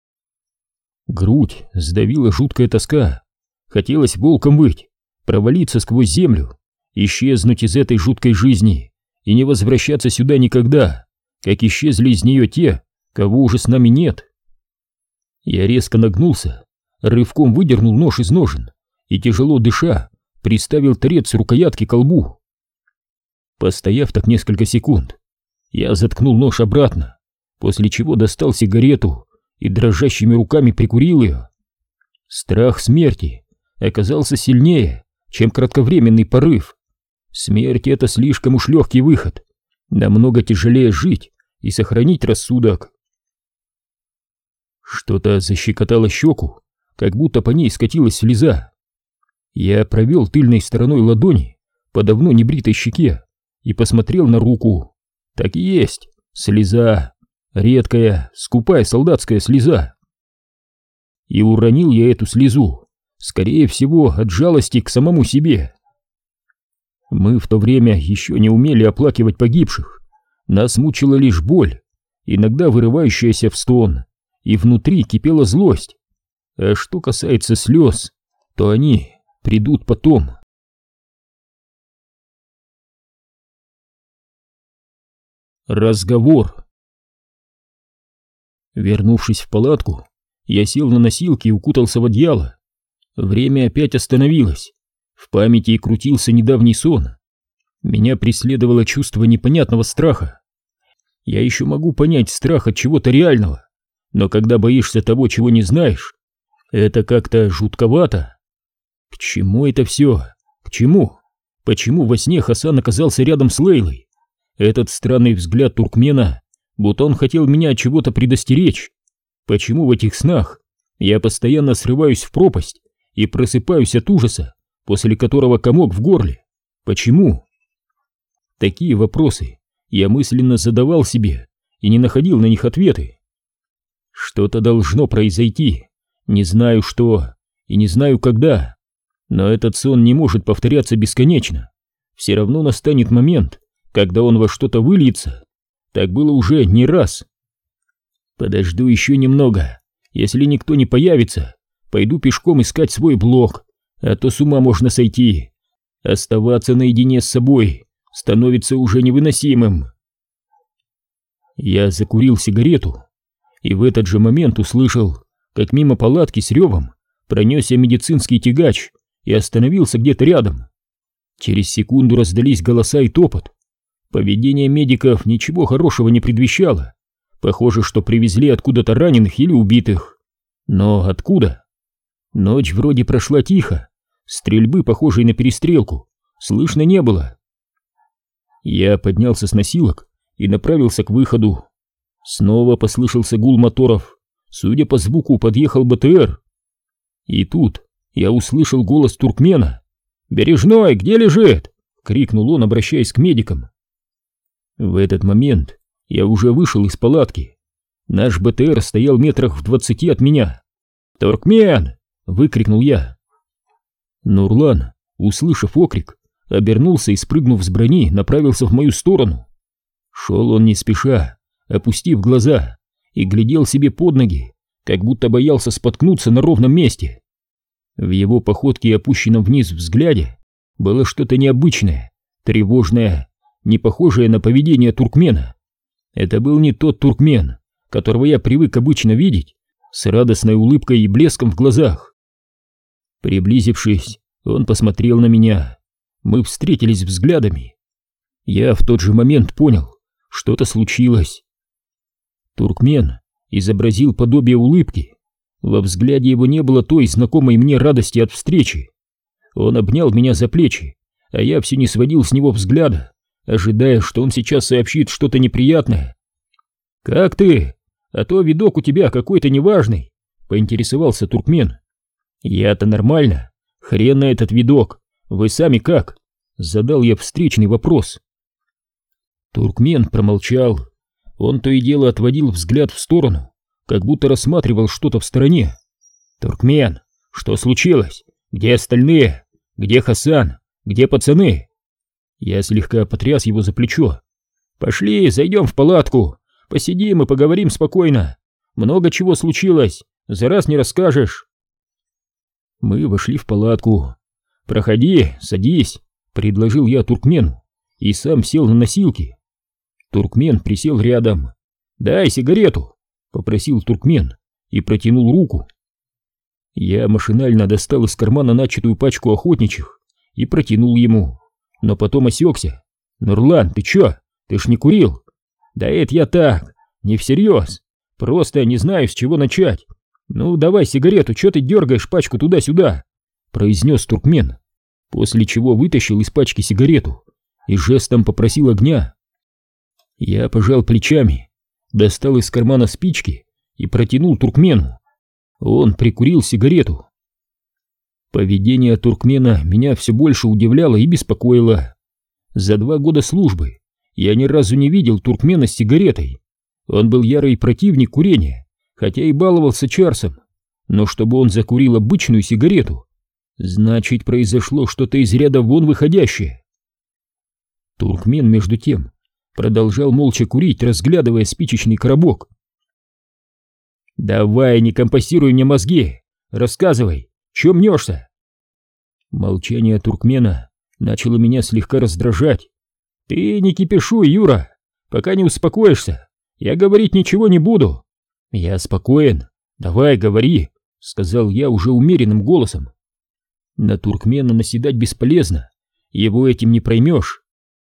Грудь сдавила жуткая тоска. Хотелось волком выть, провалиться сквозь землю, исчезнуть из этой жуткой жизни и не возвращаться сюда никогда, как исчезли из нее те, кого уже с нами нет. Я резко нагнулся, рывком выдернул нож из ножен и, тяжело дыша, приставил торец рукоятки к лбу. Постояв так несколько секунд, я заткнул нож обратно, после чего достал сигарету и дрожащими руками прикурил ее. Страх смерти оказался сильнее, чем кратковременный порыв. Смерть — это слишком уж легкий выход. Намного тяжелее жить и сохранить рассудок. Что-то защекотало щеку, как будто по ней скатилась слеза. Я провел тыльной стороной ладони по давно небритой щеке и посмотрел на руку. Так и есть, слеза. Редкая, скупая солдатская слеза. И уронил я эту слезу, скорее всего, от жалости к самому себе. Мы в то время еще не умели оплакивать погибших. Нас мучила лишь боль, иногда вырывающаяся в стон, и внутри кипела злость. А что касается слез, то они придут потом. Разговор. Вернувшись в палатку, я сел на носилки и укутался в одеяло. Время опять остановилось. В памяти крутился недавний сон. Меня преследовало чувство непонятного страха. Я еще могу понять страх от чего-то реального, но когда боишься того, чего не знаешь, это как-то жутковато. К чему это все? К чему? Почему во сне Хасан оказался рядом с Лейлой? Этот странный взгляд туркмена, будто он хотел меня от чего-то предостеречь. Почему в этих снах я постоянно срываюсь в пропасть и просыпаюсь от ужаса, после которого комок в горле? Почему? Такие вопросы я мысленно задавал себе и не находил на них ответы. Что-то должно произойти, не знаю что и не знаю когда, но этот сон не может повторяться бесконечно. Все равно настанет момент, когда он во что-то выльется. Так было уже не раз. Подожду еще немного. Если никто не появится, пойду пешком искать свой блок, а то с ума можно сойти. Оставаться наедине с собой становится уже невыносимым. Я закурил сигарету и в этот же момент услышал, как мимо палатки с ревом пронесся медицинский тягач и остановился где-то рядом. Через секунду раздались голоса и топот. Поведение медиков ничего хорошего не предвещало. Похоже, что привезли откуда-то раненых или убитых. Но откуда? Ночь вроде прошла тихо. Стрельбы, похожей на перестрелку, слышно не было. Я поднялся с носилок и направился к выходу. Снова послышался гул моторов. Судя по звуку, подъехал БТР. И тут я услышал голос туркмена. «Бережной, где лежит?» — крикнул он, обращаясь к медикам. В этот момент я уже вышел из палатки. Наш БТР стоял метрах в двадцати от меня. «Туркмен!» — выкрикнул я. Нурлан, услышав окрик, обернулся и, спрыгнув с брони, направился в мою сторону. Шел он не спеша, опустив глаза, и глядел себе под ноги, как будто боялся споткнуться на ровном месте. В его походке и опущенном вниз взгляде было что-то необычное, тревожное, не похожее на поведение туркмена. Это был не тот туркмен, которого я привык обычно видеть, с радостной улыбкой и блеском в глазах. Приблизившись, он посмотрел на меня. Мы встретились взглядами. Я в тот же момент понял, что-то случилось. Туркмен изобразил подобие улыбки. Во взгляде его не было той знакомой мне радости от встречи. Он обнял меня за плечи, а я все не сводил с него взгляда, ожидая, что он сейчас сообщит что-то неприятное. «Как ты? А то видок у тебя какой-то неважный», — поинтересовался туркмен. «Я-то нормально. Хрен на этот видок. Вы сами как?» — задал я встречный вопрос. Туркмен промолчал. Он то и дело отводил взгляд в сторону, как будто рассматривал что-то в стороне. «Туркмен, что случилось? Где остальные? Где Хасан? Где пацаны?» Я слегка потряс его за плечо. «Пошли, зайдем в палатку. Посидим и поговорим спокойно. Много чего случилось, за раз не расскажешь». Мы вошли в палатку. «Проходи, садись», — предложил я туркмену, и сам сел на носилки. Туркмен присел рядом. «Дай сигарету», — попросил туркмен и протянул руку. Я машинально достал из кармана начатую пачку охотничьих и протянул ему, но потом осекся. «Нурлан, ты чё? Ты ж не курил?» «Да это я так, не всерьез, просто не знаю, с чего начать. Ну давай сигарету, чё ты дергаешь пачку туда-сюда?» — произнес туркмен, после чего вытащил из пачки сигарету и жестом попросил огня. Я пожал плечами, достал из кармана спички и протянул туркмену. Он прикурил сигарету. Поведение туркмена меня все больше удивляло и беспокоило. За два года службы я ни разу не видел туркмена с сигаретой. Он был ярый противник курения, хотя и баловался чарсом, но чтобы он закурил обычную сигарету, значит, произошло что-то из ряда вон выходящее. Туркмен, между тем, продолжал молча курить, разглядывая спичечный коробок. «Давай, не компостируй мне мозги, рассказывай, чё мнешься?» Молчание туркмена начало меня слегка раздражать. «Ты не кипишуй, Юра, пока не успокоишься, я говорить ничего не буду». «Я спокоен, давай, говори», — сказал я уже умеренным голосом. На туркмена наседать бесполезно, его этим не проймешь.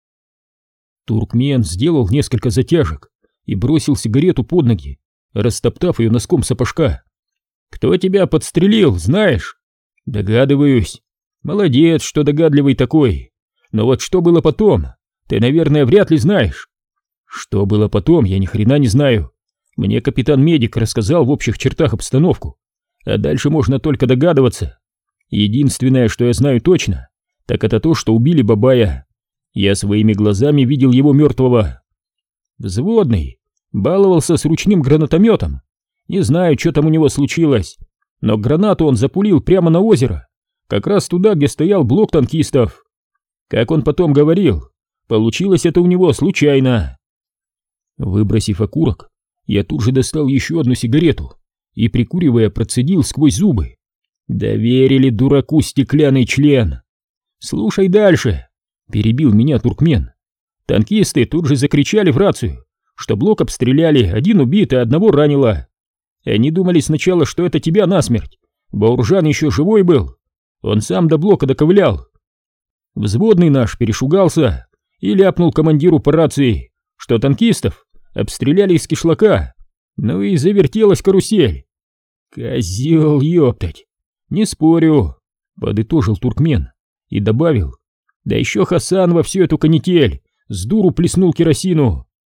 Туркмен сделал несколько затяжек и бросил сигарету под ноги, растоптав ее носком сапожка. «Кто тебя подстрелил, знаешь?» «Догадываюсь». «Молодец, что догадливый такой. Но вот что было потом, ты, наверное, вряд ли знаешь». «Что было потом, я ни хрена не знаю. Мне капитан-медик рассказал в общих чертах обстановку, а дальше можно только догадываться. Единственное, что я знаю точно, так это то, что убили Бабая. Я своими глазами видел его мертвого. Взводный баловался с ручным гранатометом. Не знаю, что там у него случилось, но гранату он запулил прямо на озеро, как раз туда, где стоял блок танкистов. Как он потом говорил, получилось это у него случайно». Выбросив окурок, я тут же достал еще одну сигарету и, прикуривая, процедил сквозь зубы. «Доверили дураку стеклянный член». «Слушай дальше», — перебил меня туркмен. «Танкисты тут же закричали в рацию, что блок обстреляли, один убит, а одного ранило. Они думали сначала, что это тебя насмерть. Бауржан еще живой был. Он сам до блока доковылял. Взводный наш перешугался и ляпнул командиру по рации, что танкистов обстреляли из кишлака. Ну и завертелась карусель». «Козел, ёптать!» «Не спорю», — подытожил туркмен и добавил: «Да еще Хасан во всю эту канитель с дуру плеснул керосину».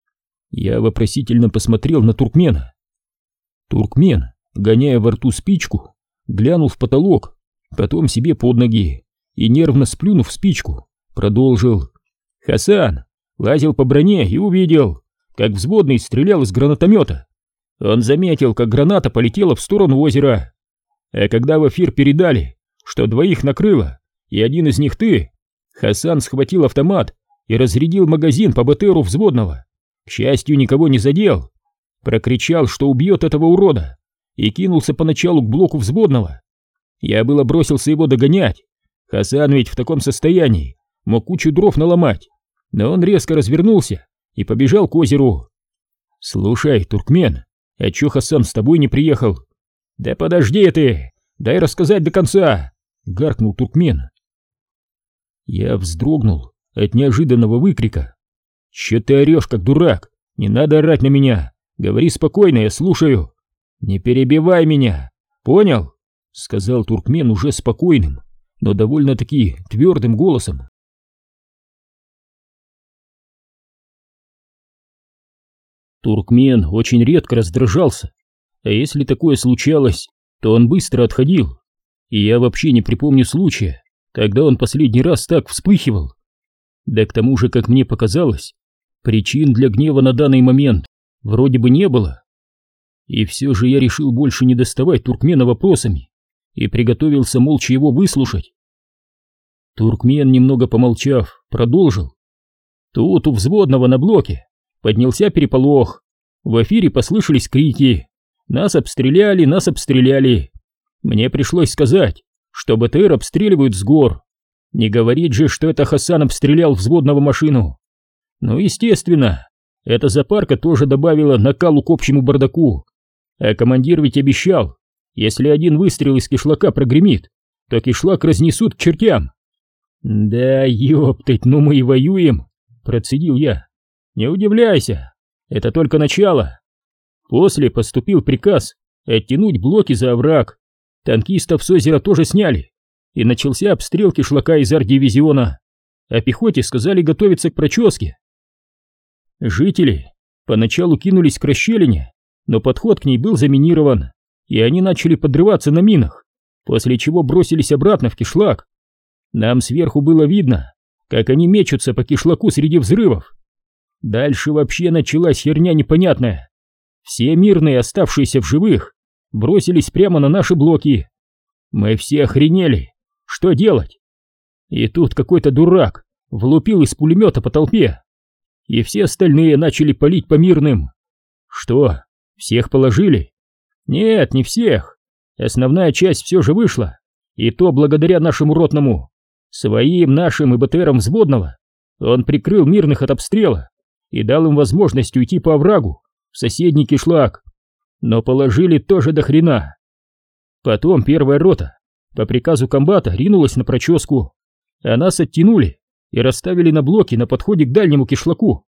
Я вопросительно посмотрел на туркмена. Туркмен, гоняя во рту спичку, глянул в потолок, потом себе под ноги и, нервно сплюнув спичку, продолжил. Хасан лазил по броне и увидел, как взводный стрелял из гранатомета. Он заметил, как граната полетела в сторону озера. А когда в эфир передали, что двоих накрыло, и один из них ты, Хасан схватил автомат и разрядил магазин по БТРу взводного. К счастью, никого не задел. Прокричал, что убьет этого урода, и кинулся поначалу к блоку взводного. Я было бросился его догонять. Хасан ведь в таком состоянии мог кучу дров наломать, но он резко развернулся и побежал к озеру. Слушай, туркмен, а чё Хасан с тобой не приехал? Да подожди ты, дай рассказать до конца, гаркнул туркмен. Я вздрогнул от неожиданного выкрика. Чё ты орёшь, как дурак? Не надо орать на меня. Говори спокойно, я слушаю. Не перебивай меня, понял? Сказал туркмен уже спокойным, но довольно-таки твердым голосом. Туркмен очень редко раздражался, а если такое случалось, то он быстро отходил, и я вообще не припомню случая, когда он последний раз так вспыхивал. Да к тому же, как мне показалось, причин для гнева на данный момент вроде бы не было. И все же я решил больше не доставать туркмена вопросами и приготовился молча его выслушать. Туркмен, немного помолчав, продолжил. Тут у взводного на блоке поднялся переполох. В эфире послышались крики. Нас обстреляли, нас обстреляли. Мне пришлось сказать, что БТР обстреливают с гор. Не говорить же, что это Хасан обстрелял взводного машину. Ну, естественно, эта запарка тоже добавила накалу к общему бардаку. А командир ведь обещал, если один выстрел из кишлака прогремит, то кишлак разнесут к чертям. Да ёптать, ну мы и воюем, процедил я. Не удивляйся, это только начало. После поступил приказ оттянуть блоки за овраг. Танкистов с озера тоже сняли, и начался обстрел кишлака из артдивизиона. А пехоте сказали готовиться к проческе. Жители поначалу кинулись к расщелине, но подход к ней был заминирован, и они начали подрываться на минах, после чего бросились обратно в кишлак. Нам сверху было видно, как они мечутся по кишлаку среди взрывов. Дальше вообще началась херня непонятная. Все мирные, оставшиеся в живых, бросились прямо на наши блоки. Мы все охренели. Что делать? И тут какой-то дурак влупил из пулемета по толпе, и все остальные начали палить по мирным. Что, всех положили? Нет, не всех. Основная часть все же вышла, и то благодаря нашему ротному. Своим, нашим и БТРам взводного он прикрыл мирных от обстрела и дал им возможность уйти по оврагу в соседний кишлак. Но положили тоже до хрена. Потом первая рота по приказу комбата ринулась на проческу, а нас оттянули и расставили на блоки на подходе к дальнему кишлаку.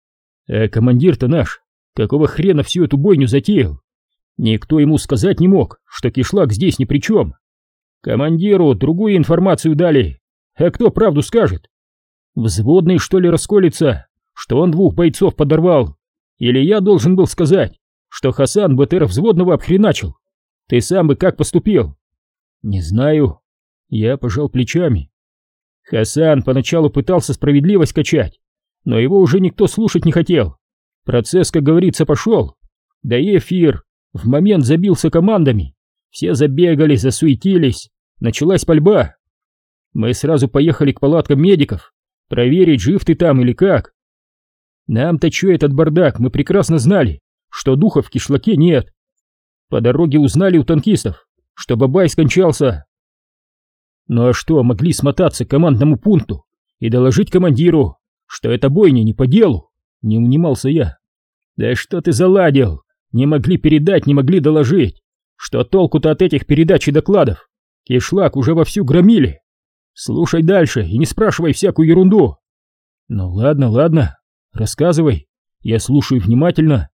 А командир-то наш какого хрена всю эту бойню затеял? Никто ему сказать не мог, что кишлак здесь ни при чем. Командиру другую информацию дали, а кто правду скажет? Взводный, что ли, расколется, что он двух бойцов подорвал? Или я должен был сказать, что Хасан БТР взводного обхреначил? Ты сам бы как поступил? Не знаю. Я пожал плечами. Хасан поначалу пытался справедливость качать, но его уже никто слушать не хотел. Процесс, как говорится, пошел. Да и эфир в момент забился командами. Все забегали, засуетились. Началась пальба. Мы сразу поехали к палаткам медиков, проверить, жив ты там или как. Нам-то чё этот бардак, мы прекрасно знали, что духа в кишлаке нет. По дороге узнали у танкистов, что Бабай скончался. Ну а что, могли смотаться к командному пункту и доложить командиру, что эта бойня не по делу? Не унимался я. Да что ты заладил? Не могли передать, не могли доложить. Что толку-то от этих передач и докладов? Кишлак уже вовсю громили. Слушай дальше и не спрашивай всякую ерунду. Ну ладно, ладно, рассказывай, я слушаю внимательно.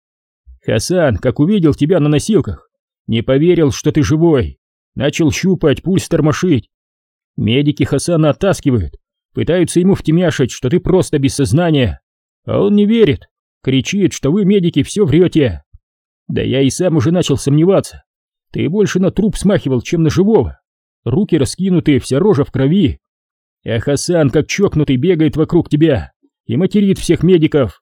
Хасан, как увидел тебя на носилках, не поверил, что ты живой. Начал щупать, пульс тормошить. Медики Хасана оттаскивают, пытаются ему втемяшить, что ты просто без сознания. А он не верит. кричит, что вы, медики, все врете. Да я и сам уже начал сомневаться. Ты больше на труп смахивал, чем на живого. Руки раскинуты, вся рожа в крови. А Хасан, как чокнутый, бегает вокруг тебя и материт всех медиков.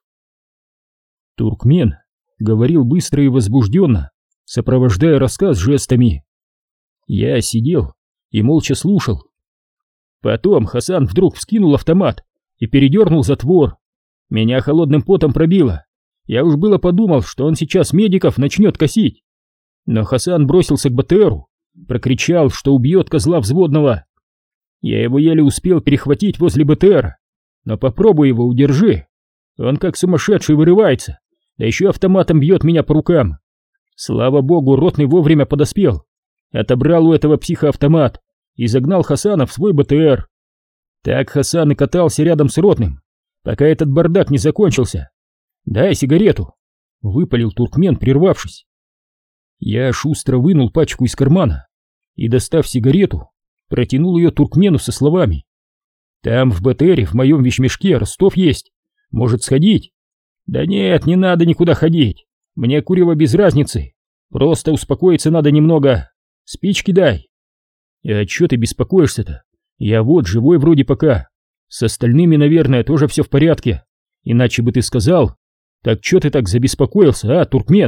Туркмен говорил быстро и возбужденно, сопровождая рассказ жестами. Я сидел и молча слушал. Потом Хасан вдруг вскинул автомат и передернул затвор. Меня холодным потом пробило. Я уж было подумал, что он сейчас медиков начнет косить. Но Хасан бросился к БТРу, прокричал, что убьет козла взводного. Я его еле успел перехватить возле БТРа, но попробуй его удержи. Он как сумасшедший вырывается, да еще автоматом бьет меня по рукам. Слава богу, ротный вовремя подоспел, отобрал у этого психа автомат и загнал Хасана в свой БТР. Так Хасан и катался рядом с ротным, пока этот бардак не закончился. «Дай сигарету!» — выпалил туркмен, прервавшись. Я шустро вынул пачку из кармана и, достав сигарету, протянул ее туркмену со словами: «Там в БТРе в моем вещмешке Ростов есть, может сходить?» «Да нет, не надо никуда ходить, мне курево без разницы, просто успокоиться надо немного, спички дай». «А чё ты беспокоишься-то? Я вот живой вроде пока, с остальными, наверное, тоже все в порядке, иначе бы ты сказал. Так чё ты так забеспокоился, а, туркмен?»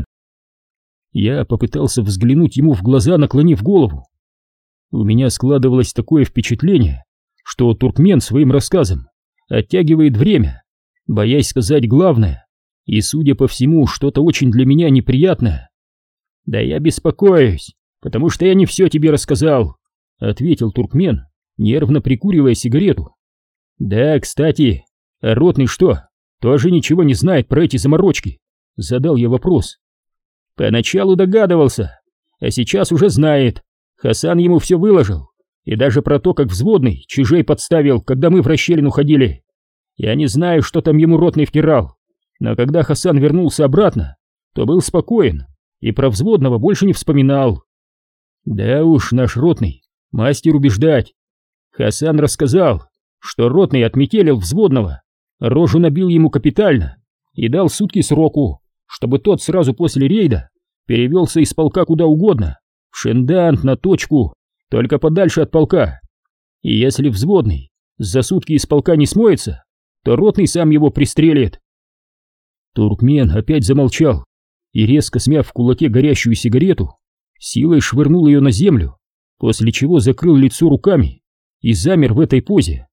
Я попытался взглянуть ему в глаза, наклонив голову. У меня складывалось такое впечатление, что туркмен своим рассказом оттягивает время, боясь сказать главное, и, судя по всему, что-то очень для меня неприятное. «Да я беспокоюсь, потому что я не все тебе рассказал», — ответил туркмен, нервно прикуривая сигарету. «Да, кстати, а ротный что, тоже ничего не знает про эти заморочки?» — задал я вопрос. «Поначалу догадывался, а сейчас уже знает. Хасан ему все выложил, и даже про то, как взводный чужей подставил, когда мы в расщелину ходили. Я не знаю, что там ему ротный втирал, но когда Хасан вернулся обратно, то был спокоен и про взводного больше не вспоминал. Да уж, наш ротный мастер убеждать. Хасан рассказал, что ротный отметелил взводного, рожу набил ему капитально и дал сутки сроку, чтобы тот сразу после рейда перевелся из полка куда угодно, в Шендант, на точку, только подальше от полка. И если взводный за сутки из полка не смоется, то ротный сам его пристрелит». Туркмен опять замолчал и, резко смяв в кулаке горящую сигарету, силой швырнул ее на землю, после чего закрыл лицо руками и замер в этой позе.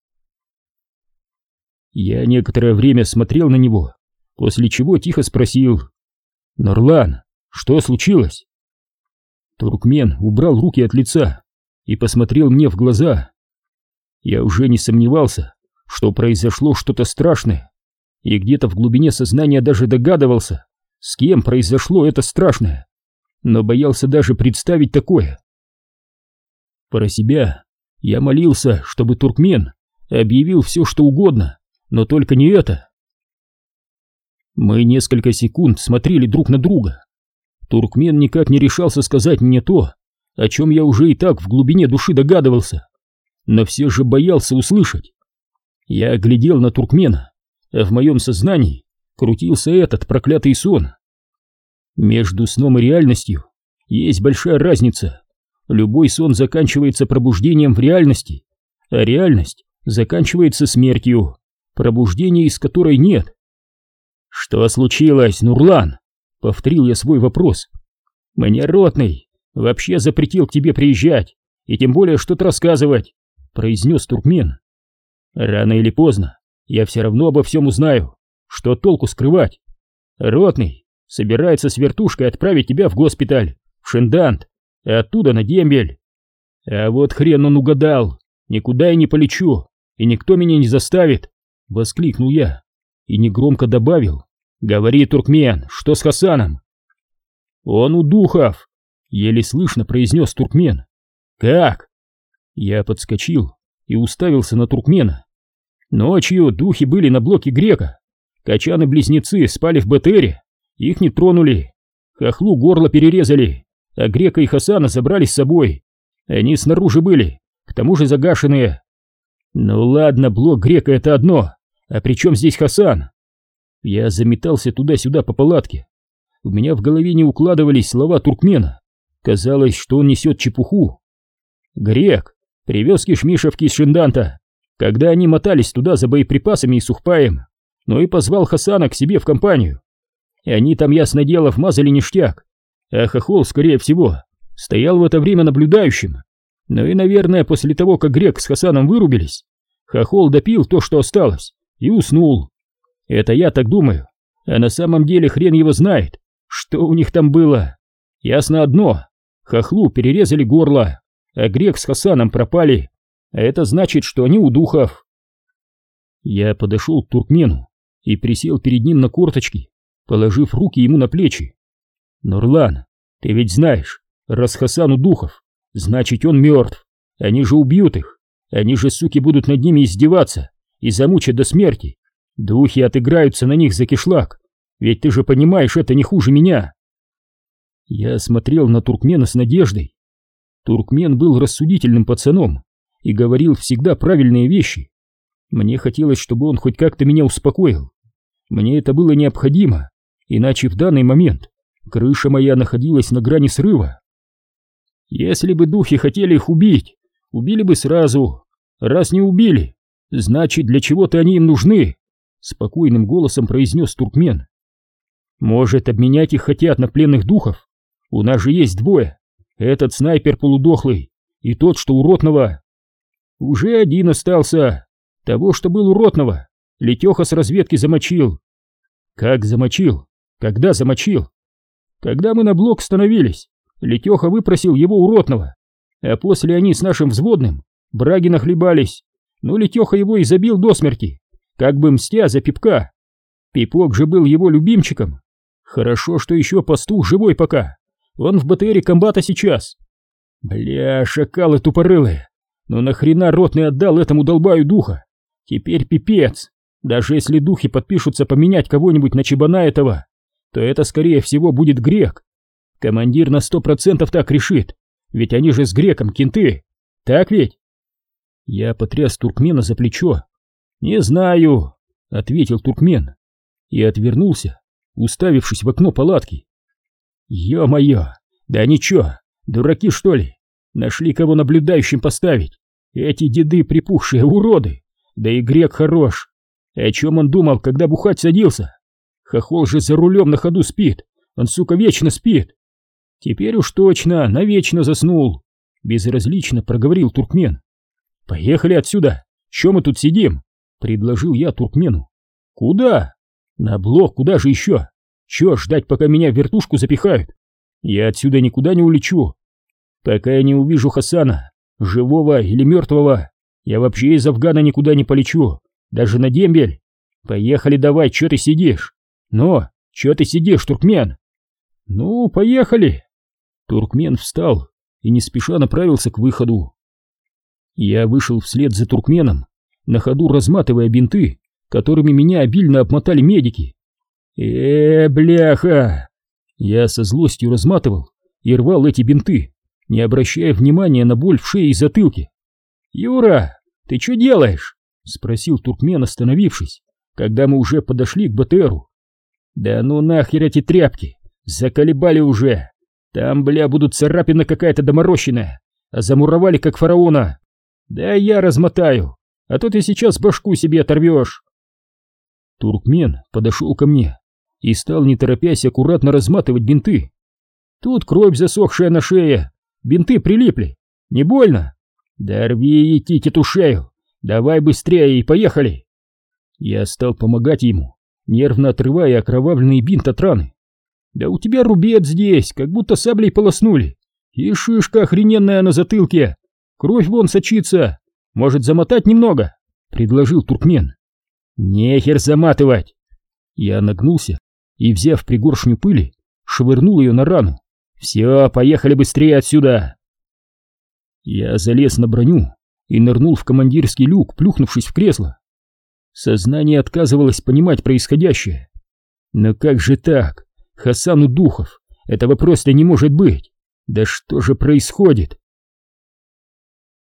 Я некоторое время смотрел на него, после чего тихо спросил: «Нурлан, что случилось?» Туркмен убрал руки от лица и посмотрел мне в глаза. Я уже не сомневался, что произошло что-то страшное, и где-то в глубине сознания даже догадывался, с кем произошло это страшное, но боялся даже представить такое. Про себя я молился, чтобы туркмен объявил все, что угодно, но только не это. Мы несколько секунд смотрели друг на друга. Туркмен никак не решался сказать мне то, о чем я уже и так в глубине души догадывался, но все же боялся услышать. Я глядел на туркмена, а в моем сознании крутился этот проклятый сон. Между сном и реальностью есть большая разница. Любой сон заканчивается пробуждением в реальности, а реальность заканчивается смертью, пробуждения из которой нет. «Что случилось, Нурлан?» — повторил я свой вопрос. «Мне ротный вообще запретил к тебе приезжать, и тем более что-то рассказывать», — произнес туркмен. «Рано или поздно я все равно обо всем узнаю. Что толку скрывать? Ротный собирается с вертушкой отправить тебя в госпиталь, в Шендант, и оттуда на дембель. А вот хрен он угадал, никуда я не полечу, и никто меня не заставит», — воскликнул я и негромко добавил: «Говори, туркмен, что с Хасаном?» «Он у духов», — еле слышно произнес туркмен. «Как?» Я подскочил и уставился на туркмена. «Ночью духи были на блоке Грека. Качаны-близнецы спали в БТРе, их не тронули. Хохлу горло перерезали, а Грека и Хасана забрали с собой. Они снаружи были, к тому же загашенные». «Ну ладно, блок Грека — это одно, а при чем здесь Хасан?» Я заметался туда-сюда по палатке. У меня в голове не укладывались слова туркмена. Казалось, что он несет чепуху. Грек привез кишмишевки из Шинданта, когда они мотались туда за боеприпасами и сухпаем, но и позвал Хасана к себе в компанию. И они там, ясно дело, вмазали ништяк, а Хохол, скорее всего, стоял в это время наблюдающим. Ну и, наверное, после того, как Грек с Хасаном вырубились, Хохол допил то, что осталось, и уснул. Это я так думаю, а на самом деле хрен его знает, что у них там было. Ясно одно, Хохлу перерезали горло, а Грек с Хасаном пропали, а это значит, что они у духов. Я подошел к туркмену и присел перед ним на корточки, положив руки ему на плечи. Нурлан, ты ведь знаешь, раз Хасан у духов, значит он мертв, они же убьют их, они же, суки, будут над ними издеваться и замучат до смерти. Духи отыграются на них за кишлак, ведь ты же понимаешь, это не хуже меня. Я смотрел на туркмена с надеждой. Туркмен был рассудительным пацаном и говорил всегда правильные вещи. Мне хотелось, чтобы он хоть как-то меня успокоил. Мне это было необходимо, иначе в данный момент крыша моя находилась на грани срыва. Если бы духи хотели их убить, убили бы сразу. Раз не убили, значит, для чего-то они им нужны, спокойным голосом произнес туркмен. Может, обменять их хотят на пленных духов? У нас же есть двое. Этот снайпер полудохлый и тот, что у Ротного. Уже один остался. Того, что был у Ротного, Летеха с разведки замочил. Как замочил? Когда замочил? Когда мы на блок становились, Летеха выпросил его у Ротного, а после они с нашим взводным браги нахлебались. Но Летеха его и забил до смерти, как бы мстя за Пипка. Пипок же был его любимчиком. Хорошо, что еще пастух живой пока. Он в БТРе комбата сейчас. Бля, шакалы тупорылые. Ну нахрена Ротный отдал этому долбаю духа? Теперь пипец. Даже если духи подпишутся поменять кого-нибудь на чебана этого, то это скорее всего будет Грек. Командир на сто процентов так решит, ведь они же с Греком кенты. Так ведь? Я потряс туркмена за плечо. «Не знаю», — ответил туркмен и отвернулся, уставившись в окно палатки. «Ё-моё, да ничего, дураки что ли? Нашли кого наблюдающим поставить. Эти деды припухшие уроды, да и Грек хорош. О чем он думал, когда бухать садился? Хохол же за рулем на ходу спит, он, сука, вечно спит. Теперь уж точно, навечно заснул», — безразлично проговорил туркмен. «Поехали отсюда, чё мы тут сидим?» — предложил я туркмену. «Куда?» «На блок, куда же еще? Чё ждать, пока меня в вертушку запихают? Я отсюда никуда не улечу. Пока я не увижу Хасана, живого или мертвого, я вообще из Афгана никуда не полечу, даже на дембель. Поехали давай, чё ты сидишь? Но, чё ты сидишь, туркмен?» «Ну, поехали!» Туркмен встал и не спеша направился к выходу. Я вышел вслед за туркменом, на ходу разматывая бинты, которыми меня обильно обмотали медики. э бляха! Я со злостью разматывал и рвал эти бинты, не обращая внимания на боль в шее и затылке. «Юра, ты что делаешь?» — спросил туркмен, остановившись, когда мы уже подошли к БТРу. «Да ну нахер эти тряпки! Заколебали уже! Там, бля, будут царапина какая-то доморощенная, а замуровали как фараона! Да я размотаю, а то ты сейчас башку себе оторвешь!» Туркмен подошел ко мне и стал, не торопясь, аккуратно разматывать бинты. «Тут кровь засохшая на шее, бинты прилипли, не больно? Да рви идти эту шею, давай быстрее и поехали!» Я стал помогать ему, нервно отрывая окровавленный бинт от раны. «Да у тебя рубец здесь, как будто саблей полоснули, и шишка охрененная на затылке, кровь вон сочится, может замотать немного?» — предложил туркмен. «Нехер заматывать!» Я нагнулся и, взяв пригоршню пыли, швырнул ее на рану. «Все, поехали быстрее отсюда!» Я залез на броню и нырнул в командирский люк, плюхнувшись в кресло. Сознание отказывалось понимать происходящее. Но как же так? Хасану духов! Этого просто не может быть! Да что же происходит?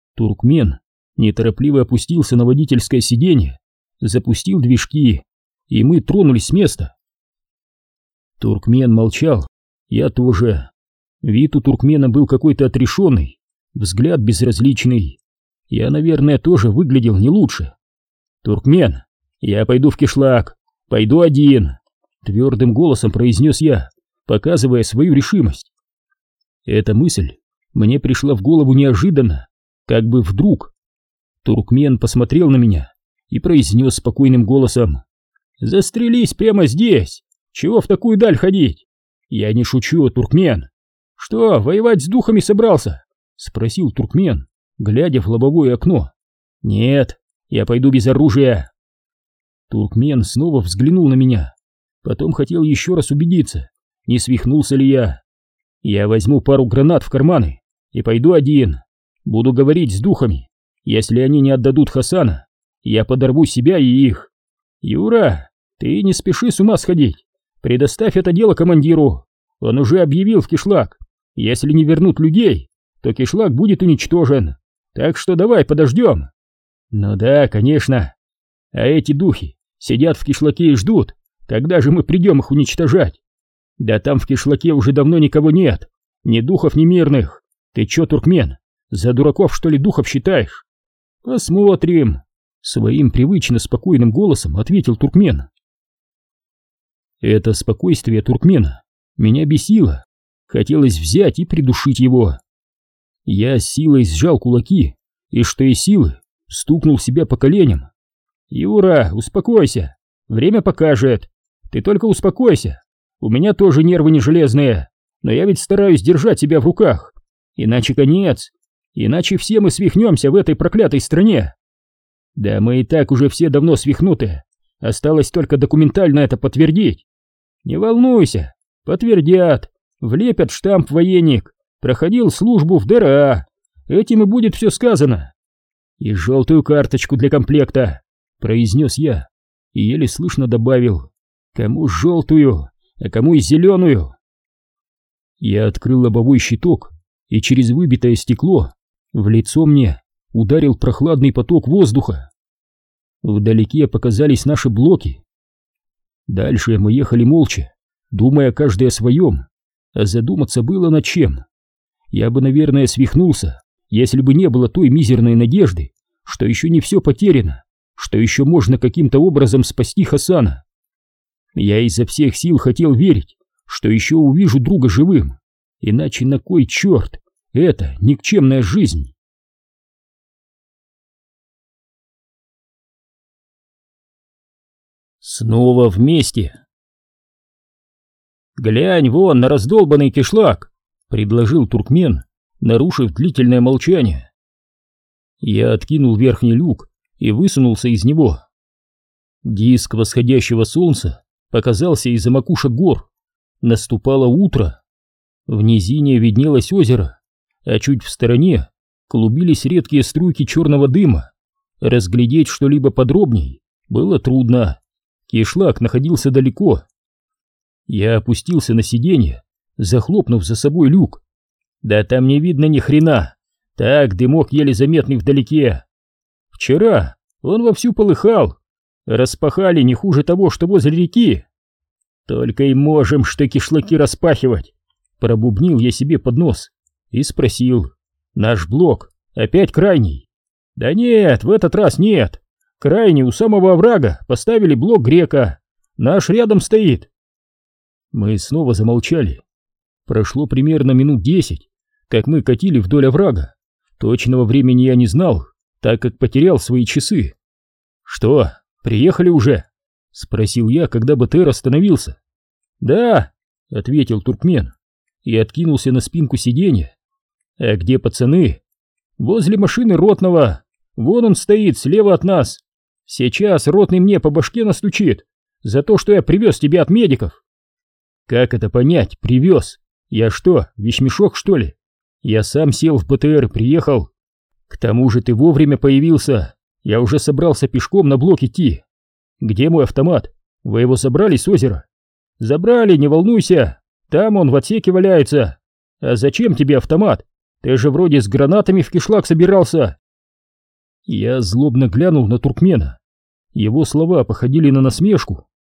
Туркмен неторопливо опустился на водительское сиденье, запустил движки и мы тронулись с места. Туркмен молчал, я тоже. Вид у туркмена был какой-то отрешенный, взгляд безразличный. Я, наверное, тоже выглядел не лучше. «Туркмен, я пойду в кишлак, пойду один», — твердым голосом произнес я, показывая свою решимость. Эта мысль мне пришла в голову неожиданно, как бы вдруг. Туркмен посмотрел на меня и произнес спокойным голосом: «Застрелись прямо здесь! Чего в такую даль ходить?» «Я не шучу, туркмен!» «Что, воевать с духами собрался?» — спросил туркмен, глядя в лобовое окно. «Нет, я пойду без оружия». Туркмен снова взглянул на меня, потом хотел еще раз убедиться, не свихнулся ли я. «Я возьму пару гранат в карманы и пойду один. Буду говорить с духами. Если они не отдадут Хасана, я подорву себя и их. Юра, ты не спеши с ума сходить. Предоставь это дело командиру. Он уже объявил в кишлак. Если не вернут людей, то кишлак будет уничтожен. Так что давай подождем». «Ну да, конечно. А эти духи сидят в кишлаке и ждут, когда же мы придем их уничтожать. Да там в кишлаке уже давно никого нет, ни духов, ни мирных. Ты чё, туркмен, за дураков что ли духов считаешь?» «Посмотрим», — своим привычно спокойным голосом ответил туркмен. Это спокойствие туркмена меня бесило. Хотелось взять и придушить его. Я с силой сжал кулаки и, что из силы, стукнул себя по коленям. «Юра, успокойся, время покажет. Ты только успокойся. У меня тоже нервы не железные, но я ведь стараюсь держать себя в руках. Иначе конец, иначе все мы свихнемся в этой проклятой стране». «Да мы и так уже все давно свихнуты, осталось только документально это подтвердить». «Не волнуйся, подтвердят, влепят штамп военник, проходил службу в ДРА, этим и будет все сказано». «И желтую карточку для комплекта», — произнес я, и еле слышно добавил: «Кому желтую, а кому и зеленую». Я открыл лобовой щиток, и через выбитое стекло в лицо мне ударил прохладный поток воздуха. Вдалеке показались наши блоки. Дальше мы ехали молча, думая каждый о своем, а задуматься было над чем. Я бы, наверное, свихнулся, если бы не было той мизерной надежды, что еще не все потеряно, что еще можно каким-то образом спасти Хасана. Я изо всех сил хотел верить, что еще увижу друга живым, иначе на кой черт эта никчемная жизнь? Снова вместе. «Глянь вон на раздолбанный кишлак», — предложил туркмен, нарушив длительное молчание. Я откинул верхний люк и высунулся из него. Диск восходящего солнца показался из-за макушек гор. Наступало утро. В низине виднелось озеро, а чуть в стороне клубились редкие струйки черного дыма. Разглядеть что-либо подробней было трудно. Кишлак находился далеко. Я опустился на сиденье, захлопнув за собой люк. Да там не видно ни хрена. Так, дымок еле заметный вдалеке. Вчера он вовсю полыхал. Распахали не хуже того, что возле реки. Только и можем, что кишлаки распахивать. Пробубнил я себе под нос и спросил: наш блок опять крайний? Да нет, в этот раз нет. Крайний у самого оврага поставили блок грека. Наш рядом стоит. Мы снова замолчали. Прошло примерно минут десять, как мы катили вдоль оврага. Точного времени я не знал, так как потерял свои часы. «Что, приехали уже?» — спросил я, когда БТР остановился. «Да», — ответил туркмен и откинулся на спинку сиденья. «А где пацаны?» «Возле машины ротного. Вон он стоит слева от нас. Сейчас ротный мне по башке настучит за то, что я привез тебя от медиков». «Как это понять, привез? Я что, вещмешок, что ли? Я сам сел в БТР и приехал. К тому же ты вовремя появился. Я уже собрался пешком на блок идти. Где мой автомат? Вы его забрали с озера?» «Забрали, не волнуйся. Там он в отсеке валяется. А зачем тебе автомат? Ты же вроде с гранатами в кишлак собирался». Я злобно глянул на туркмена. Его слова походили на насмешку.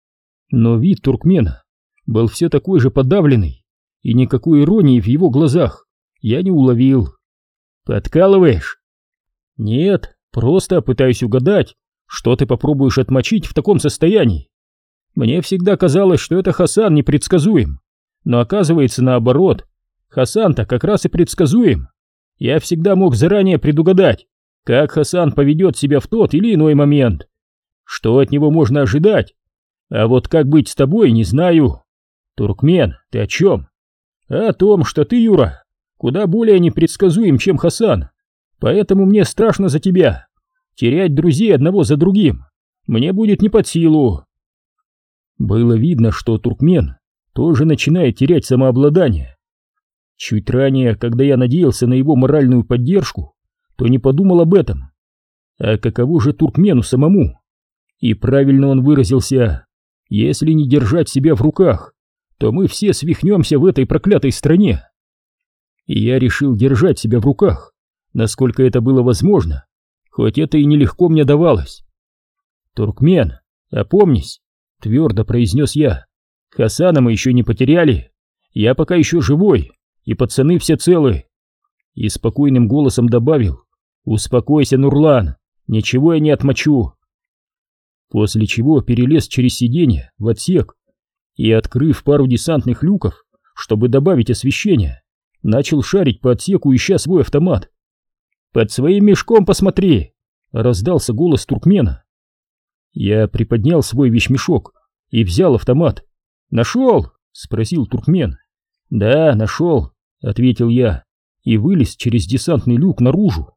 Но вид туркмена был все такой же подавленный, и никакой иронии в его глазах я не уловил. «Подкалываешь?» «Нет, просто пытаюсь угадать, что ты попробуешь отмочить в таком состоянии. Мне всегда казалось, что это Хасан непредсказуем, но оказывается наоборот. Хасан-то как раз и предсказуем. Я всегда мог заранее предугадать, как Хасан поведет себя в тот или иной момент. Что от него можно ожидать? А вот как быть с тобой, не знаю. Туркмен, ты о чем? О том, что ты, Юра, куда более непредсказуем, чем Хасан. Поэтому мне страшно за тебя. Терять друзей одного за другим мне будет не под силу». Было видно, что туркмен тоже начинает терять самообладание. Чуть ранее, когда я надеялся на его моральную поддержку, то не подумал об этом. А каково же туркмену самому? И правильно он выразился: если не держать себя в руках, то мы все свихнемся в этой проклятой стране. И я решил держать себя в руках, насколько это было возможно, хоть это и нелегко мне давалось. «Туркмен, опомнись», — твердо произнес я. «Хасана мы еще не потеряли, я пока еще живой, и пацаны все целы». И спокойным голосом добавил: «Успокойся, Нурлан, ничего я не отмочу». После чего перелез через сиденье в отсек и, открыв пару десантных люков, чтобы добавить освещения, начал шарить по отсеку, ища свой автомат. «Под своим мешком посмотри!» — раздался голос туркмена. Я приподнял свой вещмешок и взял автомат. «Нашел?» — спросил туркмен. «Да, нашел», — ответил я и вылез через десантный люк наружу.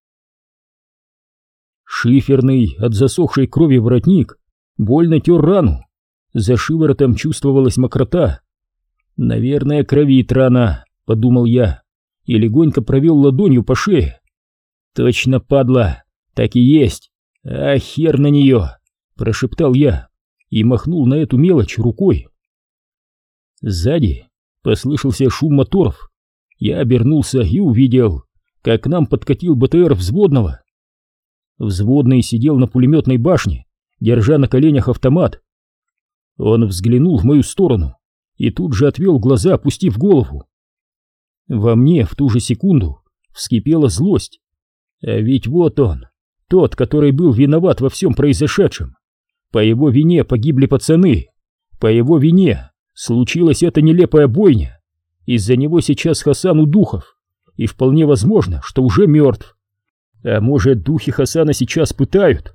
Шиферный от засохшей крови воротник больно тер рану. За шиворотом чувствовалась мокрота. «Наверное, кровит рана», — подумал я и легонько провел ладонью по шее. «Точно, падла, так и есть. А хер на нее!» — прошептал я и махнул на эту мелочь рукой. Сзади послышался шум моторов. Я обернулся и увидел, как к нам подкатил БТР взводного. Взводный сидел на пулеметной башне, держа на коленях автомат. Он взглянул в мою сторону и тут же отвел глаза, опустив голову. Во мне в ту же секунду вскипела злость. А ведь вот он, тот, который был виноват во всем произошедшем. По его вине погибли пацаны. По его вине случилась эта нелепая бойня. Из-за него сейчас Хасан у духов, и вполне возможно, что уже мертв. А может, духи Хасана сейчас пытают?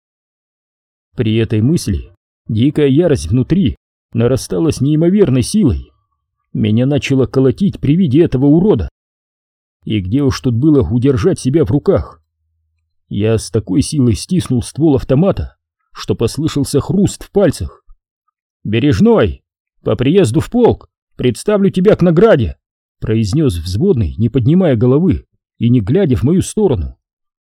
При этой мысли дикая ярость внутри нарастала с неимоверной силой. Меня начало колотить при виде этого урода. И где уж тут было удержать себя в руках? Я с такой силой стиснул ствол автомата, что послышался хруст в пальцах. «Бережной, по приезду в полк представлю тебя к награде», — произнес взводный, не поднимая головы и не глядя в мою сторону.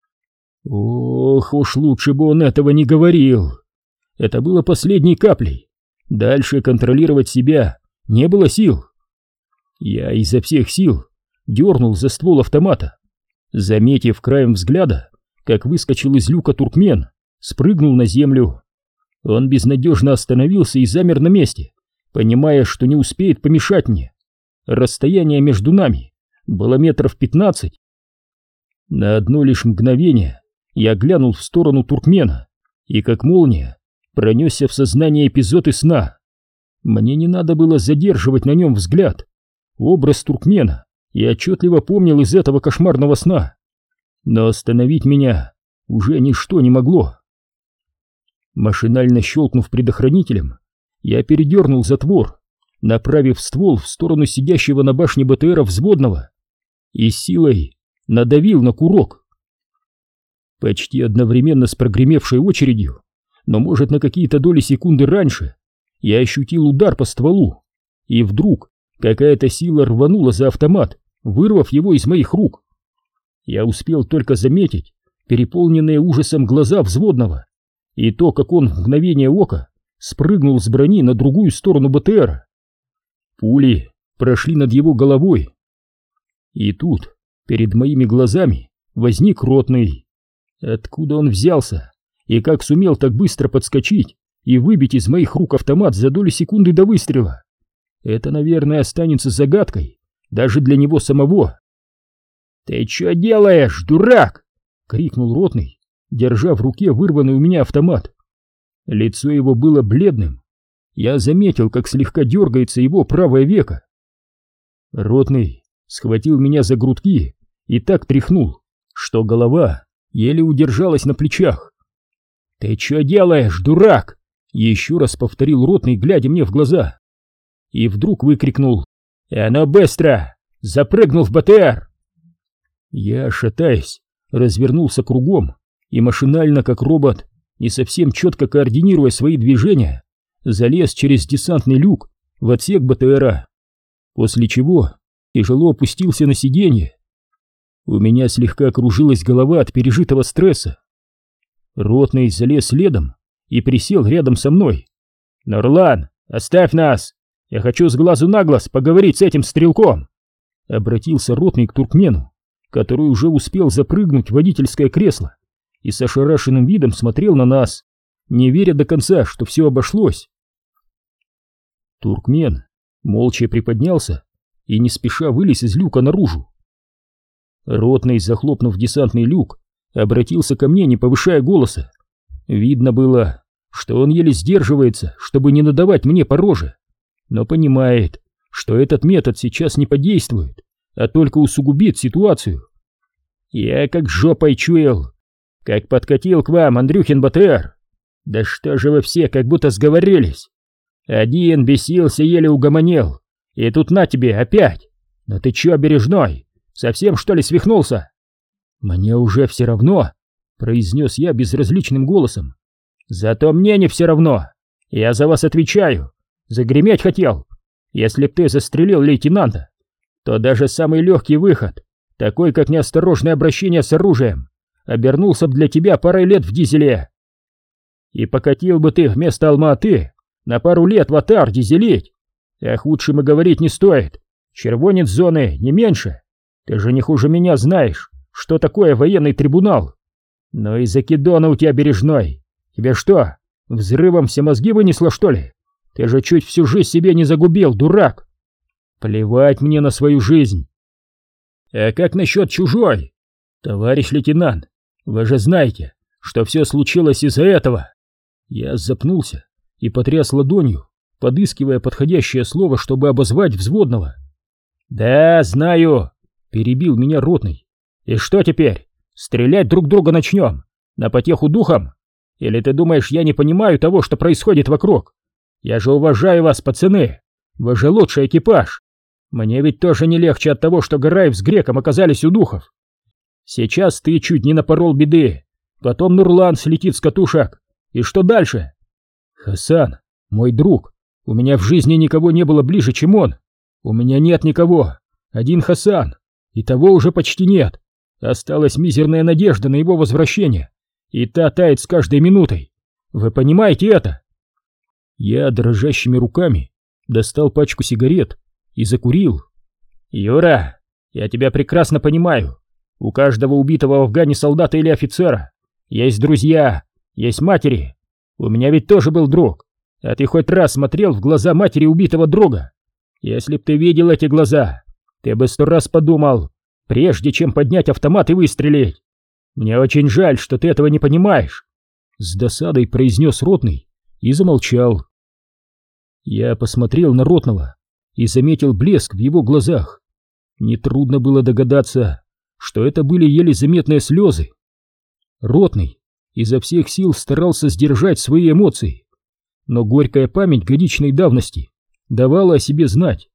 Ох, уж лучше бы он этого не говорил. Это было последней каплей. Дальше контролировать себя не было сил. Я изо всех сил дернул за ствол автомата, заметив краем взгляда, как выскочил из люка туркмен, спрыгнул на землю. Он безнадежно остановился и замер на месте, понимая, что не успеет помешать мне. Расстояние между нами было метров пятнадцать. На одно лишь мгновение я глянул в сторону туркмена и, как молния, пронесся в сознание эпизод из сна. Мне не надо было задерживать на нем взгляд. Образ туркмена я отчетливо помнил из этого кошмарного сна, но остановить меня уже ничто не могло. Машинально щелкнув предохранителем, я передернул затвор, направив ствол в сторону сидящего на башне БТРа взводного и с силой надавил на курок. Почти одновременно с прогремевшей очередью, но может на какие-то доли секунды раньше, я ощутил удар по стволу, и вдруг какая-то сила рванула за автомат, вырвав его из моих рук. Я успел только заметить переполненные ужасом глаза взводного и то, как он в мгновение ока спрыгнул с брони на другую сторону БТРа. Пули прошли над его головой. И тут перед моими глазами возник ротный. Откуда он взялся и как сумел так быстро подскочить, и выбить из моих рук автомат за доли секунды до выстрела. Это, наверное, останется загадкой даже для него самого. «Ты что делаешь, дурак?» — крикнул ротный, держа в руке вырванный у меня автомат. Лицо его было бледным. Я заметил, как слегка дергается его правое веко. Ротный схватил меня за грудки и так тряхнул, что голова еле удержалась на плечах. «Ты что делаешь, дурак?» — еще раз повторил ротный, глядя мне в глаза. И вдруг выкрикнул: «А ну быстро! Запрыгнул в БТР!» Я, шатаясь, развернулся кругом и машинально, как робот, не совсем четко координируя свои движения, залез через десантный люк в отсек БТРа, после чего тяжело опустился на сиденье. У меня слегка кружилась голова от пережитого стресса. Ротный залез следом и присел рядом со мной. «Нурлан, оставь нас! Я хочу с глазу на глаз поговорить с этим стрелком!» Обратился ротный к туркмену, который уже успел запрыгнуть в водительское кресло и с ошарашенным видом смотрел на нас, не веря до конца, что все обошлось. Туркмен молча приподнялся и не спеша вылез из люка наружу. Ротный, захлопнув десантный люк, обратился ко мне, не повышая голоса. Видно было, что он еле сдерживается, чтобы не надавать мне по роже, но понимает, что этот метод сейчас не подействует, а только усугубит ситуацию. «Я как жопой чуял, как подкатил к вам Андрюхин БТР. Да что же вы все как будто сговорились? Один бесился, еле угомонел, и тут на тебе опять. Но ты чё, Бережной, совсем что ли свихнулся?» «Мне уже все равно», — произнес я безразличным голосом. «Зато мне не все равно. Я за вас отвечаю. Загреметь хотел. Если б ты застрелил лейтенанта, то даже самый легкий выход, такой как неосторожное обращение с оружием, обернулся бы для тебя парой лет в дизеле. И покатил бы ты вместо Алма-Аты на пару лет в Атар дизелить. А худшем и говорить не стоит. Червонец зоны не меньше. Ты же не хуже меня знаешь, что такое военный трибунал. Ну и закидона у тебя, Бережной. Тебе что, взрывом все мозги вынесло, что ли? Ты же чуть всю жизнь себе не загубил, дурак. Плевать мне на свою жизнь. А как насчет чужой? Товарищ лейтенант, вы же знаете, что все случилось из-за этого. Я запнулся и потряс ладонью, подыскивая подходящее слово, чтобы обозвать взводного. «Да, знаю», — перебил меня ротный. «И что теперь? Стрелять друг друга начнем? На потеху духом? Или ты думаешь, я не понимаю того, что происходит вокруг? Я же уважаю вас, пацаны. Вы же лучший экипаж. Мне ведь тоже не легче от того, что Гараев с Греком оказались у духов. Сейчас ты чуть не напорол беды, потом Нурлан слетит с катушек. И что дальше? Хасан, мой друг, у меня в жизни никого не было ближе, чем он. У меня нет никого. Один Хасан. И того уже почти нет. Осталась мизерная надежда на его возвращение. И та тает с каждой минутой. Вы понимаете это?» Я дрожащими руками достал пачку сигарет и закурил. «Юра, я тебя прекрасно понимаю. У каждого убитого в Афгане солдата или офицера есть друзья, есть матери. У меня ведь тоже был друг. А ты хоть раз смотрел в глаза матери убитого друга? Если б ты видел эти глаза, ты бы сто раз подумал, прежде чем поднять автомат и выстрелить. Мне очень жаль, что ты этого не понимаешь», — с досадой произнес ротный и замолчал. Я посмотрел на ротного и заметил блеск в его глазах. Нетрудно было догадаться, что это были еле заметные слезы. Ротный изо всех сил старался сдержать свои эмоции, но горькая память годичной давности давала о себе знать.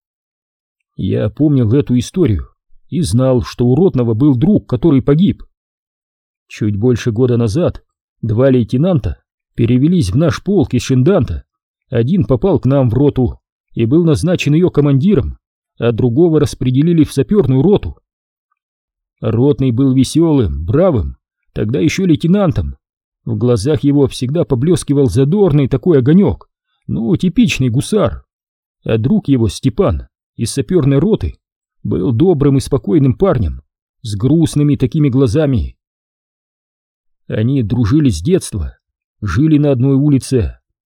Я помнил эту историю и знал, что у ротного был друг, который погиб. Чуть больше года назад два лейтенанта перевелись в наш полк из Шинданта. Один попал к нам в роту и был назначен ее командиром, а другого распределили в саперную роту. Ротный был веселым, бравым, тогда еще лейтенантом. В глазах его всегда поблескивал задорный такой огонек, ну, типичный гусар. А друг его, Степан, из саперной роты, был добрым и спокойным парнем, с грустными такими глазами. Они дружили с детства, жили на одной улице,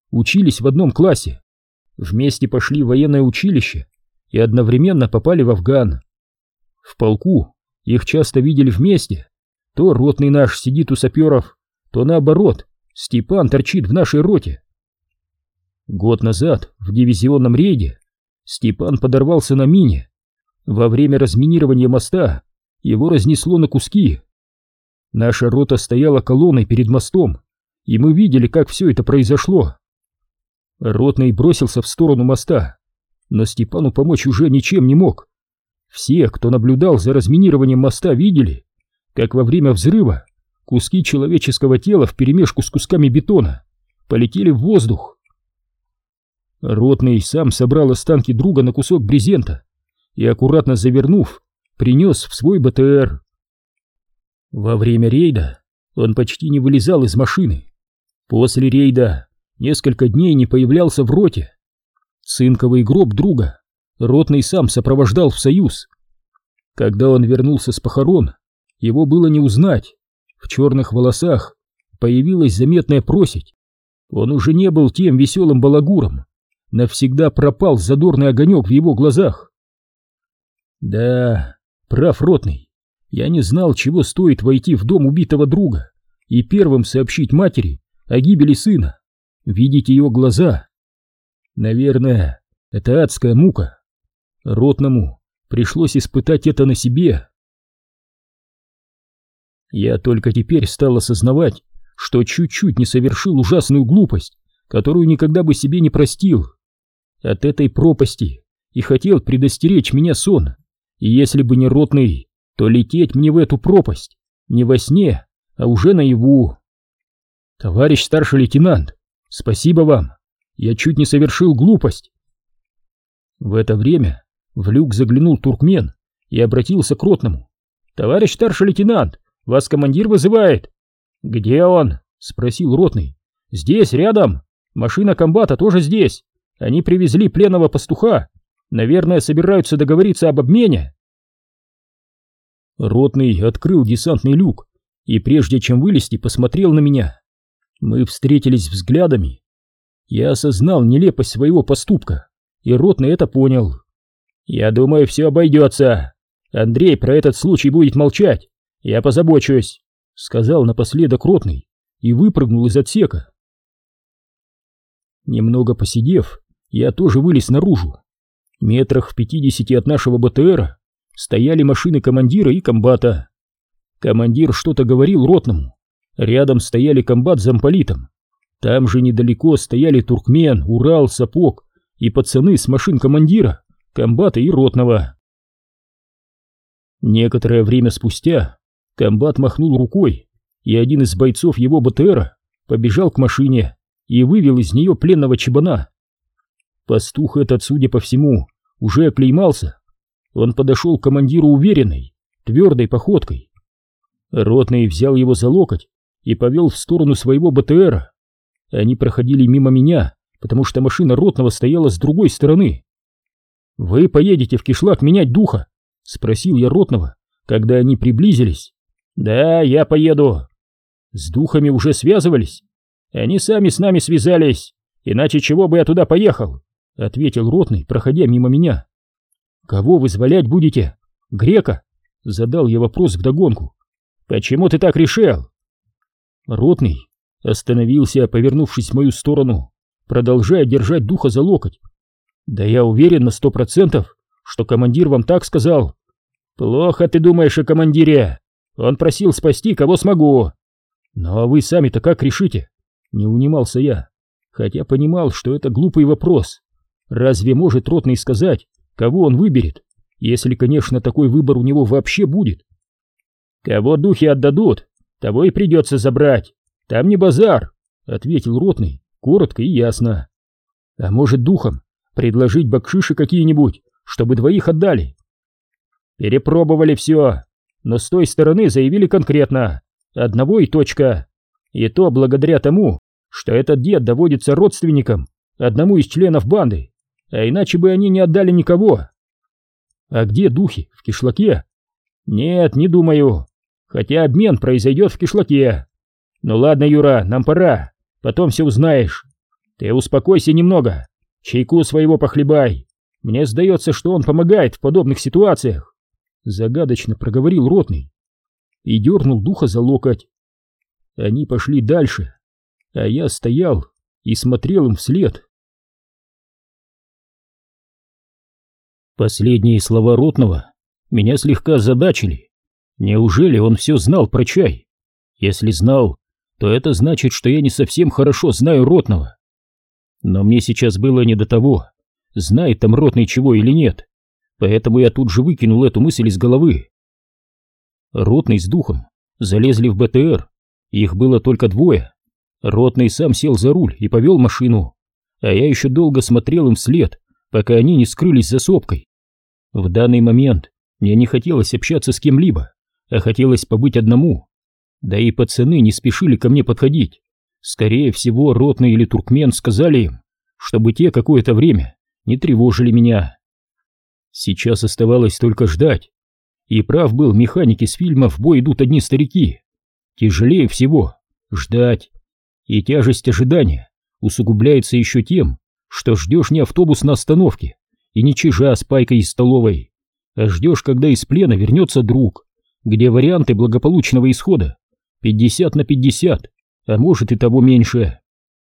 учились в одном классе. Вместе пошли в военное училище и одновременно попали в Афган. В полку их часто видели вместе. То ротный наш сидит у саперов, то наоборот, Степан торчит в нашей роте. Год назад в дивизионном рейде Степан подорвался на мине. Во время разминирования моста его разнесло на куски. Наша рота стояла колонной перед мостом, и мы видели, как все это произошло. Ротный бросился в сторону моста, но Степану помочь уже ничем не мог. Все, кто наблюдал за разминированием моста, видели, как во время взрыва куски человеческого тела вперемешку с кусками бетона полетели в воздух. Ротный сам собрал останки друга на кусок брезента и, аккуратно завернув, принес в свой БТР. Во время рейда он почти не вылезал из машины. После рейда несколько дней не появлялся в роте. Цинковый гроб друга ротный сам сопровождал в Союз. Когда он вернулся с похорон, его было не узнать. В черных волосах появилась заметная просить. Он уже не был тем веселым балагуром. Навсегда пропал задорный огонек в его глазах. Да, прав ротный. Я не знал, чего стоит войти в дом убитого друга и первым сообщить матери о гибели сына, видеть ее глаза. Наверное, это адская мука. Ротному пришлось испытать это на себе. Я только теперь стал осознавать, что чуть-чуть не совершил ужасную глупость, которую никогда бы себе не простил. От этой пропасти и хотел предостеречь меня сон, и если бы не ротный, то лететь мне в эту пропасть не во сне, а уже наяву. Товарищ старший лейтенант, спасибо вам, я чуть не совершил глупость. В это время в люк заглянул туркмен и обратился к ротному. Товарищ старший лейтенант, вас командир вызывает. Где он? Спросил ротный. Здесь, рядом, машина комбата тоже здесь. Они привезли пленного пастуха. Наверное, собираются договориться об обмене. Ротный открыл десантный люк и, прежде чем вылезти, посмотрел на меня. Мы встретились взглядами. Я осознал нелепость своего поступка, и ротный это понял. Я думаю, все обойдется. Андрей про этот случай будет молчать. Я позабочусь, сказал напоследок ротный и выпрыгнул из отсека. Немного посидев, я тоже вылез наружу. Метрах в пятидесяти от нашего БТРа стояли машины командира и комбата. Командир что-то говорил ротному. Рядом стояли комбат с замполитом. Там же недалеко стояли туркмен, Урал, Сапог и пацаны с машин командира, комбата и ротного. Некоторое время спустя комбат махнул рукой, и один из бойцов его БТРа побежал к машине и вывел из нее пленного чабана. Пастух этот, судя по всему, уже оклеймался. Он подошел к командиру уверенной, твердой походкой. Ротный взял его за локоть и повел в сторону своего БТРа. Они проходили мимо меня, потому что машина ротного стояла с другой стороны. «Вы поедете в кишлак менять духа?» — спросил я ротного, когда они приблизились. «Да, я поеду». «С духами уже связывались?» «Они сами с нами связались, иначе чего бы я туда поехал?» — ответил ротный, проходя мимо меня. «Кого вызволять будете? Грека?» — задал я вопрос вдогонку. «Почему ты так решил?» Ротный остановился, повернувшись в мою сторону, продолжая держать духа за локоть. «Да я уверен на сто процентов, что командир вам так сказал». «Плохо ты думаешь о командире. Он просил спасти, кого смогу». «Ну а вы сами-то как решите?» — не унимался я, хотя понимал, что это глупый вопрос. Разве может ротный сказать, кого он выберет, если, конечно, такой выбор у него вообще будет? «Кого духи отдадут, того и придется забрать. Там не базар», — ответил ротный, коротко и ясно. «А может, духом предложить бакшиши какие-нибудь, чтобы двоих отдали?» «Перепробовали все, но с той стороны заявили конкретно. Одного и точка. И то благодаря тому, что этот дед доводится родственником одному из членов банды, а иначе бы они не отдали никого». «А где духи? В кишлаке?» «Нет, не думаю. Хотя обмен произойдет в кишлаке. Ну ладно, Юра, нам пора, потом все узнаешь. Ты успокойся немного, чайку своего похлебай. Мне сдается, что он помогает в подобных ситуациях. Загадочно проговорил ротный и дернул Духа за локоть. Они пошли дальше, а я стоял и смотрел им вслед. Последние слова ротного меня слегка озадачили. Неужели он все знал про чай? Если знал, то это значит, что я не совсем хорошо знаю ротного. Но мне сейчас было не до того, знает там ротный чего или нет, поэтому я тут же выкинул эту мысль из головы. Ротный с Духом залезли в БТР, их было только двое. Ротный сам сел за руль и повел машину, а я еще долго смотрел им вслед, пока они не скрылись за сопкой. В данный момент мне не хотелось общаться с кем-либо, а хотелось побыть одному. Да и пацаны не спешили ко мне подходить. Скорее всего, ротный или туркмен сказали им, чтобы те какое-то время не тревожили меня. Сейчас оставалось только ждать. И прав был механик из фильма «В бой идут одни старики». Тяжелее всего ждать. И тяжесть ожидания усугубляется еще тем, что ждешь не автобус на остановке и не чижа с пайкой из столовой, а ждешь, когда из плена вернется друг, где варианты благополучного исхода пятьдесят на пятьдесят, а может и того меньше.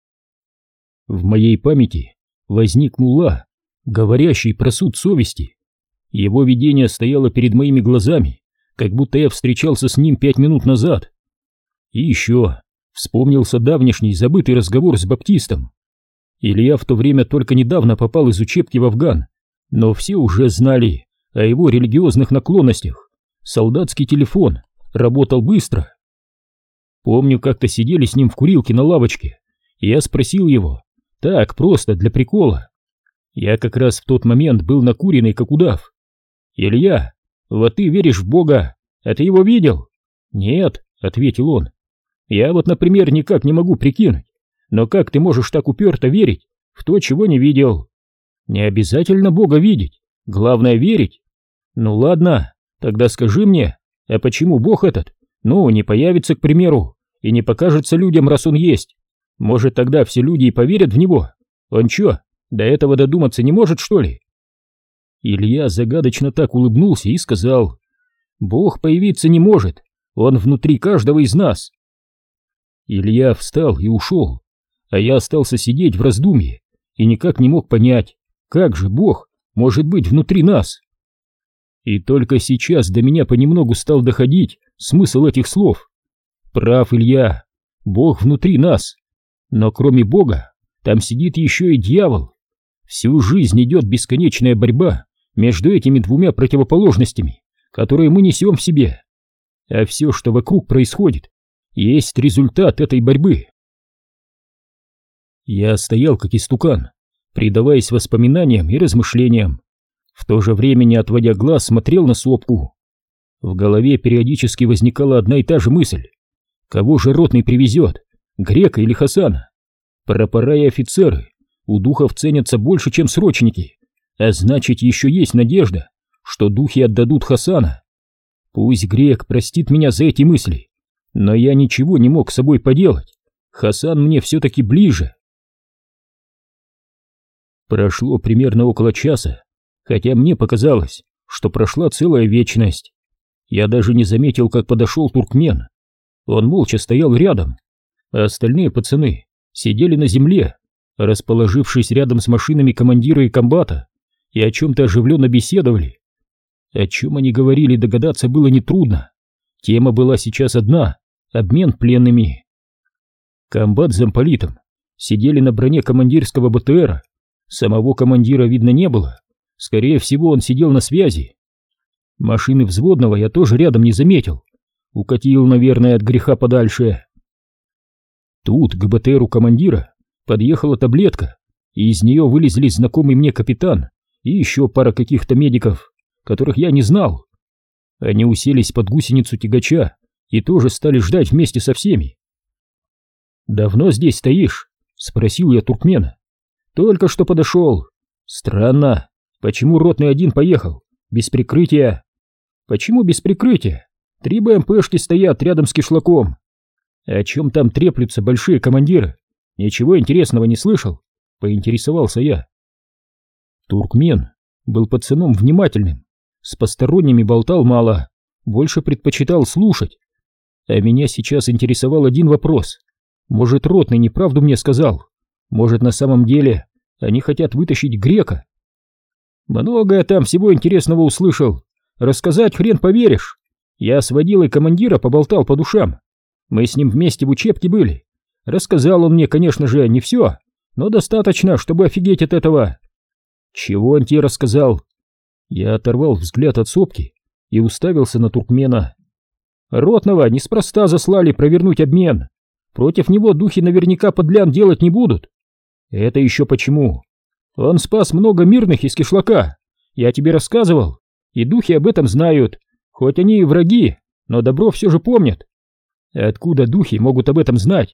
В моей памяти возник мулла, говорящий про суд совести. Его видение стояло перед моими глазами, как будто я встречался с ним пять минут назад. И еще вспомнился давнишний забытый разговор с баптистом. Илья в то время только недавно попал из учебки в Афган, но все уже знали о его религиозных наклонностях. Солдатский телефон работал быстро. Помню, как-то сидели с ним в курилке на лавочке, и я спросил его, так, просто, для прикола. Я как раз в тот момент был накуренный, как удав. «Илья, вот ты веришь в Бога, а ты его видел?» «Нет», — ответил он. «Я вот, например, никак не могу прикинуть, но как ты можешь так уперто верить в то, чего не видел?» «Не обязательно Бога видеть, главное верить». «Ну ладно, тогда скажи мне, а почему Бог этот, ну, не появится, к примеру, и не покажется людям, раз он есть? Может, тогда все люди и поверят в него? Он чё, до этого додуматься не может, что ли?» Илья загадочно так улыбнулся и сказал: «Бог появиться не может, он внутри каждого из нас». Илья встал и ушел, а я остался сидеть в раздумье и никак не мог понять, как же Бог может быть внутри нас. И только сейчас до меня понемногу стал доходить смысл этих слов. Прав Илья, Бог внутри нас, но кроме Бога там сидит еще и дьявол. Всю жизнь идет бесконечная борьба между этими двумя противоположностями, которые мы несем в себе. А все, что вокруг происходит, есть результат этой борьбы. Я стоял как истукан, предаваясь воспоминаниям и размышлениям, в то же время не отводя глаз смотрел на сопку. В голове периодически возникала одна и та же мысль: кого же ротный привезет, Грека или Хасана? Прапора и офицеры у духов ценятся больше, чем срочники, а значит, еще есть надежда, что духи отдадут Хасана. Пусть Грек простит меня за эти мысли, но я ничего не мог с собой поделать. Хасан мне все-таки ближе. Прошло примерно около часа, хотя мне показалось, что прошла целая вечность. Я даже не заметил, как подошел туркмен. Он молча стоял рядом, а остальные пацаны сидели на земле, расположившись рядом с машинами командира и комбата, и о чем-то оживленно беседовали. О чем они говорили, догадаться было нетрудно. Тема была сейчас одна — обмен пленными. Комбат с замполитом сидели на броне командирского БТРа. Самого командира видно не было. Скорее всего, он сидел на связи. Машины взводного я тоже рядом не заметил. Укатил, наверное, от греха подальше. Тут к БТРу командира подъехала таблетка, и из нее вылезли знакомый мне капитан и еще пара каких-то медиков, которых я не знал. Они уселись под гусеницу тягача и тоже стали ждать вместе со всеми. «Давно здесь стоишь?» — спросил я туркмена. «Только что подошел». «Странно. Почему ротный один поехал? Без прикрытия?» «Почему без прикрытия? Три БМПшки стоят рядом с кишлаком». «О чем там треплются большие командиры? Ничего интересного не слышал? — поинтересовался я. Туркмен был пацаном внимательным, с посторонними болтал мало, больше предпочитал слушать. А меня сейчас интересовал один вопрос. Может, ротный неправду мне сказал? Может, на самом деле они хотят вытащить грека? Многое там всего интересного услышал. Рассказать хрен поверишь. Я с водилой командира поболтал по душам. Мы с ним вместе в учебке были. Рассказал он мне, конечно же, не все, но достаточно, чтобы офигеть от этого. Чего он тебе рассказал? Я оторвал взгляд от сопки и уставился на туркмена. Ротного неспроста заслали провернуть обмен. Против него духи наверняка подлян делать не будут. Это еще почему? Он спас много мирных из кишлака. Я тебе рассказывал, и духи об этом знают. Хоть они и враги, но добро все же помнят. Откуда духи могут об этом знать?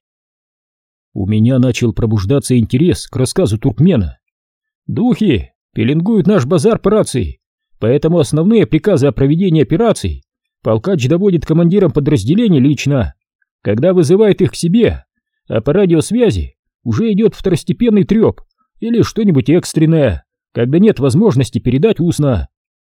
У меня начал пробуждаться интерес к рассказу туркмена. Духи пеленгуют наш базар по рации, поэтому основные приказы о проведении операций полкач доводит командирам подразделений лично, когда вызывает их к себе, а по радиосвязи уже идет второстепенный треп или что-нибудь экстренное, когда нет возможности передать устно.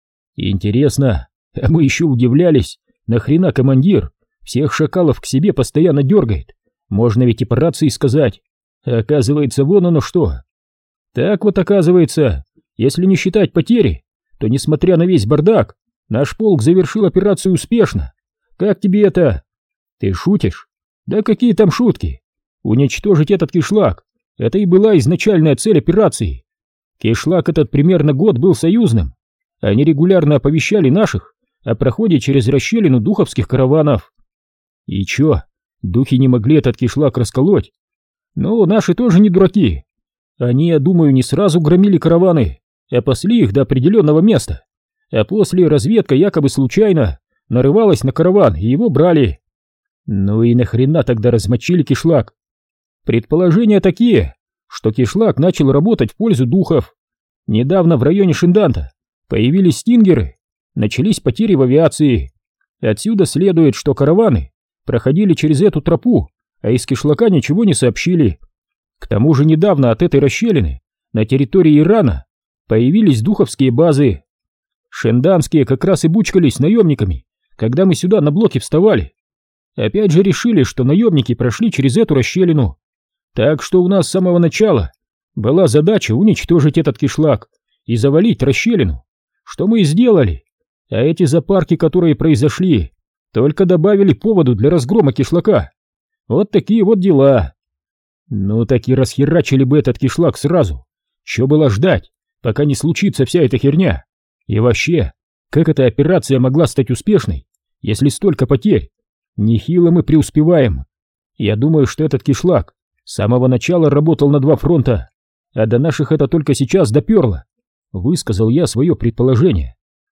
Интересно, а мы еще удивлялись, нахрена командир всех шакалов к себе постоянно дергает, можно ведь и по рации сказать, а оказывается вон оно что. Так вот оказывается, если не считать потери, то несмотря на весь бардак, наш полк завершил операцию успешно. Как тебе это? Ты шутишь? Да какие там шутки? Уничтожить этот кишлак — это и была изначальная цель операции. Кишлак этот примерно год был союзным. Они регулярно оповещали наших о проходе через расщелину духовских караванов. И чё, духи не могли этот кишлак расколоть? Ну, наши тоже не дураки. Они, я думаю, не сразу громили караваны, а пасли их до определенного места. А после разведка якобы случайно нарывалась на караван и его брали. Ну и нахрена тогда размочили кишлак? Предположения такие, что кишлак начал работать в пользу духов. Недавно в районе Шинданта появились стингеры, начались потери в авиации. Отсюда следует, что караваны проходили через эту тропу, а из кишлака ничего не сообщили. К тому же недавно от этой расщелины на территории Ирана появились духовские базы. Шенданские как раз и бучкались наемниками, когда мы сюда на блоке вставали. Опять же решили, что наемники прошли через эту расщелину. Так что у нас с самого начала была задача уничтожить этот кишлак и завалить расщелину, что мы и сделали. А эти запарки, которые произошли, только добавили поводу для разгрома кишлака. Вот такие вот дела. Ну так и расхерачили бы этот кишлак сразу. Что было ждать, пока не случится вся эта херня? И вообще, как эта операция могла стать успешной, если столько потерь? Нехило мы преуспеваем. Я думаю, что этот кишлак с самого начала работал на два фронта, а до наших это только сейчас доперло. Высказал я свое предположение.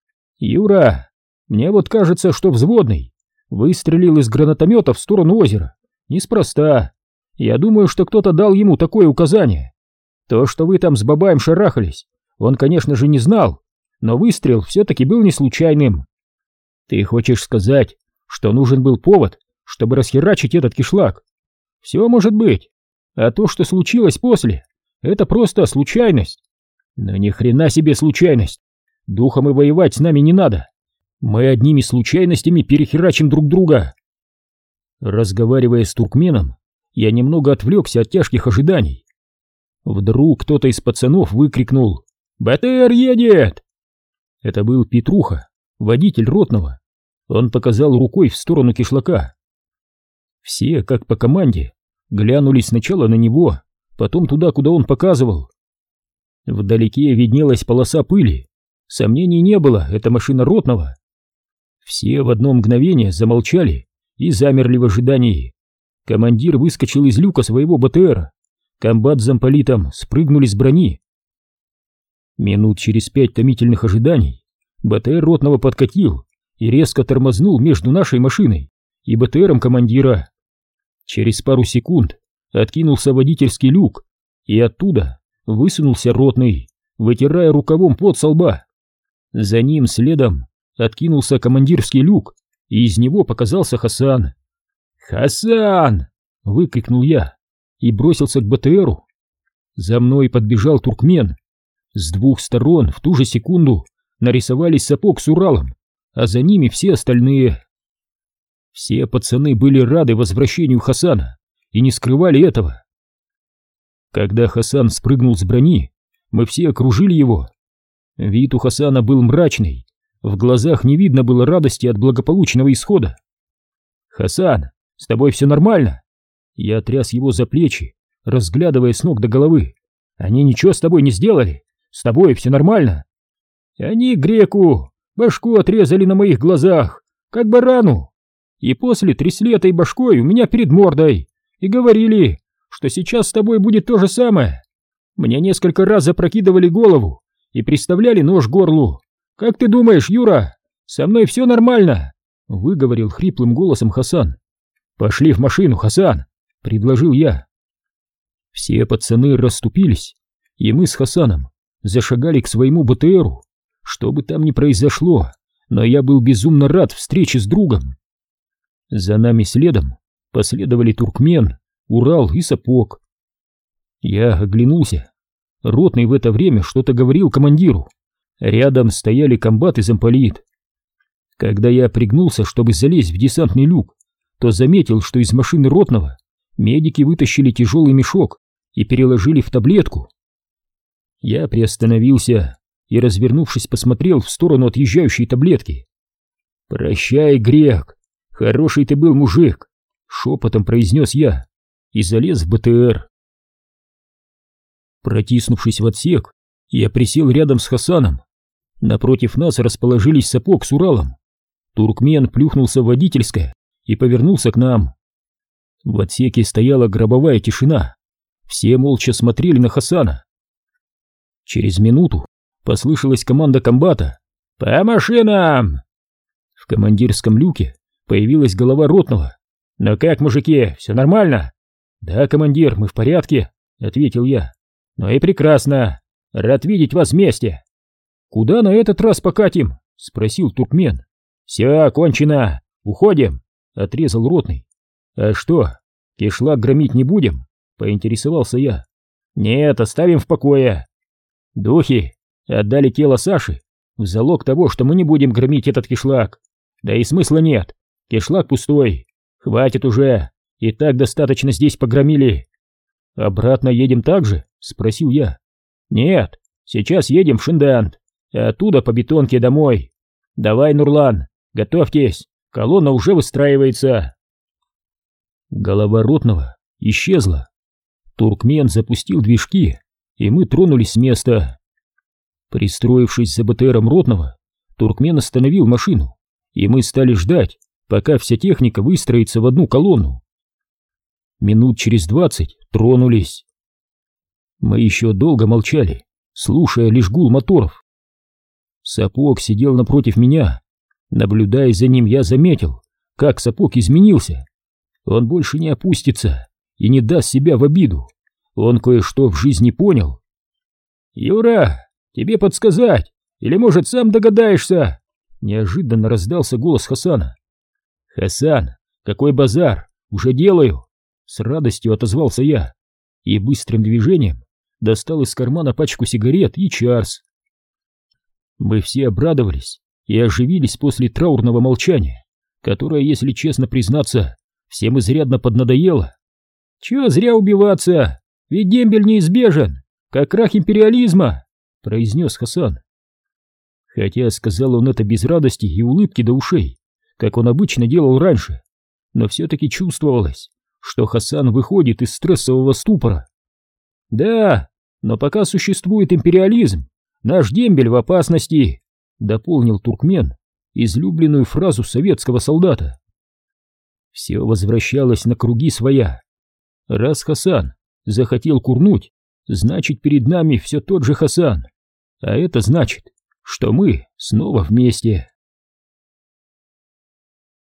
Юра, мне вот кажется, что взводный выстрелил из гранатомета в сторону озера. Неспроста. Я думаю, что кто-то дал ему такое указание. То, что вы там с Бабаем шарахались, он, конечно же, не знал, но выстрел все-таки был не случайным. Ты хочешь сказать, что нужен был повод, чтобы расхерачить этот кишлак? Все может быть. А то, что случилось после, это просто случайность. Но ни хрена себе случайность. Духом и воевать с нами не надо. Мы одними случайностями перехерачим друг друга. Разговаривая с туркменом, я немного отвлекся от тяжких ожиданий. Вдруг кто-то из пацанов выкрикнул: «БТР едет!» Это был Петруха, водитель ротного. Он показал рукой в сторону кишлака. Все, как по команде, глянули сначала на него, потом туда, куда он показывал. Вдалеке виднелась полоса пыли. Сомнений не было, это машина ротного. Все в одно мгновение замолчали и замерли в ожидании. Командир выскочил из люка своего БТРа. Комбат с замполитом спрыгнули с брони. Минут через пять томительных ожиданий БТР ротного подкатил и резко тормознул между нашей машиной и БТРом командира. Через пару секунд откинулся водительский люк, и оттуда высунулся ротный, вытирая рукавом пот со лба. За ним следом откинулся командирский люк, и из него показался Хасан. «Хасан!» — выкрикнул я и бросился к БТРу. За мной подбежал туркмен. С двух сторон в ту же секунду нарисовались Сапог с Уралом, а за ними все остальные. Все пацаны были рады возвращению Хасана и не скрывали этого. Когда Хасан спрыгнул с брони, мы все окружили его. Вид у Хасана был мрачный, в глазах не видно было радости от благополучного исхода. «Хасан, с тобой все нормально?» Я тряс его за плечи, разглядывая с ног до головы. «Они ничего с тобой не сделали? С тобой все нормально?» «Они греку башку отрезали на моих глазах, как барану, и после трясли этой башкой у меня перед мордой и говорили, что сейчас с тобой будет то же самое. Мне несколько раз запрокидывали голову и приставляли нож к горлу. Как ты думаешь, Юра, со мной все нормально?» — выговорил хриплым голосом Хасан. «Пошли в машину, Хасан», — предложил я. Все пацаны расступились, и мы с Хасаном зашагали к своему БТРу. Что бы там ни произошло, но я был безумно рад встрече с другом. За нами следом последовали туркмен, Урал и Сапог. Я оглянулся. Ротный в это время что-то говорил командиру. Рядом стояли комбат и замполит. Когда я пригнулся, чтобы залезть в десантный люк, то заметил, что из машины ротного медики вытащили тяжелый мешок и переложили в таблетку. Я приостановился и, развернувшись, посмотрел в сторону отъезжающей таблетки. «Прощай, грек, хороший ты был мужик», — шепотом произнес я и залез в БТР. Протиснувшись в отсек, я присел рядом с Хасаном. Напротив нас расположились Сапог с Уралом. Туркмен плюхнулся в водительское и повернулся к нам. В отсеке стояла гробовая тишина. Все молча смотрели на Хасана. Через минуту послышалась команда комбата: «По машинам!» В командирском люке появилась голова ротного. «Ну как, мужики, все нормально?» «Да, командир, мы в порядке», — ответил я. «Ну и прекрасно. Рад видеть вас вместе». «Куда на этот раз покатим?» — спросил туркмен. «Все, кончено. Уходим», — отрезал ротный. «А что, кишлак громить не будем?» — поинтересовался я. «Нет, оставим в покое. Духи отдали тело Саши в залог того, что мы не будем громить этот кишлак. Да и смысла нет. Кишлак пустой. Хватит уже. И так достаточно здесь погромили». «Обратно едем так же?» — спросил я. «Нет, сейчас едем в Шиндант, а оттуда по бетонке домой. Давай, Нурлан, готовьтесь, колонна уже выстраивается». Голова ротного исчезла. Туркмен запустил движки, и мы тронулись с места. Пристроившись за БТРом ротного, туркмен остановил машину, и мы стали ждать, пока вся техника выстроится в одну колонну. Минут через двадцать тронулись. Мы еще долго молчали, слушая лишь гул моторов. Сапог сидел напротив меня. Наблюдая за ним, я заметил, как Сапог изменился. Он больше не опустится и не даст себя в обиду. Он кое-что в жизни понял. «Юра, тебе подсказать? Или, может, сам догадаешься?» Неожиданно раздался голос Хасана. «Хасан, какой базар? Уже делаю!» С радостью отозвался я и быстрым движением достал из кармана пачку сигарет и чарс. Мы все обрадовались и оживились после траурного молчания, которое, если честно признаться, всем изрядно поднадоело. «Чего зря убиваться? Ведь дембель неизбежен, как крах империализма», — произнес Хасан. Хотя сказал он это без радости и улыбки до ушей, как он обычно делал раньше, но все-таки чувствовалось, что Хасан выходит из стрессового ступора. «Да, но пока существует империализм, наш дембель в опасности», — дополнил туркмен излюбленную фразу советского солдата. Все возвращалось на круги своя. Раз Хасан захотел курнуть, значит, перед нами все тот же Хасан, а это значит, что мы снова вместе.